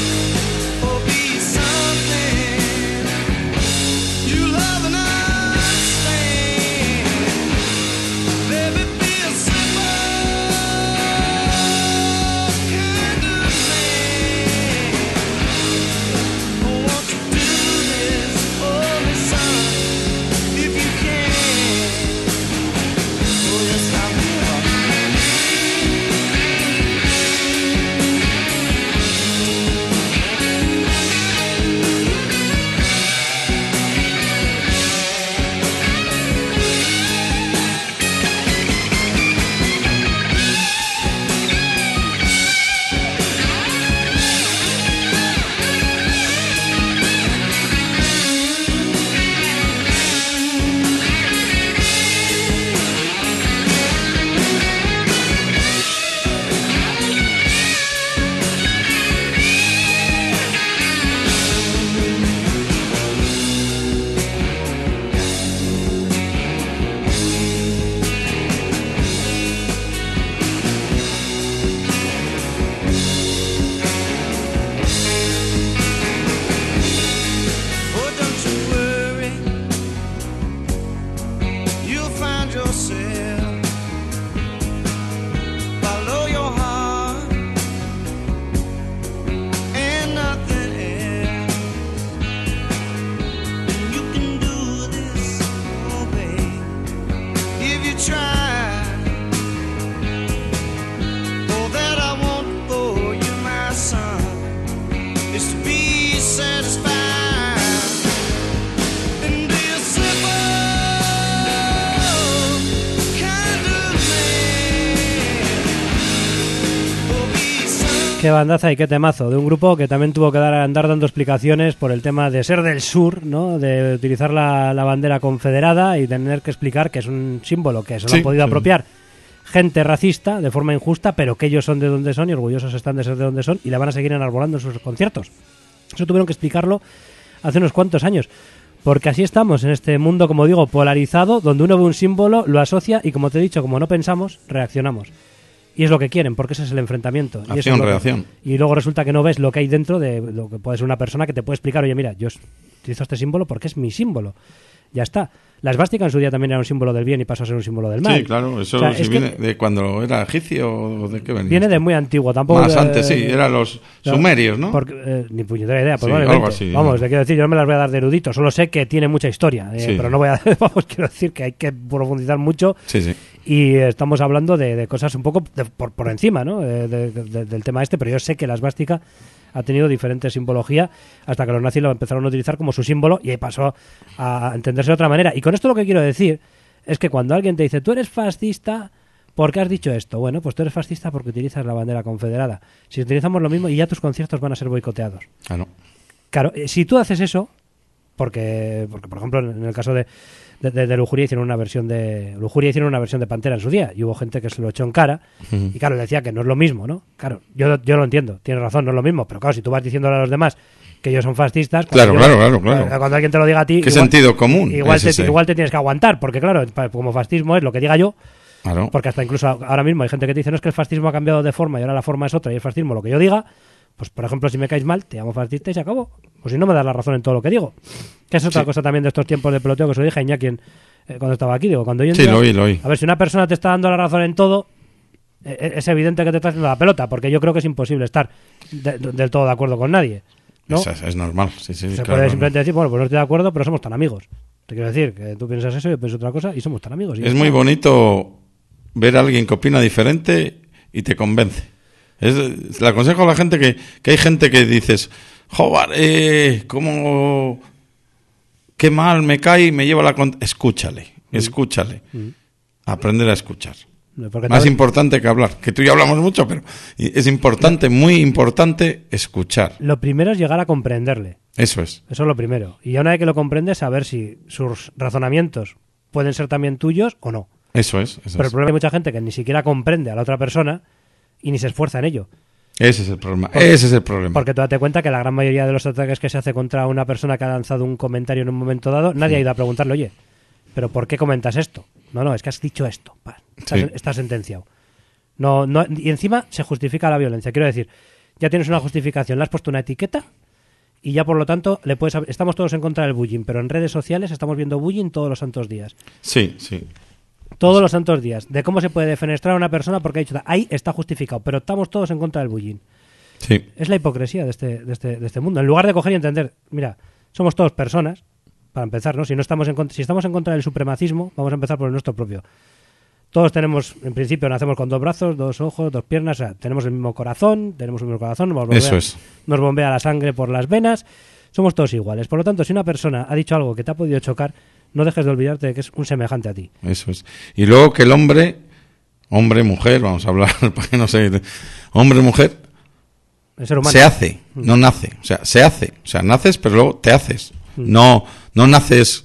A: Qué bandaza y qué temazo de un grupo que también tuvo que andar dando explicaciones por el tema de ser del sur, ¿no? De utilizar la bandera confederada y tener que explicar que es un símbolo que se lo
B: Sí,
A: han podido
B: sí.
A: apropiar gente racista de forma injusta, pero que ellos son de donde son y orgullosos están de ser de donde son y la van a seguir enarbolando en sus conciertos. Eso tuvieron que explicarlo hace unos cuantos años. Porque así estamos en este mundo, como digo, polarizado, donde uno ve un símbolo, lo asocia y, como te he dicho, como no pensamos, reaccionamos. Y es lo que quieren, porque ese es el enfrentamiento. Y eso
B: Acción,
A: es lo que-
B: reacción.
A: y luego resulta que no ves lo que hay dentro de lo que puede ser una persona que te puede explicar, oye, mira, yo utilizo este símbolo porque es mi símbolo. Ya está. La esvástica en su día también era un símbolo del bien y pasó a ser un símbolo del mal.
B: Sí, claro, eso
A: O sea,
B: sí
A: es que
B: viene de cuando era egipcio o de qué venía.
A: viene de muy antiguo, tampoco...
B: Más antes, sí, eran los sumerios, ¿no?
A: Porque, ni puñetera idea,
B: Sí,
A: probablemente.
B: algo así,
A: Vamos,
B: ¿no?
A: te quiero decir, yo no me las voy a dar de erudito, solo sé que tiene mucha historia,
B: Sí.
A: pero no voy a... Vamos, quiero decir que hay que profundizar mucho
B: Sí, sí.
A: y estamos hablando de cosas un poco por encima, ¿no? Del tema este, pero yo sé que la esvástica ha tenido diferente simbología hasta que los nazis lo empezaron a utilizar como su símbolo y ahí pasó a entenderse de otra manera. Y con esto lo que quiero decir es que cuando alguien te dice, tú eres fascista, ¿por qué has dicho esto? Bueno, pues tú eres fascista porque utilizas la bandera confederada. Si utilizamos lo mismo y ya tus conciertos van a ser boicoteados.
B: Ah, no.
A: Claro, si tú haces eso, porque por ejemplo, en el caso de Lujuria hicieron una versión de Pantera en su día y hubo gente que se lo echó en cara y claro, le decía que no es lo mismo, ¿no? Claro, yo lo entiendo, tienes razón, no es lo mismo, pero claro, si tú vas diciéndole a los demás que ellos son fascistas,
B: Claro,
A: cuando
B: claro.
A: cuando alguien te lo diga a ti,
B: ¿Qué sentido común
A: igual
B: es
A: te,
B: ese?
A: igual te tienes que aguantar, porque claro, como fascismo es lo que diga yo,
B: Claro.
A: porque hasta incluso ahora mismo hay gente que te dice no es que el fascismo ha cambiado de forma y ahora la forma es otra y el fascismo lo que yo diga, pues por ejemplo si me caes mal te llamo fascista y se acabó, pues si no me das la razón en todo lo que digo, que es otra
B: Sí.
A: cosa también de estos tiempos de peloteo que se lo dije a Iñaki cuando estaba aquí, digo, cuando hoy en
B: Sí,
A: día-
B: lo oí.
A: a ver, si una persona te está dando la razón en todo, es evidente que te está haciendo la pelota, porque yo creo que es imposible estar del todo de acuerdo con nadie, ¿no?
B: Es normal, sí, sí.
A: Se
B: claro.
A: puede simplemente decir, bueno, pues no estoy de acuerdo, pero somos tan amigos. Te quiero decir que tú piensas eso, yo pienso otra cosa y somos tan amigos. Y ya
B: Es
A: está.
B: muy bonito ver a alguien que opina diferente y te convence. Le aconsejo a la gente que hay gente que dices, joder, cómo... Qué mal me cae y me lleva la... Escúchale. Aprender a escuchar.
A: Porque
B: Más
A: tal-
B: importante que hablar. Que tú y yo hablamos mucho, pero es importante, muy importante, escuchar.
A: Lo primero es llegar a comprenderle.
B: Eso es.
A: Eso es lo primero. Y ya una vez que lo comprendes, saber si sus razonamientos pueden ser también tuyos o no.
B: Eso es.
A: Pero el problema es que hay mucha gente que ni siquiera comprende a la otra persona y ni se esfuerza en ello.
B: Ese es el problema. Ese es el problema.
A: Porque tú date cuenta que la gran mayoría de los ataques que se hace contra una persona que ha lanzado un comentario en un momento dado, nadie ha ido a preguntarle, oye, ¿pero por qué comentas esto? No, es que has dicho esto.
B: Sí.
A: Estás sentenciado. No, y encima se justifica la violencia. Quiero decir, ya tienes una justificación, le has puesto una etiqueta y ya por lo tanto estamos todos en contra del bullying, pero en redes sociales estamos viendo bullying todos los santos días.
B: Sí, sí.
A: Todos los santos días. De cómo se puede defenestrar a una persona porque ha dicho, ahí está justificado, pero estamos todos en contra del bullying.
B: Sí.
A: Es la hipocresía de este mundo. En lugar de coger y entender, mira, somos todos personas, para empezar, ¿no? Si estamos en contra del supremacismo, vamos a empezar por el nuestro propio. Todos tenemos, en principio, nacemos con 2 brazos, 2 ojos, 2 piernas, o sea, tenemos el mismo corazón,
B: Eso es.
A: nos bombea la sangre por las venas, somos todos iguales. Por lo tanto, si una persona ha dicho algo que te ha podido chocar, no dejes de olvidarte de que es un semejante a ti.
B: Eso es. Y luego que el hombre, mujer, vamos a hablar, para que no sé, hombre, mujer,
A: El ser humano.
B: se hace, no nace. O sea, se hace. O sea, naces, pero luego te haces. No naces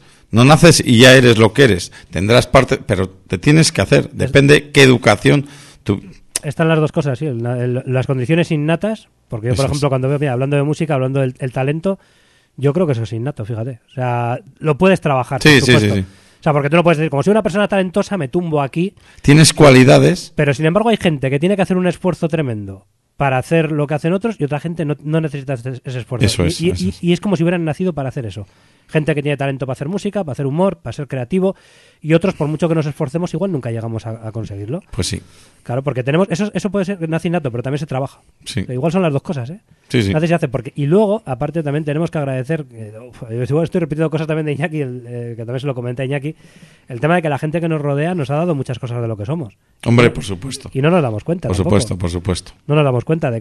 B: y ya eres lo que eres. Tendrás parte, pero te tienes que hacer. Depende qué educación tú...
A: Están las dos cosas, sí. Las condiciones innatas, porque yo, por
B: Eso
A: ejemplo,
B: es.
A: cuando veo, mira, hablando de música, hablando del el talento, yo creo que eso es innato, fíjate. O sea, lo puedes trabajar,
B: Sí,
A: por
B: sí,
A: supuesto.
B: sí, sí.
A: O sea, porque tú no puedes decir, como soy una persona talentosa, me tumbo aquí,
B: Tienes cualidades.
A: pero sin embargo hay gente que tiene que hacer un esfuerzo tremendo para hacer lo que hacen otros y otra gente no necesita ese esfuerzo.
B: Eso es,
A: y,
B: eso es.
A: y es como si hubieran nacido para hacer eso. Gente que tiene talento para hacer música, para hacer humor, para ser creativo, y otros, por mucho que nos esforcemos, igual nunca llegamos a conseguirlo.
B: Pues sí.
A: Claro, porque tenemos eso puede ser nace innato, pero también se trabaja.
B: Sí.
A: Igual son las dos cosas, ¿eh?
B: Sí, sí.
A: Nace y se hace porque y luego, aparte, también tenemos que agradecer, igual estoy repitiendo cosas también de Iñaki, que también se lo comenté a Iñaki, el tema de que la gente que nos rodea nos ha dado muchas cosas de lo que somos.
B: Hombre, por supuesto.
A: Y no nos damos cuenta.
B: Por
A: tampoco.
B: supuesto, por supuesto.
A: No nos damos cuenta de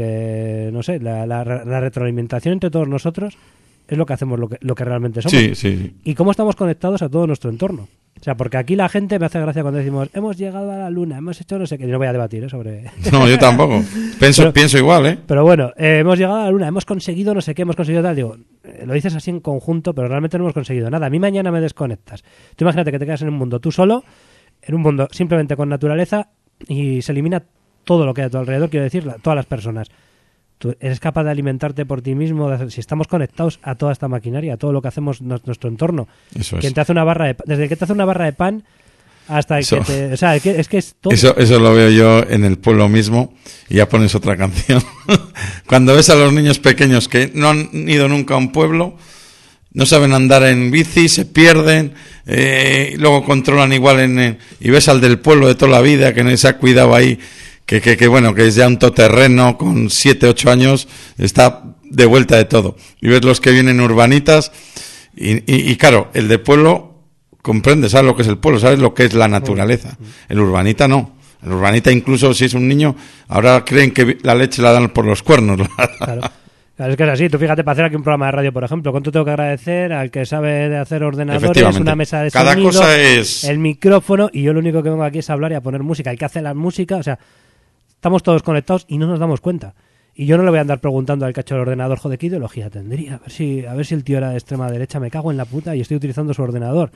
A: que no sé, la retroalimentación entre todos nosotros es lo que hacemos, lo que realmente somos.
B: Sí, sí.
A: Y cómo estamos conectados a todo nuestro entorno. O sea, porque aquí la gente me hace gracia cuando decimos hemos llegado a la luna, hemos hecho no sé qué. Yo no voy a debatir sobre...
B: No, yo tampoco. Pienso igual, ¿eh?
A: Pero bueno, hemos llegado a la luna, hemos conseguido no sé qué, hemos conseguido tal. Digo, lo dices así en conjunto, pero realmente no hemos conseguido nada. A mí mañana me desconectas. Tú imagínate que te quedas en un mundo tú solo, en un mundo simplemente con naturaleza, y se elimina todo lo que hay a tu alrededor, quiero decir, todas las personas. Tú eres capaz de alimentarte por ti mismo, si estamos conectados a toda esta maquinaria, a todo lo que hacemos nuestro entorno.
B: Eso es.
A: Quien te hace una barra de desde el que te hace una barra de pan hasta el
B: Eso.
A: que te... O sea, es que es todo.
B: Eso lo veo yo en el pueblo mismo, y ya pones otra canción. Cuando ves a los niños pequeños que no han ido nunca a un pueblo, no saben andar en bici, se pierden, luego controlan igual y ves al del pueblo de toda la vida que no se ha cuidado ahí, que bueno, que es ya un todoterreno con 7, 8 años, está de vuelta de todo. Y ves los que vienen urbanitas y claro, el de pueblo comprende, sabes lo que es el pueblo, sabes lo que es la naturaleza. El urbanita no. El urbanita, incluso si es un niño, ahora creen que la leche la dan por los cuernos.
A: Claro. Claro, es que es así. Tú fíjate, para hacer aquí un programa de radio, por ejemplo, ¿cuánto tengo que agradecer al que sabe de hacer ordenadores,
B: Efectivamente.
A: una mesa de
B: Cada
A: sonido,
B: cosa es...
A: el micrófono, y yo lo único que vengo aquí es a hablar y a poner música. El que hace la música, o sea, estamos todos conectados y no nos damos cuenta. Y yo no le voy a andar preguntando al cacho del ordenador, joder, ¿qué ideología tendría? A ver si el tío era de extrema derecha, me cago en la puta y estoy utilizando su ordenador.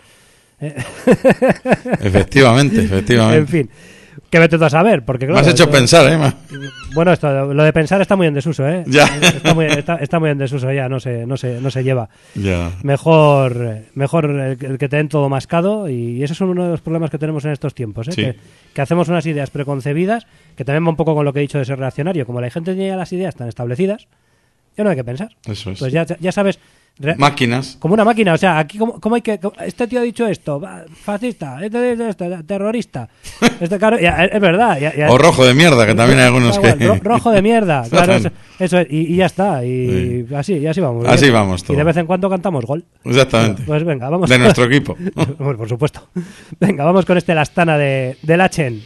B: Efectivamente.
A: En fin, que vete tú a saber, porque claro...
B: Me has hecho pensar, ¿eh?
A: Bueno, lo de pensar está muy en desuso, ¿eh?
B: Ya.
A: Está muy en desuso ya, no se lleva.
B: Ya.
A: Mejor el que te den todo mascado, y ese es uno de los problemas que tenemos en estos tiempos, ¿eh?
B: Sí.
A: Que hacemos unas ideas preconcebidas, que también va un poco con lo que he dicho de ser reaccionario. Como la gente tiene ya las ideas tan establecidas, ya no hay que pensar.
B: Eso es.
A: Pues ya sabes...
B: Máquinas.
A: Como una máquina, o sea, aquí cómo hay que... Este tío ha dicho esto, fascista, terrorista. Claro, es verdad.
B: O rojo de mierda, que también hay algunos
A: da igual,
B: que...
A: rojo de mierda, claro, eso es, y ya está, y
B: Sí.
A: así vamos.
B: Así vamos todo.
A: Y de vez en cuando cantamos gol.
B: Exactamente.
A: Pues venga, vamos.
B: De nuestro equipo.
A: Bueno, por supuesto. Venga, vamos con La Astana de Lachen.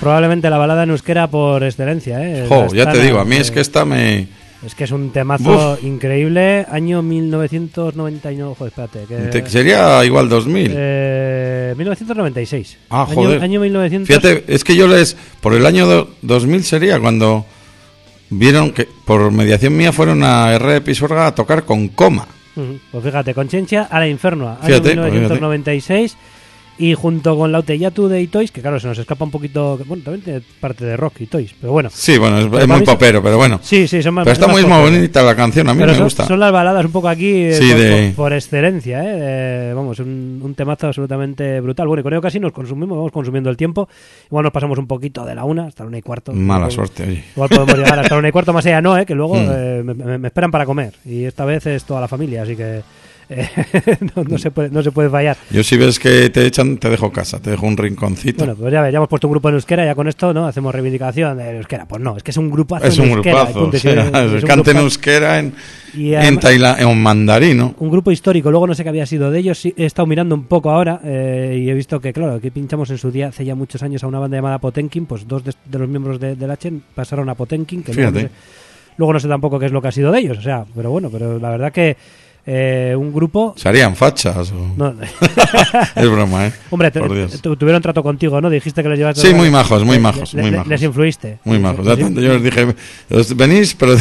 A: probablemente la balada en euskera por excelencia, ¿eh?
B: Jo,
A: Las
B: ya te
A: Tanas,
B: digo, a mí es que esta me...
A: Es que es un temazo increíble. Año 1999. Joder, espérate.
B: Sería igual 2000.
A: 1996.
B: Ah, joder.
A: Año 1900.
B: Fíjate, es que por el año 2000 sería cuando vieron que por mediación mía fueron a R de Pisuerga a tocar con Coma.
A: Pues fíjate, Conciencia a la Inferno. Año
B: Fíjate,
A: 1996. Y junto con Lauteyatu de Itois, que claro, se nos escapa un poquito. Bueno, también tiene parte de rock Itois, pero bueno.
B: Sí, bueno, es
A: para
B: muy
A: mí
B: popero, pero bueno.
A: Sí, son más.
B: Pero está muy bonita la canción, a mí
A: pero
B: me gusta.
A: Son las baladas un poco aquí
B: Sí,
A: por excelencia, ¿eh? Vamos, un temazo absolutamente brutal. Bueno, y con ello casi vamos consumiendo el tiempo. Igual nos pasamos un poquito de la 1 hasta la 1:15.
B: Mala suerte, oye.
A: Igual podemos llegar hasta la 1:15 más allá, no, que luego me esperan para comer. Y esta vez es toda la familia, así que no se puede fallar.
B: Yo si ves que te echan, te dejo casa, te dejo un rinconcito.
A: Bueno, pues ya ves, ya hemos puesto un grupo en euskera, ya con esto no hacemos reivindicación de euskera. Pues no, es que es un grupazo
B: es
A: en
B: un
A: euskera,
B: grupazo,
A: punto,
B: o sea,
A: es un
B: canta en
A: grupazo.
B: euskera
A: Y además,
B: en mandarino.
A: un grupo histórico, luego no sé qué había sido de ellos, sí, he estado mirando un poco ahora y he visto que, claro, aquí pinchamos en su día, hace ya muchos años, a una banda llamada Potenkin, pues dos de los miembros del Hachen pasaron a Potenkin, que
B: Fíjate.
A: luego no sé tampoco qué es lo que ha sido de ellos, o sea, pero la verdad que un grupo...
B: ¿Se harían fachas?
A: No,
B: Es broma, ¿eh?
A: hombre,
B: Por Dios.
A: tuvieron trato contigo, ¿no? Dijiste que les llevaste...
B: Sí, muy majos, muy majos, muy majos.
A: Les influiste.
B: Muy majos.
A: Les-
B: Yo les dije, venís, pero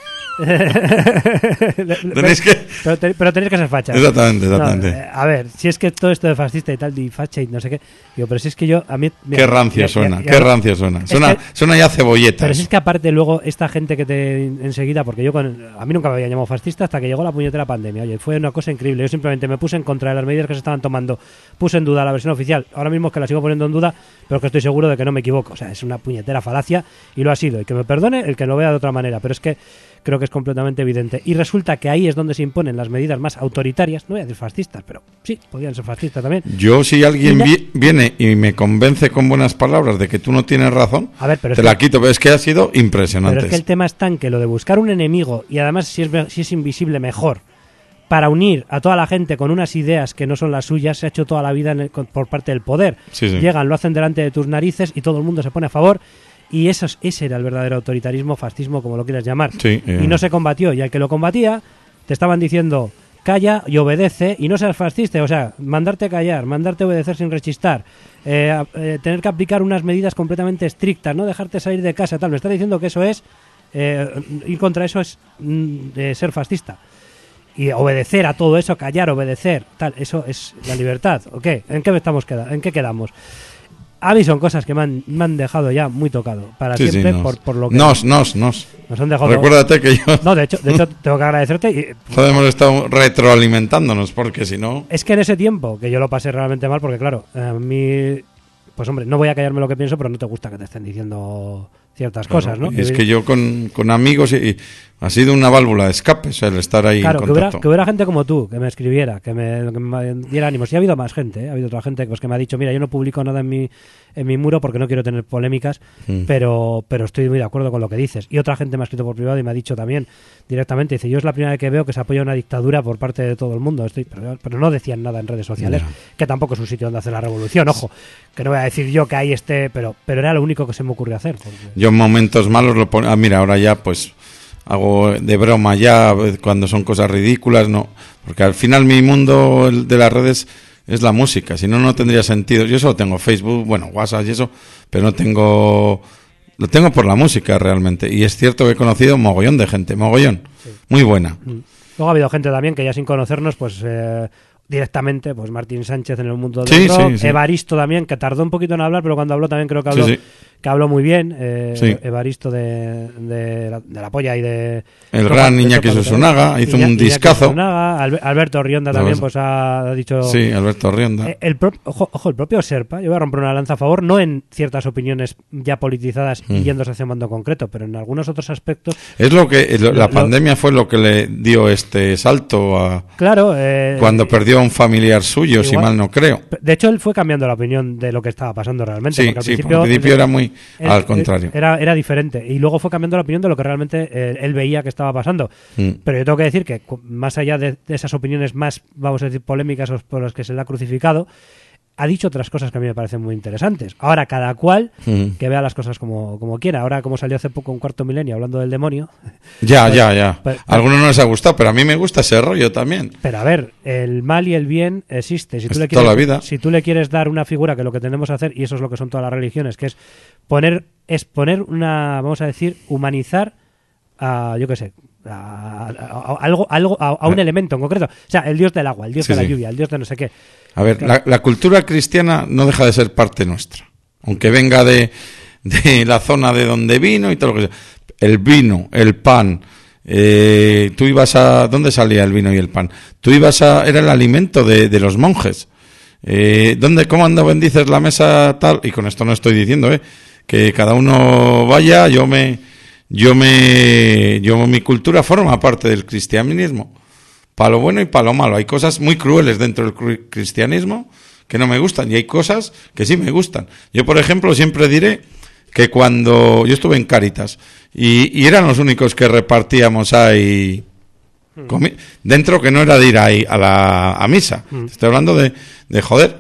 B: tenéis que...
A: pero tenéis que ser fachas.
B: Exactamente.
A: No, a ver, si es que todo esto de fascista y tal, y facha y no sé qué, digo, pero si es que yo, a mí... mira,
B: Qué rancio
A: ya-
B: suena,
A: ya-
B: qué rancio suena.
A: que-
B: Suena ya cebolletas.
A: Pero si es que aparte luego esta gente que te enseguida, porque a mí nunca me había llamado fascista hasta que llegó la puñetera pandemia. Oye, fue una cosa increíble. Yo simplemente me puse en contra de las medidas que se estaban tomando. Puse en duda la versión oficial. Ahora mismo es que la sigo poniendo en duda, pero que estoy seguro de que no me equivoco. O sea, es una puñetera falacia y lo ha sido. Y que me perdone el que lo vea de otra manera. Pero es que creo que es completamente evidente. Y resulta que ahí es donde se imponen las medidas más autoritarias. No voy a decir fascistas, pero sí, podrían ser fascistas también.
B: Yo, si alguien
A: Y
B: viene y me convence con buenas palabras de que tú no tienes razón,
A: A ver, pero
B: te
A: es
B: la
A: que-
B: quito. Pero es que ha sido impresionante.
A: Pero es que el tema es tan que lo de buscar un enemigo, y además si es invisible mejor, para unir a toda la gente con unas ideas que no son las suyas, se ha hecho toda la vida por parte del poder.
B: Sí, sí.
A: Llegan, lo hacen delante de tus narices y todo el mundo se pone a favor. Y ese era el verdadero autoritarismo, fascismo, como lo quieras llamar.
B: Sí,
A: Y no se combatió. Y al que lo combatía, te estaban diciendo, calla y obedece y no seas fascista. O sea, mandarte callar, mandarte obedecer sin rechistar, tener que aplicar unas medidas completamente estrictas, no dejarte salir de casa, tal. Me está diciendo que eso es, ir contra eso es ser fascista. Y obedecer a todo eso, callar, obedecer, tal, eso es la libertad. ¿O qué? ¿En qué quedamos? A mí son cosas que me han dejado ya muy tocado para
B: Sí, sí,
A: siempre
B: nos.
A: por lo que
B: Nos.
A: nos han dejado.
B: Recuérdate que yo...
A: No, de hecho tengo que agradecerte.
B: Joder, hemos estado retroalimentándonos, porque si no...
A: Es que en ese tiempo que yo lo pasé realmente mal, porque claro, a mí, pues hombre, no voy a callarme lo que pienso, pero no te gusta que te estén diciendo ciertas cosas, ¿no?
B: Y es que yo con amigos y ha sido una válvula de escape, o sea, el estar ahí
A: Claro,
B: en
A: que
B: contacto.
A: hubiera gente como tú, que me escribiera, que me diera ánimos. Y ha habido más gente, ¿eh? Ha habido otra gente pues, que me ha dicho, mira, yo no publico nada en mi muro porque no quiero tener polémicas, pero estoy muy de acuerdo con lo que dices. Y otra gente me ha escrito por privado y me ha dicho también directamente, dice, yo es la primera vez que veo que se apoya una dictadura por parte de todo el mundo. Pero no decían nada en redes sociales,
B: Ya.
A: que tampoco es un sitio donde hacer la revolución, ojo, que no voy a decir yo que ahí esté, pero era lo único que se me ocurrió hacer. Porque...
B: Yo en momentos malos lo pongo... mira, ahora ya pues hago de broma ya cuando son cosas ridículas, no. Porque al final mi mundo de las redes es la música, si no, no tendría sentido. Yo solo tengo Facebook, bueno, WhatsApp y eso, pero no tengo... Lo tengo por la música realmente. Y es cierto que he conocido un mogollón de gente, mogollón. Muy buena.
A: Luego ha habido gente también que ya sin conocernos, pues directamente, pues Martín Sánchez en el mundo
B: Sí,
A: del rock,
B: sí, sí.
A: Evaristo también, que tardó un poquito en hablar, pero cuando habló también creo que habló,
B: Sí, sí.
A: que habló muy bien.
B: Sí.
A: Evaristo de la Polla y de...
B: El gran Iñaki Susunaga hizo un discazo.
A: Susunaga, Alberto Rionda también pues ha dicho...
B: Sí, Alberto Rionda.
A: Ojo, el propio Serpa, yo voy a romper una lanza a favor, no en ciertas opiniones ya politizadas y yéndose hacia un bando concreto, pero en algunos otros aspectos...
B: Es lo que la pandemia fue lo que le dio este salto a
A: Claro.
B: cuando perdió a un familiar suyo, si
A: igual-
B: mal no creo.
A: De hecho, él fue cambiando la opinión de lo que estaba pasando realmente.
B: Sí,
A: porque al
B: sí, porque al principio era muy al contrario.
A: Era diferente. Y luego fue cambiando la opinión de lo que realmente él veía que estaba pasando. Pero yo tengo que decir que más allá de esas opiniones más, vamos a decir, polémicas o por las que se le ha crucificado, ha dicho otras cosas que a mí me parecen muy interesantes. Ahora, cada cual que vea las cosas como quiera. Ahora, como salió hace poco un Cuarto Milenio hablando del demonio...
B: Ya.
A: Pues-
B: A algunos no les ha gustado, pero a mí me gusta ese rollo también.
A: Pero a ver, el mal y el bien existe. Si tú,
B: Es
A: le
B: toda la vida.
A: si tú le quieres dar una figura, que lo que tenemos que hacer, y eso es lo que son todas las religiones, que es poner una, vamos a decir, humanizar a, yo qué sé, a un elemento en concreto. O sea, el dios del agua, el dios
B: Sí,
A: de la
B: sí.
A: lluvia, el dios de no sé qué.
B: A ver,
A: Claro.
B: la cultura cristiana no deja de ser parte nuestra, aunque venga de la zona de donde vino y todo lo que sea. El vino, el pan, tú ibas a... ¿Dónde salía el vino y el pan? Tú ibas a... Era el alimento de los monjes. ¿Cómo ando bendices la mesa tal? Y con esto no estoy diciendo, que cada uno vaya, mi cultura forma parte del cristianismo. Para lo bueno y para lo malo. Hay cosas muy crueles dentro del cristianismo que no me gustan y hay cosas que sí me gustan. Yo, por ejemplo, siempre diré que cuando yo estuve en Cáritas y eran los únicos que repartíamos ahí dentro, que no era de ir ahí a misa. Estoy hablando de joder,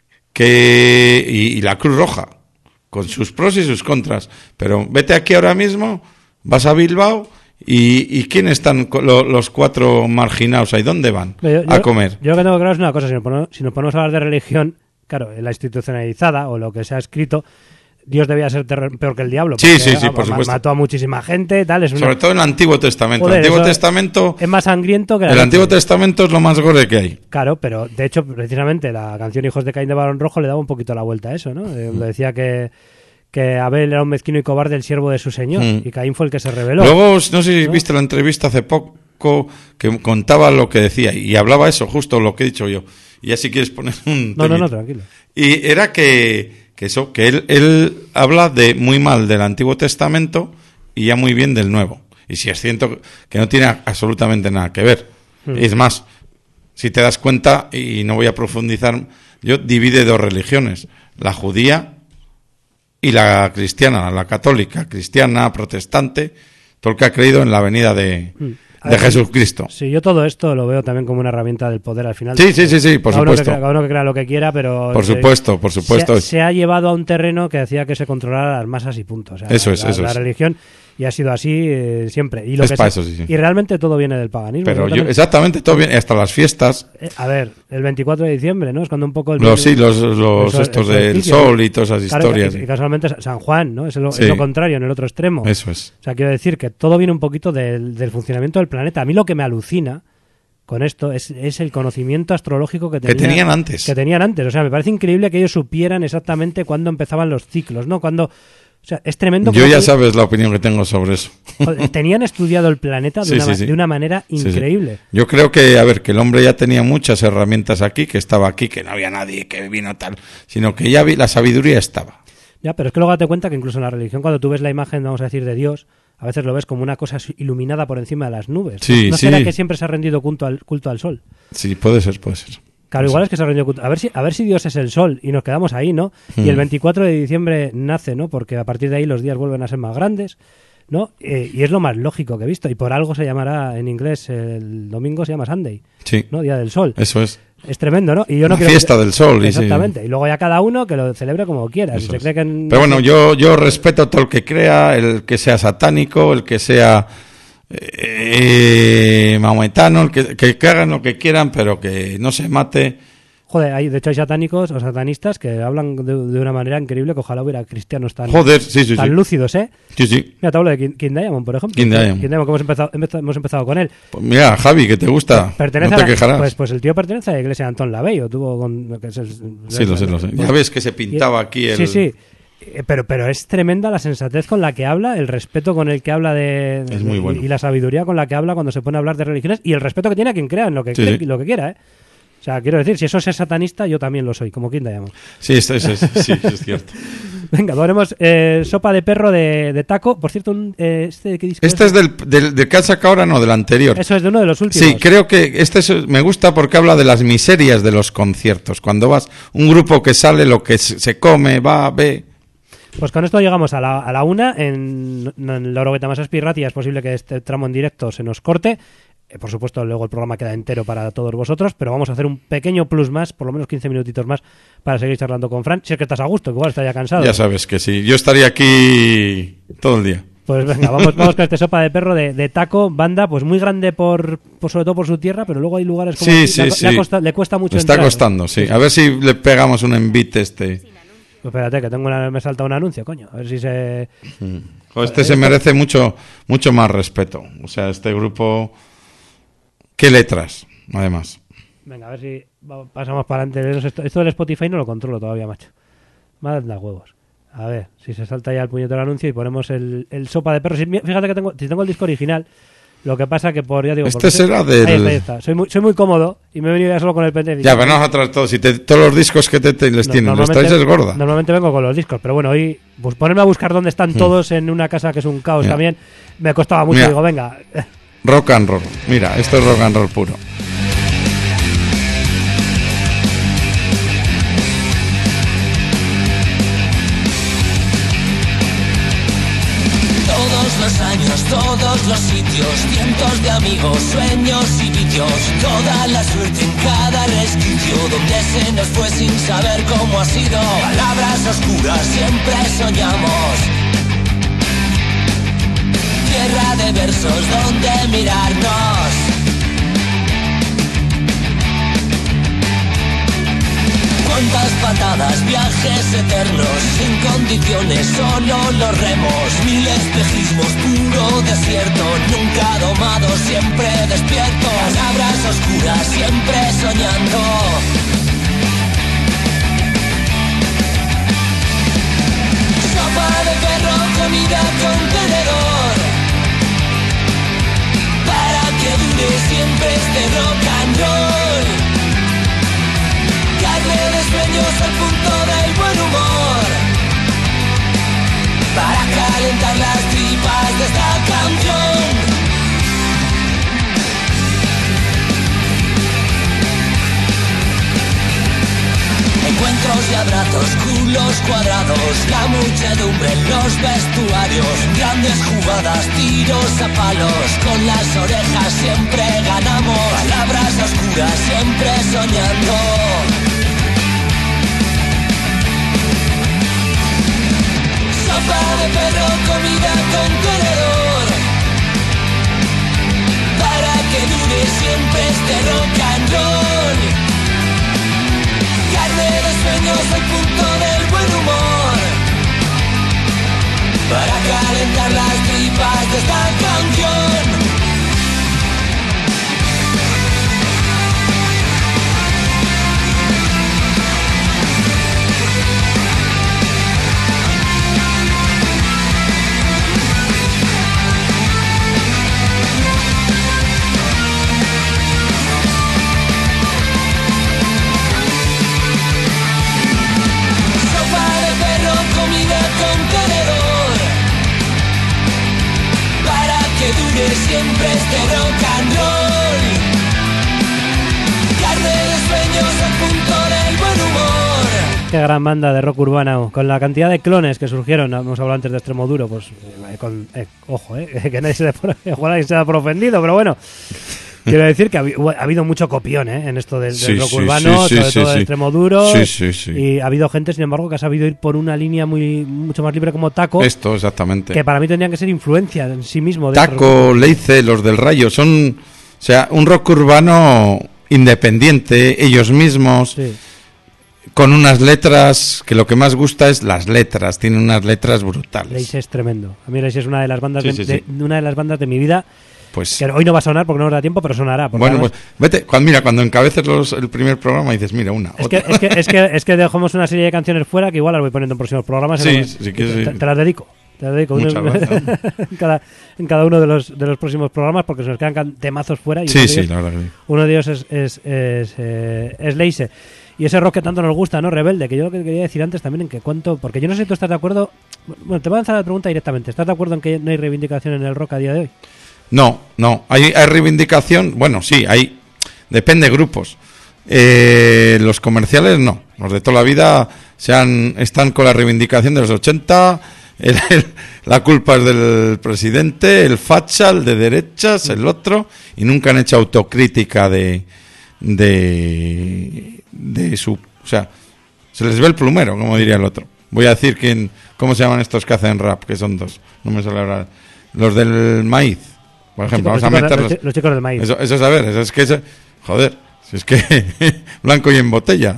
B: y la Cruz Roja, con sus pros y sus contras. Pero vete aquí ahora mismo, vas a Bilbao... ¿Y quién están los 4 marginados ahí? ¿Dónde van a comer?
A: Yo lo que tengo claro es una cosa, si nos ponemos a hablar de religión, claro, en la institucionalizada o lo que se ha escrito, Dios debía ser peor que el diablo.
B: Sí,
A: porque,
B: por supuesto.
A: Mató a muchísima gente, tal.
B: Sobre todo en el Antiguo Testamento.
A: Joder,
B: El Antiguo
A: eso
B: Testamento...
A: es más sangriento que
B: El Antiguo Testamento es lo más gore que hay.
A: Claro, pero de hecho, precisamente, la canción Hijos de Caín de Barón Rojo le daba un poquito la vuelta a eso, ¿no? Donde decía que Abel era un mezquino y cobarde, el siervo de su señor, y Caín fue el que se rebeló.
B: Luego, no sé si viste la entrevista hace poco que contaba lo que decía y hablaba eso, justo lo que he dicho yo. Y ya si quieres poner un...
A: No, tranquilo.
B: Y era que él habla de muy mal del Antiguo Testamento y ya muy bien del Nuevo. Y si es cierto que no tiene absolutamente nada que ver. Es más, si te das cuenta, y no voy a profundizar, yo divide 2 religiones, la judía y la cristiana, la católica, cristiana, protestante, todo el que ha creído en la venida de Jesucristo.
A: Sí, yo todo esto lo veo también como una herramienta del poder al final.
B: Sí, por supuesto.
A: Cada uno que crea lo que quiera, pero...
B: Por supuesto.
A: Se ha llevado a un terreno que hacía que se controlara las masas y punto. O sea,
B: Eso es.
A: La religión, y ha sido así siempre. Y
B: Es para eso, sí.
A: Y realmente todo viene del paganismo.
B: Pero
A: también-
B: exactamente, todo bien, hasta las fiestas,
A: a ver, el 24 de diciembre, ¿no? Es cuando un poco...
B: los
A: eso-
B: estos
A: eso
B: del
A: es
B: sol y todas esas
A: Claro,
B: historias.
A: y casualmente San Juan, ¿no? Es lo
B: Sí.
A: contrario, en el otro extremo.
B: Eso es.
A: O sea, quiero decir que todo viene un poquito del funcionamiento del planeta. A mí lo que me alucina con esto es el conocimiento astrológico que
B: tenían antes.
A: Que tenían antes. O sea, me parece increíble que ellos supieran exactamente cuándo empezaban los ciclos, ¿no? O sea, es tremendo.
B: Yo
A: cómo
B: ya sabes la opinión que tengo sobre eso.
A: joder, tenían estudiado el planeta de,
B: Sí.
A: de una manera
B: Sí, sí.
A: increíble.
B: Yo creo que, que el hombre ya tenía muchas herramientas aquí, que estaba aquí, que no había nadie que vino tal, sino que ya la sabiduría estaba.
A: Ya, pero es que luego date cuenta que incluso en la religión, cuando tú ves la imagen, vamos a decir, de Dios, a veces lo ves como una cosa iluminada por encima de las nubes.
B: Sí,
A: ¿No
B: sí.
A: será que siempre se ha rendido culto al sol?
B: Sí, puede ser.
A: Claro, igual es que se ha rendido culto. A ver si Dios es el sol y nos quedamos ahí, ¿no? Y el 24 de diciembre nace, ¿no? Porque a partir de ahí los días vuelven a ser más grandes, ¿no? Y es lo más lógico que he visto. Y por algo se llamará, en inglés, el domingo se llama Sunday,
B: Sí,
A: ¿no? Día del sol.
B: eso es.
A: Es tremendo, ¿no? Y yo no
B: La
A: quiero
B: fiesta del sol. Y sí.
A: Exactamente. Y luego ya cada uno que lo celebre como quiera. Si
B: Eso
A: se
B: es.
A: cree que
B: Pero bueno, yo respeto todo el que crea, el que sea satánico, el que sea maometano, el que hagan lo que quieran, pero que no se mate.
A: Joder, de hecho hay satánicos o satanistas que hablan de una manera increíble, que ojalá hubiera cristianos tan
B: Sí.
A: lúcidos, ¿eh?
B: Sí.
A: Mira, te hablo de King Diamond, por ejemplo.
B: King Diamond.
A: Que hemos empezado con él.
B: Pues mira, Javi, que te gusta,
A: Pertenece
B: no te quejarás.
A: Pues el tío pertenece a la iglesia de Antón Lavey, o tuvo con...
B: Sí, lo sé. Ya ves que se pintaba aquí el...
A: Sí. Pero es tremenda la sensatez con la que habla, el respeto con el que habla
B: Es muy bueno.
A: y la sabiduría con la que habla cuando se pone a hablar de religiones, y el respeto que tiene a quien crea en lo que,
B: Sí.
A: lo que quiera, ¿eh? O sea, quiero decir, si eso es ser satanista, yo también lo soy, como King Diamond.
B: Sí, sí, es cierto.
A: Venga, ponemos sopa de perro de taco. Por cierto, ¿qué disco
B: Este es del que has sacado ahora, no, del anterior.
A: Eso es de uno de los últimos.
B: Sí, creo que me gusta porque habla de las miserias de los conciertos. Cuando vas, un grupo que sale, lo que se come, ve.
A: Pues con esto llegamos a la 1 en Loro Betamas Espirrati. Es posible que este tramo en directo se nos corte. Por supuesto, luego el programa queda entero para todos vosotros, pero vamos a hacer un pequeño plus más, por lo menos 15 minutitos más, para seguir charlando con Fran. Si es que estás a gusto, que igual está ya cansado.
B: Ya sabes que sí. Yo estaría aquí todo el día.
A: Pues venga, vamos con este Sopa de Perro de Taco, banda, pues muy grande por sobre todo por su tierra, pero luego hay lugares como
B: Sí,
A: aquí,
B: sí, sí.
A: le cuesta mucho
B: Le está
A: entrar.
B: costando, sí. A ver si le pegamos un envite
A: Pues espérate, que me salta un anuncio, coño. A ver si se...
B: Este se merece mucho más respeto. O sea, este grupo... ¿Qué letras, además?
A: Venga, a ver si pasamos para adelante. Esto del Spotify no lo controlo todavía, macho. Manda huevos. A ver, si se salta ya el puñetero anuncio y ponemos el Sopa de Perro. Fíjate que tengo el disco original. Lo que pasa que ya digo...
B: Este será del...
A: Ahí está. Soy muy cómodo y me he venido ya solo con el pendiente.
B: Ya, pero no vas a traer todos. Si todos los discos que les tienen, los traes es gorda.
A: Normalmente vengo con los discos, pero bueno, hoy pues ponerme a buscar dónde están todos en una casa que es un caos también, me costaba mucho.
B: Mira.
A: Digo, venga...
B: Rock and roll. Mira, esto es rock and roll puro.
D: Todos los años, todos los sitios, cientos de amigos, sueños y vicios, toda la suerte en cada resquicio, donde se nos fue sin saber cómo ha sido. Palabras oscuras siempre soñamos, tierra de versos donde mirarnos. Cuántas patadas, viajes eternos, sin condiciones, solo los remos. Mil espejismos, puro desierto, nunca domado, siempre despierto. Palabras oscuras, siempre soñando. Sopa de perro, comida con tenedor, para que dure siempre este rock and roll. Carne de sueños al punto del buen humor, para calentar las tripas de esta canción. Encuentros y abrazos, culos cuadrados, la muchedumbre en los vestuarios, grandes jugadas, tiros a palos, con las orejas siempre ganamos. Palabras oscuras siempre soñando. Sopa de perro, comida con tenedor, para que dure siempre este rock and roll. Carne de sueños al punto del buen humor, para calentar las tripas de esta canción. Comida con tenedor, para que dure siempre este rock and roll. Carne de sueños al punto del buen humor.
A: Qué gran banda de rock urbano, con la cantidad de clones que surgieron. Hemos hablado antes de Extremoduro, pues ojo, que nadie se da por ofendido, pero bueno. Quiero decir que ha habido mucho copión en esto del rock urbano, sobre todo de Extremoduro.
B: Sí.
A: Y ha habido gente, sin embargo, que ha sabido ir por una línea mucho más libre como Taco.
B: Esto, exactamente.
A: Que para mí tendrían que ser influencia en sí mismo.
B: Taco, Leice, los del Rayo, son... O sea, un rock urbano independiente, ellos mismos...
A: Sí.
B: Con unas letras, que lo que más gusta es las letras, tienen unas letras brutales.
A: Leice es tremendo. A mí Leice es una de las bandas una de las bandas de mi vida.
B: Pues,
A: que hoy no va a sonar porque no nos da tiempo, pero sonará.
B: Bueno,
A: además,
B: pues vete, cuando encabeces el primer programa dices, mira,
A: es que dejamos una serie de canciones fuera que igual las voy poniendo en próximos programas. Te las dedico.
B: Muchas gracias.
A: en cada uno de los próximos programas, porque se nos quedan temazos fuera. Y
B: la verdad que sí.
A: Uno de ellos es Leice. Y ese rock que tanto nos gusta, ¿no? Rebelde, que yo lo que quería decir antes también en que cuánto... Porque yo no sé si tú estás de acuerdo... Bueno, te voy a lanzar la pregunta directamente. ¿Estás de acuerdo en que no hay reivindicación en el rock a día de hoy?
B: No. Hay reivindicación... Bueno, sí, hay... Depende de grupos. Los comerciales no. Los de toda la vida están con la reivindicación de los 80, la culpa es del presidente, el facha, el de derechas, el otro, y nunca han hecho autocrítica de su... O sea, se les ve el plumero, como diría el otro. Voy a decir cómo se llaman estos que hacen rap, que son dos. No me sale ahora. Los del maíz, por ejemplo. Vamos a meterlos.
A: Los chicos del maíz.
B: Eso es a ver, eso es que... joder, si es que blanco y en botella.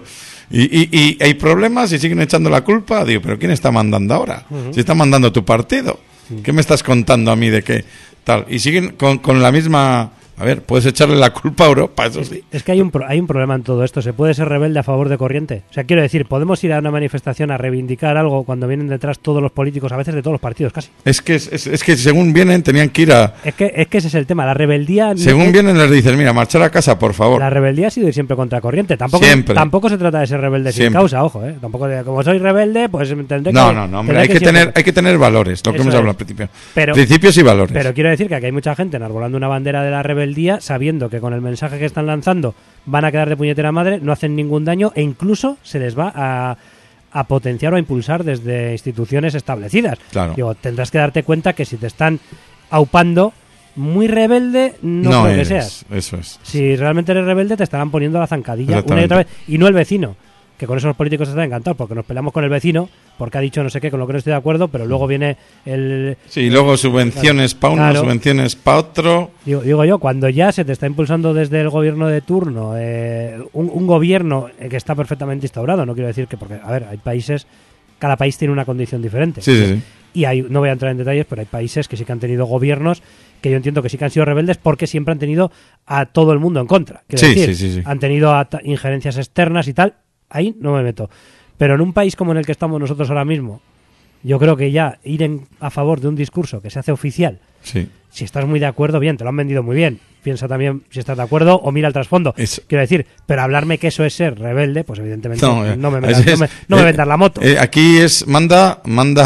B: Y hay problemas y siguen echando la culpa. Digo, ¿pero quién está mandando ahora? Si está mandando tu partido. ¿Qué me estás contando a mí de qué tal? Y siguen con la misma... A ver, puedes echarle la culpa a Europa, eso sí.
A: Es que hay un problema en todo esto. ¿Se puede ser rebelde a favor de corriente? O sea, quiero decir, podemos ir a una manifestación a reivindicar algo cuando vienen detrás todos los políticos, a veces de todos los partidos, casi.
B: Es que según vienen tenían que ir a...
A: Es que ese es el tema. La rebeldía...
B: Según vienen les dicen, mira, marchar a casa, por favor.
A: La rebeldía ha sido ir siempre contra corriente.
B: Siempre.
A: Tampoco se trata de ser rebelde sin
B: Siempre.
A: causa, ojo, ¿eh? Tampoco como soy rebelde, pues tendré
B: No, hombre, hay que tener valores, lo que
A: Eso
B: hemos
A: es.
B: hablado al principio.
A: Pero-
B: Principios y valores.
A: Pero quiero decir que aquí hay mucha gente enarbolando una bandera de la rebeldía sabiendo que con el mensaje que están lanzando van a quedar de puñetera madre, no hacen ningún daño e incluso se les va a potenciar o a impulsar desde instituciones establecidas.
B: Claro.
A: Digo, tendrás que darte cuenta que si te están aupando muy rebelde, no creo que
B: eres,
A: seas.
B: eso es.
A: Si realmente eres rebelde te estarán poniendo la zancadilla una y
B: Exactamente.
A: otra vez. Y no el vecino. Que con eso los políticos están encantados porque nos peleamos con el vecino porque ha dicho no sé qué con lo que no estoy de acuerdo, pero luego viene el...
B: Sí, y luego subvenciones para uno,
A: Claro.
B: subvenciones para otro.
A: Digo yo, cuando ya se te está impulsando desde el gobierno de turno un gobierno que está perfectamente instaurado, no quiero decir que, porque, a ver, hay países, cada país tiene una condición diferente.
B: Sí.
A: Y no voy a entrar en detalles, pero hay países que sí que han tenido gobiernos que yo entiendo que sí que han sido rebeldes porque siempre han tenido a todo el mundo en contra. Quiero
B: Sí,
A: decir,
B: sí.
A: han tenido injerencias externas y tal, ahí no me meto. Pero en un país como en el que estamos nosotros ahora mismo, yo creo que ya ir a favor de un discurso que se hace oficial,
B: Sí.
A: si estás muy de acuerdo, bien, te lo han vendido muy bien. Piensa también si estás de acuerdo o mira el trasfondo. Quiero decir, pero hablarme que eso es ser rebelde, pues evidentemente no me vendas la moto.
B: Aquí manda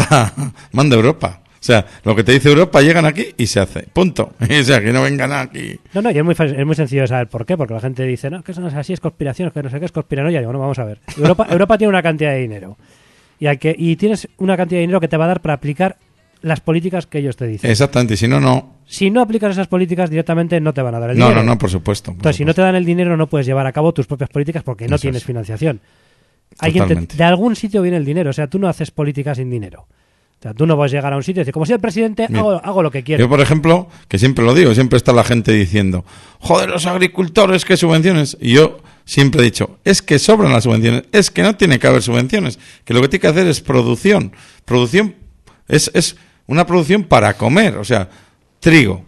B: Europa. O sea, lo que te dice Europa llegan aquí y se hace. Punto. O sea, que no vengan aquí.
A: No, y es muy sencillo de saber por qué, porque la gente dice, no, que eso no es así, es conspiración, que no sé qué es conspiranoia. Digo, no, vamos a ver. Europa tiene una cantidad de dinero. Y tienes una cantidad de dinero que te va a dar para aplicar las políticas que ellos te dicen.
B: Exactamente, y si no.
A: Si no aplicas esas políticas directamente no te van a dar el
B: No,
A: dinero.
B: no, por supuesto.
A: Entonces, si no te dan el dinero no puedes llevar a cabo tus propias políticas porque no
B: Eso
A: tienes
B: es.
A: financiación.
B: Totalmente.
A: De algún sitio viene el dinero, o sea, tú no haces política sin dinero. O sea, tú no vas a llegar a un sitio y decir, como soy el presidente,
B: Mira,
A: hago lo que quiero.
B: Yo, por ejemplo, que siempre lo digo, siempre está la gente diciendo, joder, los agricultores, qué subvenciones. Y yo siempre he dicho, es que sobran las subvenciones, es que no tiene que haber subvenciones, que lo que tiene que hacer es producción. Producción es una producción para comer, o sea, trigo,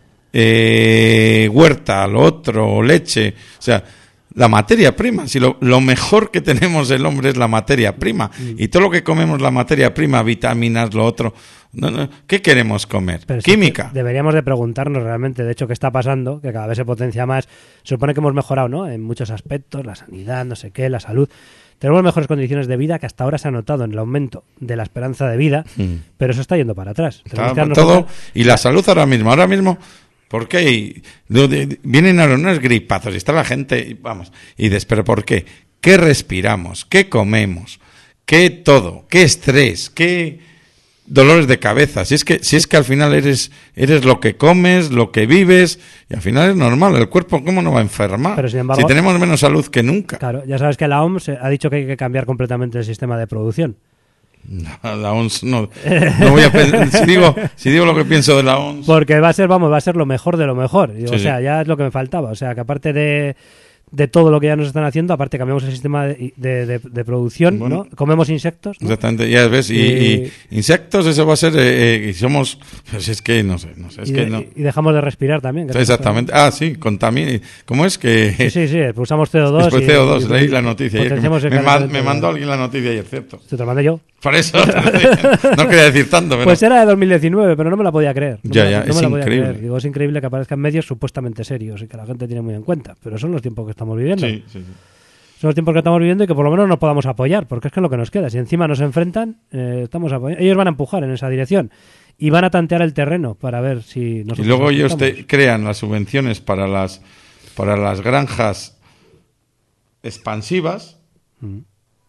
B: huerta, lo otro, leche, o sea, la materia prima. Si lo mejor que tenemos el hombre es la materia prima, y todo lo que comemos, la materia prima, vitaminas, lo otro, no, ¿qué queremos comer?
A: Pero sí
B: Química.
A: que deberíamos de preguntarnos realmente, de hecho, qué está pasando, que cada vez se potencia más. Se supone que hemos mejorado, ¿no? En muchos aspectos, la sanidad, no sé qué, la salud. Tenemos mejores condiciones de vida que hasta ahora se ha notado en el aumento de la esperanza de vida, pero eso está yendo para atrás. Tenemos que darnos
B: Todo,
A: cuenta-
B: y la salud ahora mismo, ¿por qué? Vienen ahora unos gripazos y está la gente, y vamos, y dices, ¿pero por qué? ¿Qué respiramos? ¿Qué comemos? ¿Qué todo? ¿Qué estrés? ¿Qué dolores de cabeza? Si es que al final eres lo que comes, lo que vives, y al final es normal, el cuerpo ¿cómo no va a enfermar?
A: Pero, sin embargo-
B: si tenemos menos salud que nunca.
A: Claro, ya sabes que la OMS ha dicho que hay que cambiar completamente el sistema de producción.
B: La OMS no voy a si digo lo que pienso de la OMS.
A: Porque va a ser lo mejor de lo mejor. Digo,
B: Sí,
A: o sea,
B: sí.
A: ya es lo que me faltaba. O sea, que aparte de todo lo que ya nos están haciendo, aparte cambiamos el sistema de producción,
B: Bueno.
A: ¿no? Comemos insectos, ¿no?
B: Exactamente, ya ves, y insectos, eso va a ser, y somos, pues es que no sé, es
A: y,
B: que no.
A: y dejamos de respirar también. que
B: Exactamente, sí, contamina, ¿cómo es que?
A: Sí, expulsamos CO2.
B: Después
A: y-
B: CO2,
A: y-
B: leí la noticia, ayer, que
A: potenciamos el
B: me
A: calentamiento
B: mandó
A: global.
B: alguien la noticia ayer, cierto.
A: Te lo mandé yo.
B: Por eso, no quería decir tanto, pero
A: Pues era de 2019, pero no me la podía creer. No
B: Ya,
A: me la-
B: ya,
A: no
B: es
A: me la podía
B: increíble.
A: creer. Digo, es increíble que aparezcan medios supuestamente serios y que la gente tiene muy en cuenta. Pero son los tiempos que estamos viviendo.
B: sí.
A: Son los tiempos que estamos viviendo y que por lo menos nos podamos apoyar, porque es que es lo que nos queda. Si encima nos enfrentan, estamos apoyando. Ellos van a empujar en esa dirección y van a tantear el terreno para ver si
B: Y
A: nosotros
B: luego ellos
A: aceptamos.
B: crean las subvenciones para las granjas expansivas,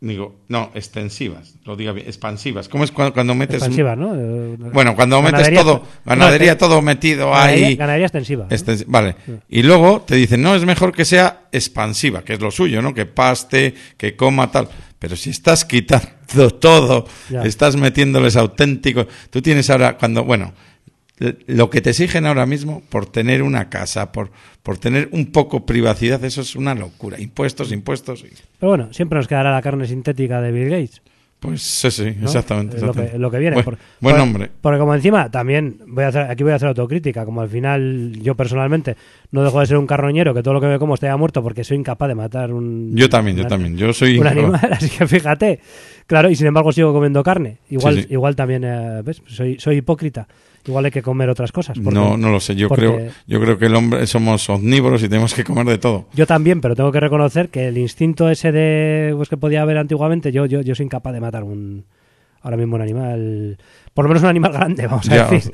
B: Digo, no, extensivas, lo diga bien, expansivas. ¿Cómo es cuando metes...
A: Expansiva, ¿no?
B: Bueno, cuando metes todo, ganadería todo metido ahí...
A: Ganadería extensiva. ¿no?
B: Vale. Y luego te dicen, no, es mejor que sea expansiva, que es lo suyo, ¿no? Que paste, que coma, tal. Pero si estás quitando todo,
A: Ya.
B: estás metiéndoles auténticos... Tú tienes ahora, bueno, lo que te exigen ahora mismo por tener una casa, por tener un poco privacidad, eso es una locura. Impuestos.
A: Pero bueno, siempre nos quedará la carne sintética de Bill Gates.
B: Pues sí,
A: ¿no?
B: exactamente.
A: Es lo que viene.
B: Buen hombre.
A: Porque como encima, también voy a hacer autocrítica, como al final yo personalmente no dejo de ser un carroñero, que todo lo que me como esté ya muerto porque soy incapaz de matar
B: Yo también. Yo soy
A: un
B: incapaz.
A: animal, así que fíjate. Claro, y sin embargo sigo comiendo carne. Igual,
B: Sí.
A: igual también, ¿ves? Soy hipócrita. Igual hay que comer otras cosas.
B: No lo sé. Yo creo que el hombre somos omnívoros y tenemos que comer de todo.
A: Yo también, pero tengo que reconocer que el instinto ese de que podía haber antiguamente, yo soy incapaz de matar ahora mismo un animal, por lo menos un animal grande, vamos a
B: Ya.
A: decir.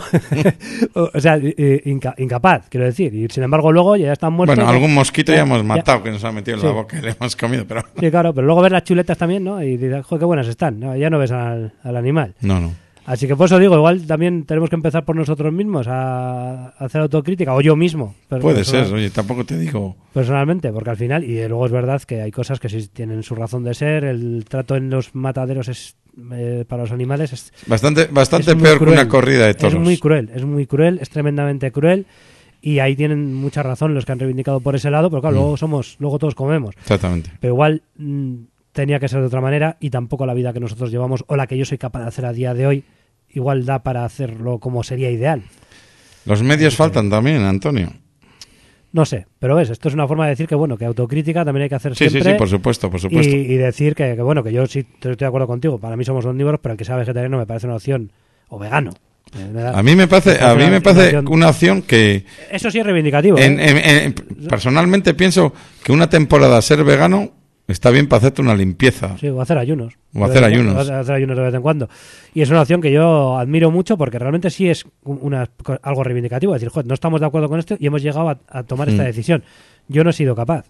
A: O sea, incapaz, quiero decir. Y sin embargo luego ya están muertos.
B: Bueno, algún mosquito ya hemos
A: ya.
B: matado que nos ha metido en
A: Sí.
B: la boca y le hemos comido, pero...
A: Sí, claro, pero luego ves las chuletas también, ¿no? Y dices, joder, qué buenas están. No, ya no ves al animal.
B: No.
A: Así que por eso digo, igual también tenemos que empezar por nosotros mismos a hacer autocrítica, o yo mismo.
B: Puede ser, oye, tampoco te digo...
A: Personalmente, porque al final, y luego es verdad que hay cosas que sí tienen su razón de ser, el trato en los mataderos es para los animales es
B: Bastante
A: es muy
B: peor que
A: cruel.
B: una corrida de toros.
A: Es muy cruel, es tremendamente cruel, y ahí tienen mucha razón los que han reivindicado por ese lado, pero claro, luego todos comemos.
B: Exactamente.
A: Pero igual tenía que ser de otra manera, y tampoco la vida que nosotros llevamos o la que yo soy capaz de hacer a día de hoy igual da para hacerlo como sería ideal.
B: Los medios faltan también, Antonio.
A: No sé, pero ves, esto es una forma de decir que bueno, que autocrítica también hay que hacer
B: Sí,
A: siempre.
B: sí, por supuesto.
A: Y decir que bueno, que yo sí estoy de acuerdo contigo. Para mí somos omnívoros, pero el que sea vegetariano me parece una opción, o vegano.
B: A mí me parece una opción que...
A: Eso sí es reivindicativo.
B: Personalmente pienso que una temporada ser vegano está bien para hacerte una limpieza.
A: Sí, o hacer ayunos.
B: Hacer ayunos
A: de vez en cuando. Y es una opción que yo admiro mucho porque realmente sí es algo reivindicativo. Es decir, joder, no estamos de acuerdo con esto y hemos llegado a tomar esta decisión. Yo no he sido capaz.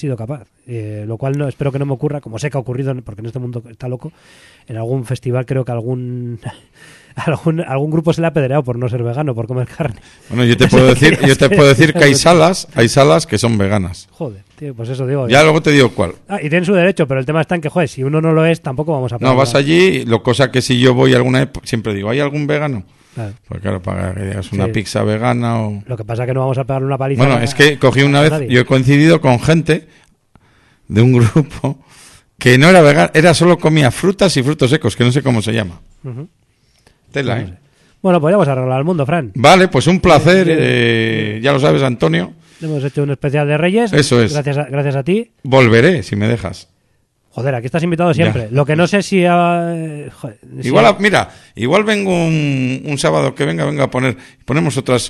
A: Lo cual espero que no me ocurra, como sé que ha ocurrido, porque en este mundo está loco. En algún festival creo que algún grupo se le ha apedreado por no ser vegano, por comer carne.
B: Bueno, yo te puedo decir que hay salas que son veganas.
A: Joder, tío, pues eso digo.
B: Ya luego te digo cuál.
A: Y tienen su derecho, pero el tema está en que, joder, si uno no lo es, tampoco vamos a
B: No, vas allí, cosa que si yo voy alguna época, siempre digo, ¿hay algún vegano?
A: Claro.
B: Pues claro, para que digas una pizza vegana o...
A: Lo que pasa es que no vamos a pegarle una paliza.
B: Bueno, es que cogí una vez, yo he coincidido con gente de un grupo que no era vegano, solo comía frutas y frutos secos, que no sé cómo se llama.
A: Uh-huh.
B: Tela,
A: No sé. Bueno, podríamos arreglar el mundo, Fran.
B: Vale, pues un placer, ya lo sabes, Antonio.
A: Hemos hecho un especial de Reyes.
B: Eso es.
A: Gracias a ti.
B: Volveré, si me dejas.
A: Joder, aquí estás invitado siempre.
B: Ya.
A: Lo que no sé si...
B: Igual vengo un sábado que venga a ponemos otras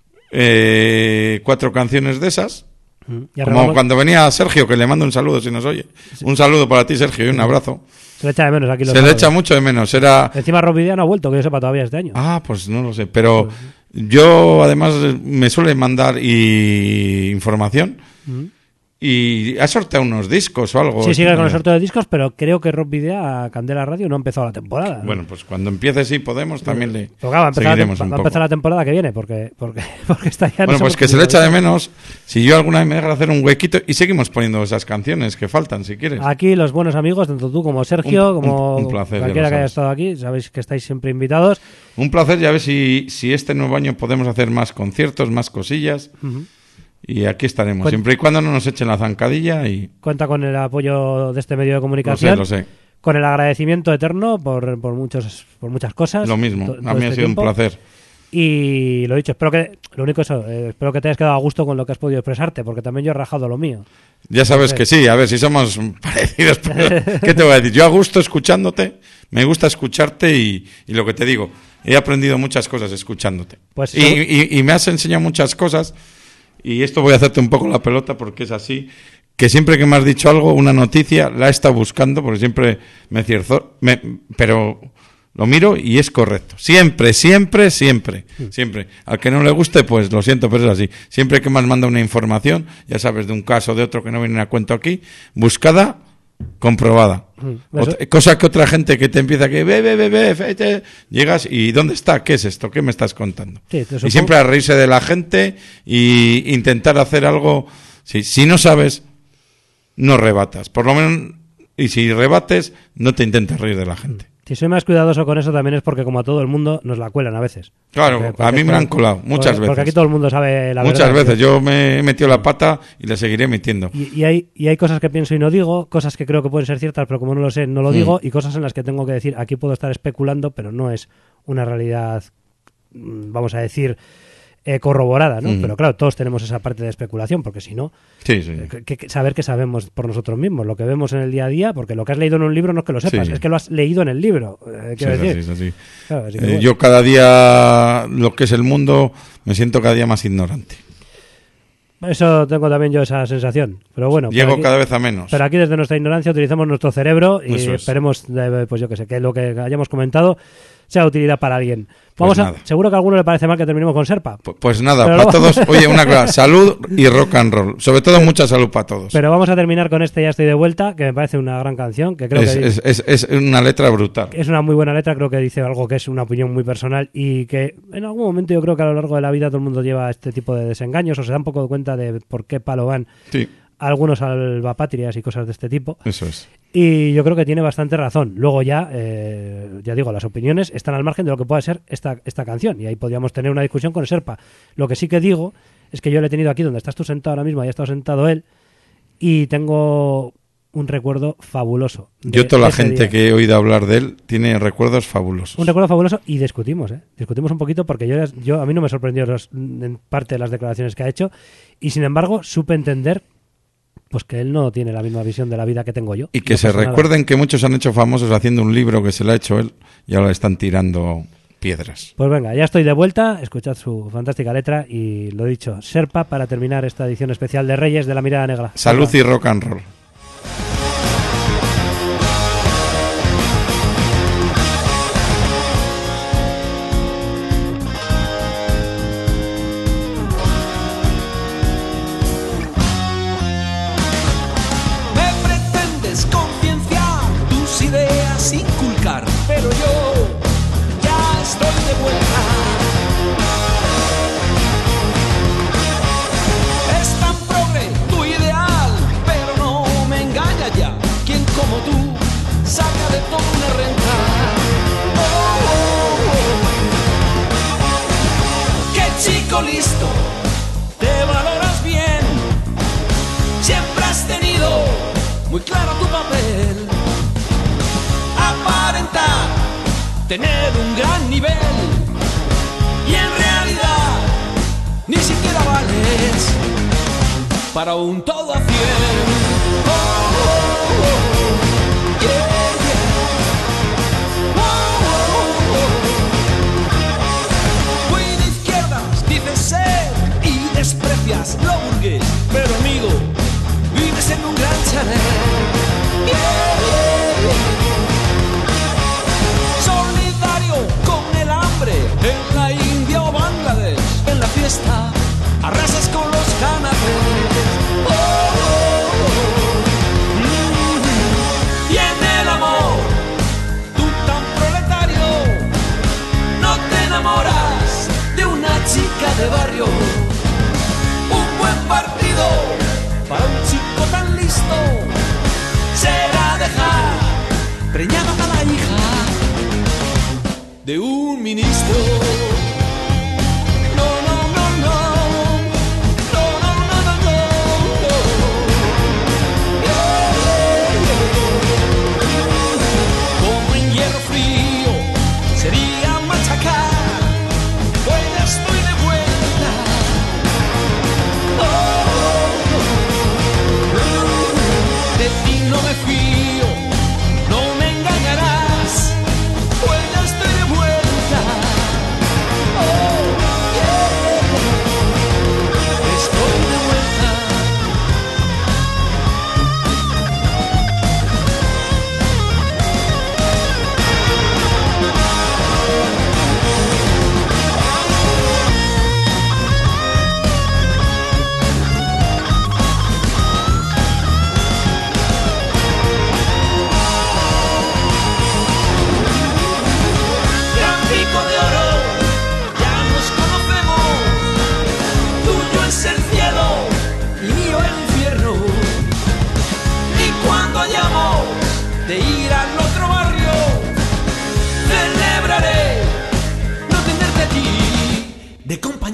B: 4 canciones de esas.
A: Y
B: Como cuando venía Sergio, que le mando un saludo si nos oye. Un saludo para ti, Sergio, y un abrazo.
A: Se le echa de menos aquí.
B: Se le echa mucho de menos.
A: Encima Rob Vidia no ha vuelto, que yo sepa todavía este año.
B: Ah, pues no lo sé. Pero yo, además, me suele mandar información. Y ha sorteado unos discos o algo.
A: Sí, sigue con el sorteo de discos, pero creo que Rob Vidia a Candela Radio no ha empezado la temporada.
B: Bueno, pues cuando empiece, si podemos, también le
A: Pero claro,
B: seguiremos un
A: va a
B: poco.
A: empezar la temporada que viene, porque está ya...
B: Bueno, pues que se le echa de menos. Si yo alguna vez me dejan hacer un huequito y seguimos poniendo esas canciones que faltan, si quieres.
A: Aquí los buenos amigos, tanto tú como Sergio, como
B: un placer,
A: cualquiera
B: ya lo
A: que haya
B: sabes.
A: estado aquí, sabéis que estáis siempre invitados.
B: Un placer, ya ves si este nuevo año podemos hacer más conciertos, más cosillas. Y aquí estaremos, siempre y cuando no nos echen la zancadilla. Y
A: Cuenta con el apoyo de este medio de comunicación.
B: Lo sé.
A: Con el agradecimiento eterno por muchas cosas.
B: Lo mismo,
A: todo
B: a mí ha
A: este
B: sido un
A: tiempo.
B: placer.
A: Y lo dicho, espero que te hayas quedado a gusto con lo que has podido expresarte, porque también yo he rajado lo mío.
B: Ya sabes que sí, a ver si somos parecidos. Pero, ¿qué te voy a decir? Yo a gusto escuchándote, me gusta escucharte y lo que te digo, he aprendido muchas cosas escuchándote.
A: Pues
B: y me has enseñado muchas cosas y esto voy a hacerte un poco la pelota porque es así, que siempre que me has dicho algo, una noticia, la he estado buscando porque siempre me cierzo, pero lo miro y es correcto. Siempre. Al que no le guste, pues lo siento, pero es así. Siempre que me has mandado una información, ya sabes, de un caso, de otro que no viene a cuento aquí, buscada, comprobada. Cosa que otra gente que te empieza que ve, llegas y ¿dónde está? ¿Qué es esto? ¿Qué me estás contando?
A: Sí,
B: Y siempre a reírse de la gente y intentar hacer algo. Si no sabes, no rebatas. Por lo menos, y si rebates, no te intentes reír de la gente.
A: Si soy más cuidadoso con eso también es porque como a todo el mundo nos la cuelan a veces.
B: Claro, a mí me la han colado muchas veces.
A: Porque aquí todo el mundo sabe la
B: Muchas
A: verdad.
B: veces. Yo me he metido la pata y le seguiré metiendo.
A: Y hay cosas que pienso y no digo, cosas que creo que pueden ser ciertas, pero como no lo sé, no lo digo, y cosas en las que tengo que decir, aquí puedo estar especulando, pero no es una realidad, vamos a decir, corroborada, ¿no? Pero claro, todos tenemos esa parte de especulación, porque si no,
B: Sí.
A: saber que sabemos por nosotros mismos, lo que vemos en el día a día, porque lo que has leído en un libro no es que lo sepas,
B: Sí.
A: es que lo has leído en el libro. Quiero decir.
B: Sí.
A: Claro, así que bueno.
B: Yo cada día, lo que es el mundo, me siento cada día más ignorante.
A: Eso tengo también yo esa sensación, pero bueno.
B: Llego
A: por aquí-
B: cada vez a menos.
A: Pero aquí desde nuestra ignorancia utilizamos nuestro cerebro y
B: Eso es.
A: esperemos, pues yo que sé, que lo que hayamos comentado sea de utilidad para alguien. Vamos
B: nada.
A: seguro que a alguno le parece mal que terminemos con Serpa,
B: Pues nada,
A: Pero
B: para
A: lo-
B: todos, oye, una cosa, salud y rock and roll. Sobre todo mucha salud para todos.
A: pero vamos a terminar con este Ya estoy de vuelta, que me parece una gran canción, que creo que
B: Es una letra brutal.
A: es una muy buena letra, creo que dice algo que es una opinión muy personal y que en algún momento yo creo que a lo largo de la vida todo el mundo lleva este tipo de desengaños o se da un poco de cuenta de por qué palo van
B: Sí,
A: algunos salvapatrias y cosas de este tipo.
B: eso es.
A: Y yo creo que tiene bastante razón. Luego ya digo, las opiniones están al margen de lo que pueda ser esta canción. Y ahí podríamos tener una discusión con Serpa. Lo que sí que digo es que yo le he tenido aquí donde estás tú sentado ahora mismo, ahí ha estado sentado él, y tengo un recuerdo fabuloso.
B: Yo, toda la
A: ese
B: gente
A: día.
B: que he oído hablar de él tiene recuerdos fabulosos.
A: Un recuerdo fabuloso y discutimos, ¿eh? Discutimos un poquito porque yo a mí no me sorprendió en parte las declaraciones que ha hecho y sin embargo supe entender pues que él no tiene la misma visión de la vida que tengo yo.
B: Y que
A: No
B: se
A: pasa nada.
B: recuerden que muchos han hecho famosos haciendo un libro que se lo ha hecho él y ahora le están tirando piedras.
A: Pues venga, ya estoy de vuelta, escuchad su fantástica letra y lo dicho, Serpa para terminar esta edición especial de Reyes de la Mirada Negra.
B: Salud
A: Serpa.
B: y rock and roll.
D: Me pretendes concienciar, tus ideas inculcar, pero yo ya estoy de vuelta. Es tan progre tu ideal, pero no me engaña ya. Quien como tú saca de todo una renta. Oh, oh, oh. Qué chico listo, te valoras bien. Siempre has tenido muy claro tu papel. Aparentar tener un gran nivel y en realidad ni siquiera vales para un todo a 100. Oh, oh, oh. Yeah, yeah. Oh, oh, oh. Muy de izquierdas dices ser y desprecias lo burgués, pero amigo, vives en un gran chalet. Yeah, yeah, yeah. Solidario con el hambre en la India o Bangladesh. En la fiesta arrasas con los canapés. Oh, oh, oh. Y en el amor, tú tan proletario, no te enamoras de una chica de barrio. Un buen partido para un chico tan listo será dejar preñada a la hija de un ministro. No, no, no, no. No, no, no, no, no, no. Yeah, yeah, yeah. Como en hierro frío sería machacar. Pues ya estoy de vuelta. De ti no me fío, no me engañarás, pues ya estoy de vuelta.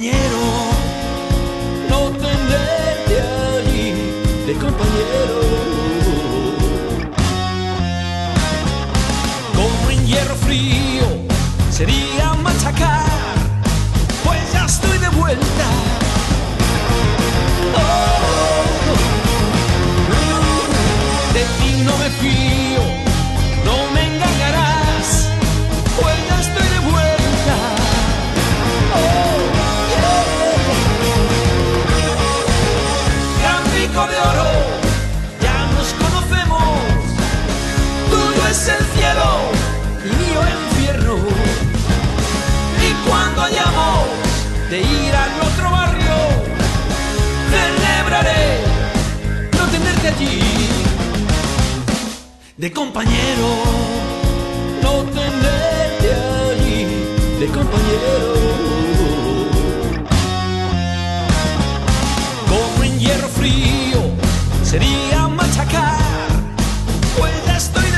D: compañero, no tenerte allí de compañero. Como en hierro frío sería machacar, pues ya estoy de vuelta. De ti no me fío, no me engañarás, pues ya estoy de vuelta. Gran pico de oro, ya nos conocemos, tuyo es el cielo, mío el infierno. Y cuando hayamos de ir al otro barrio, celebraré no tenerte allí de compañero, no tenerte allí de compañero. Como en hierro frío sería machacar, pues ya estoy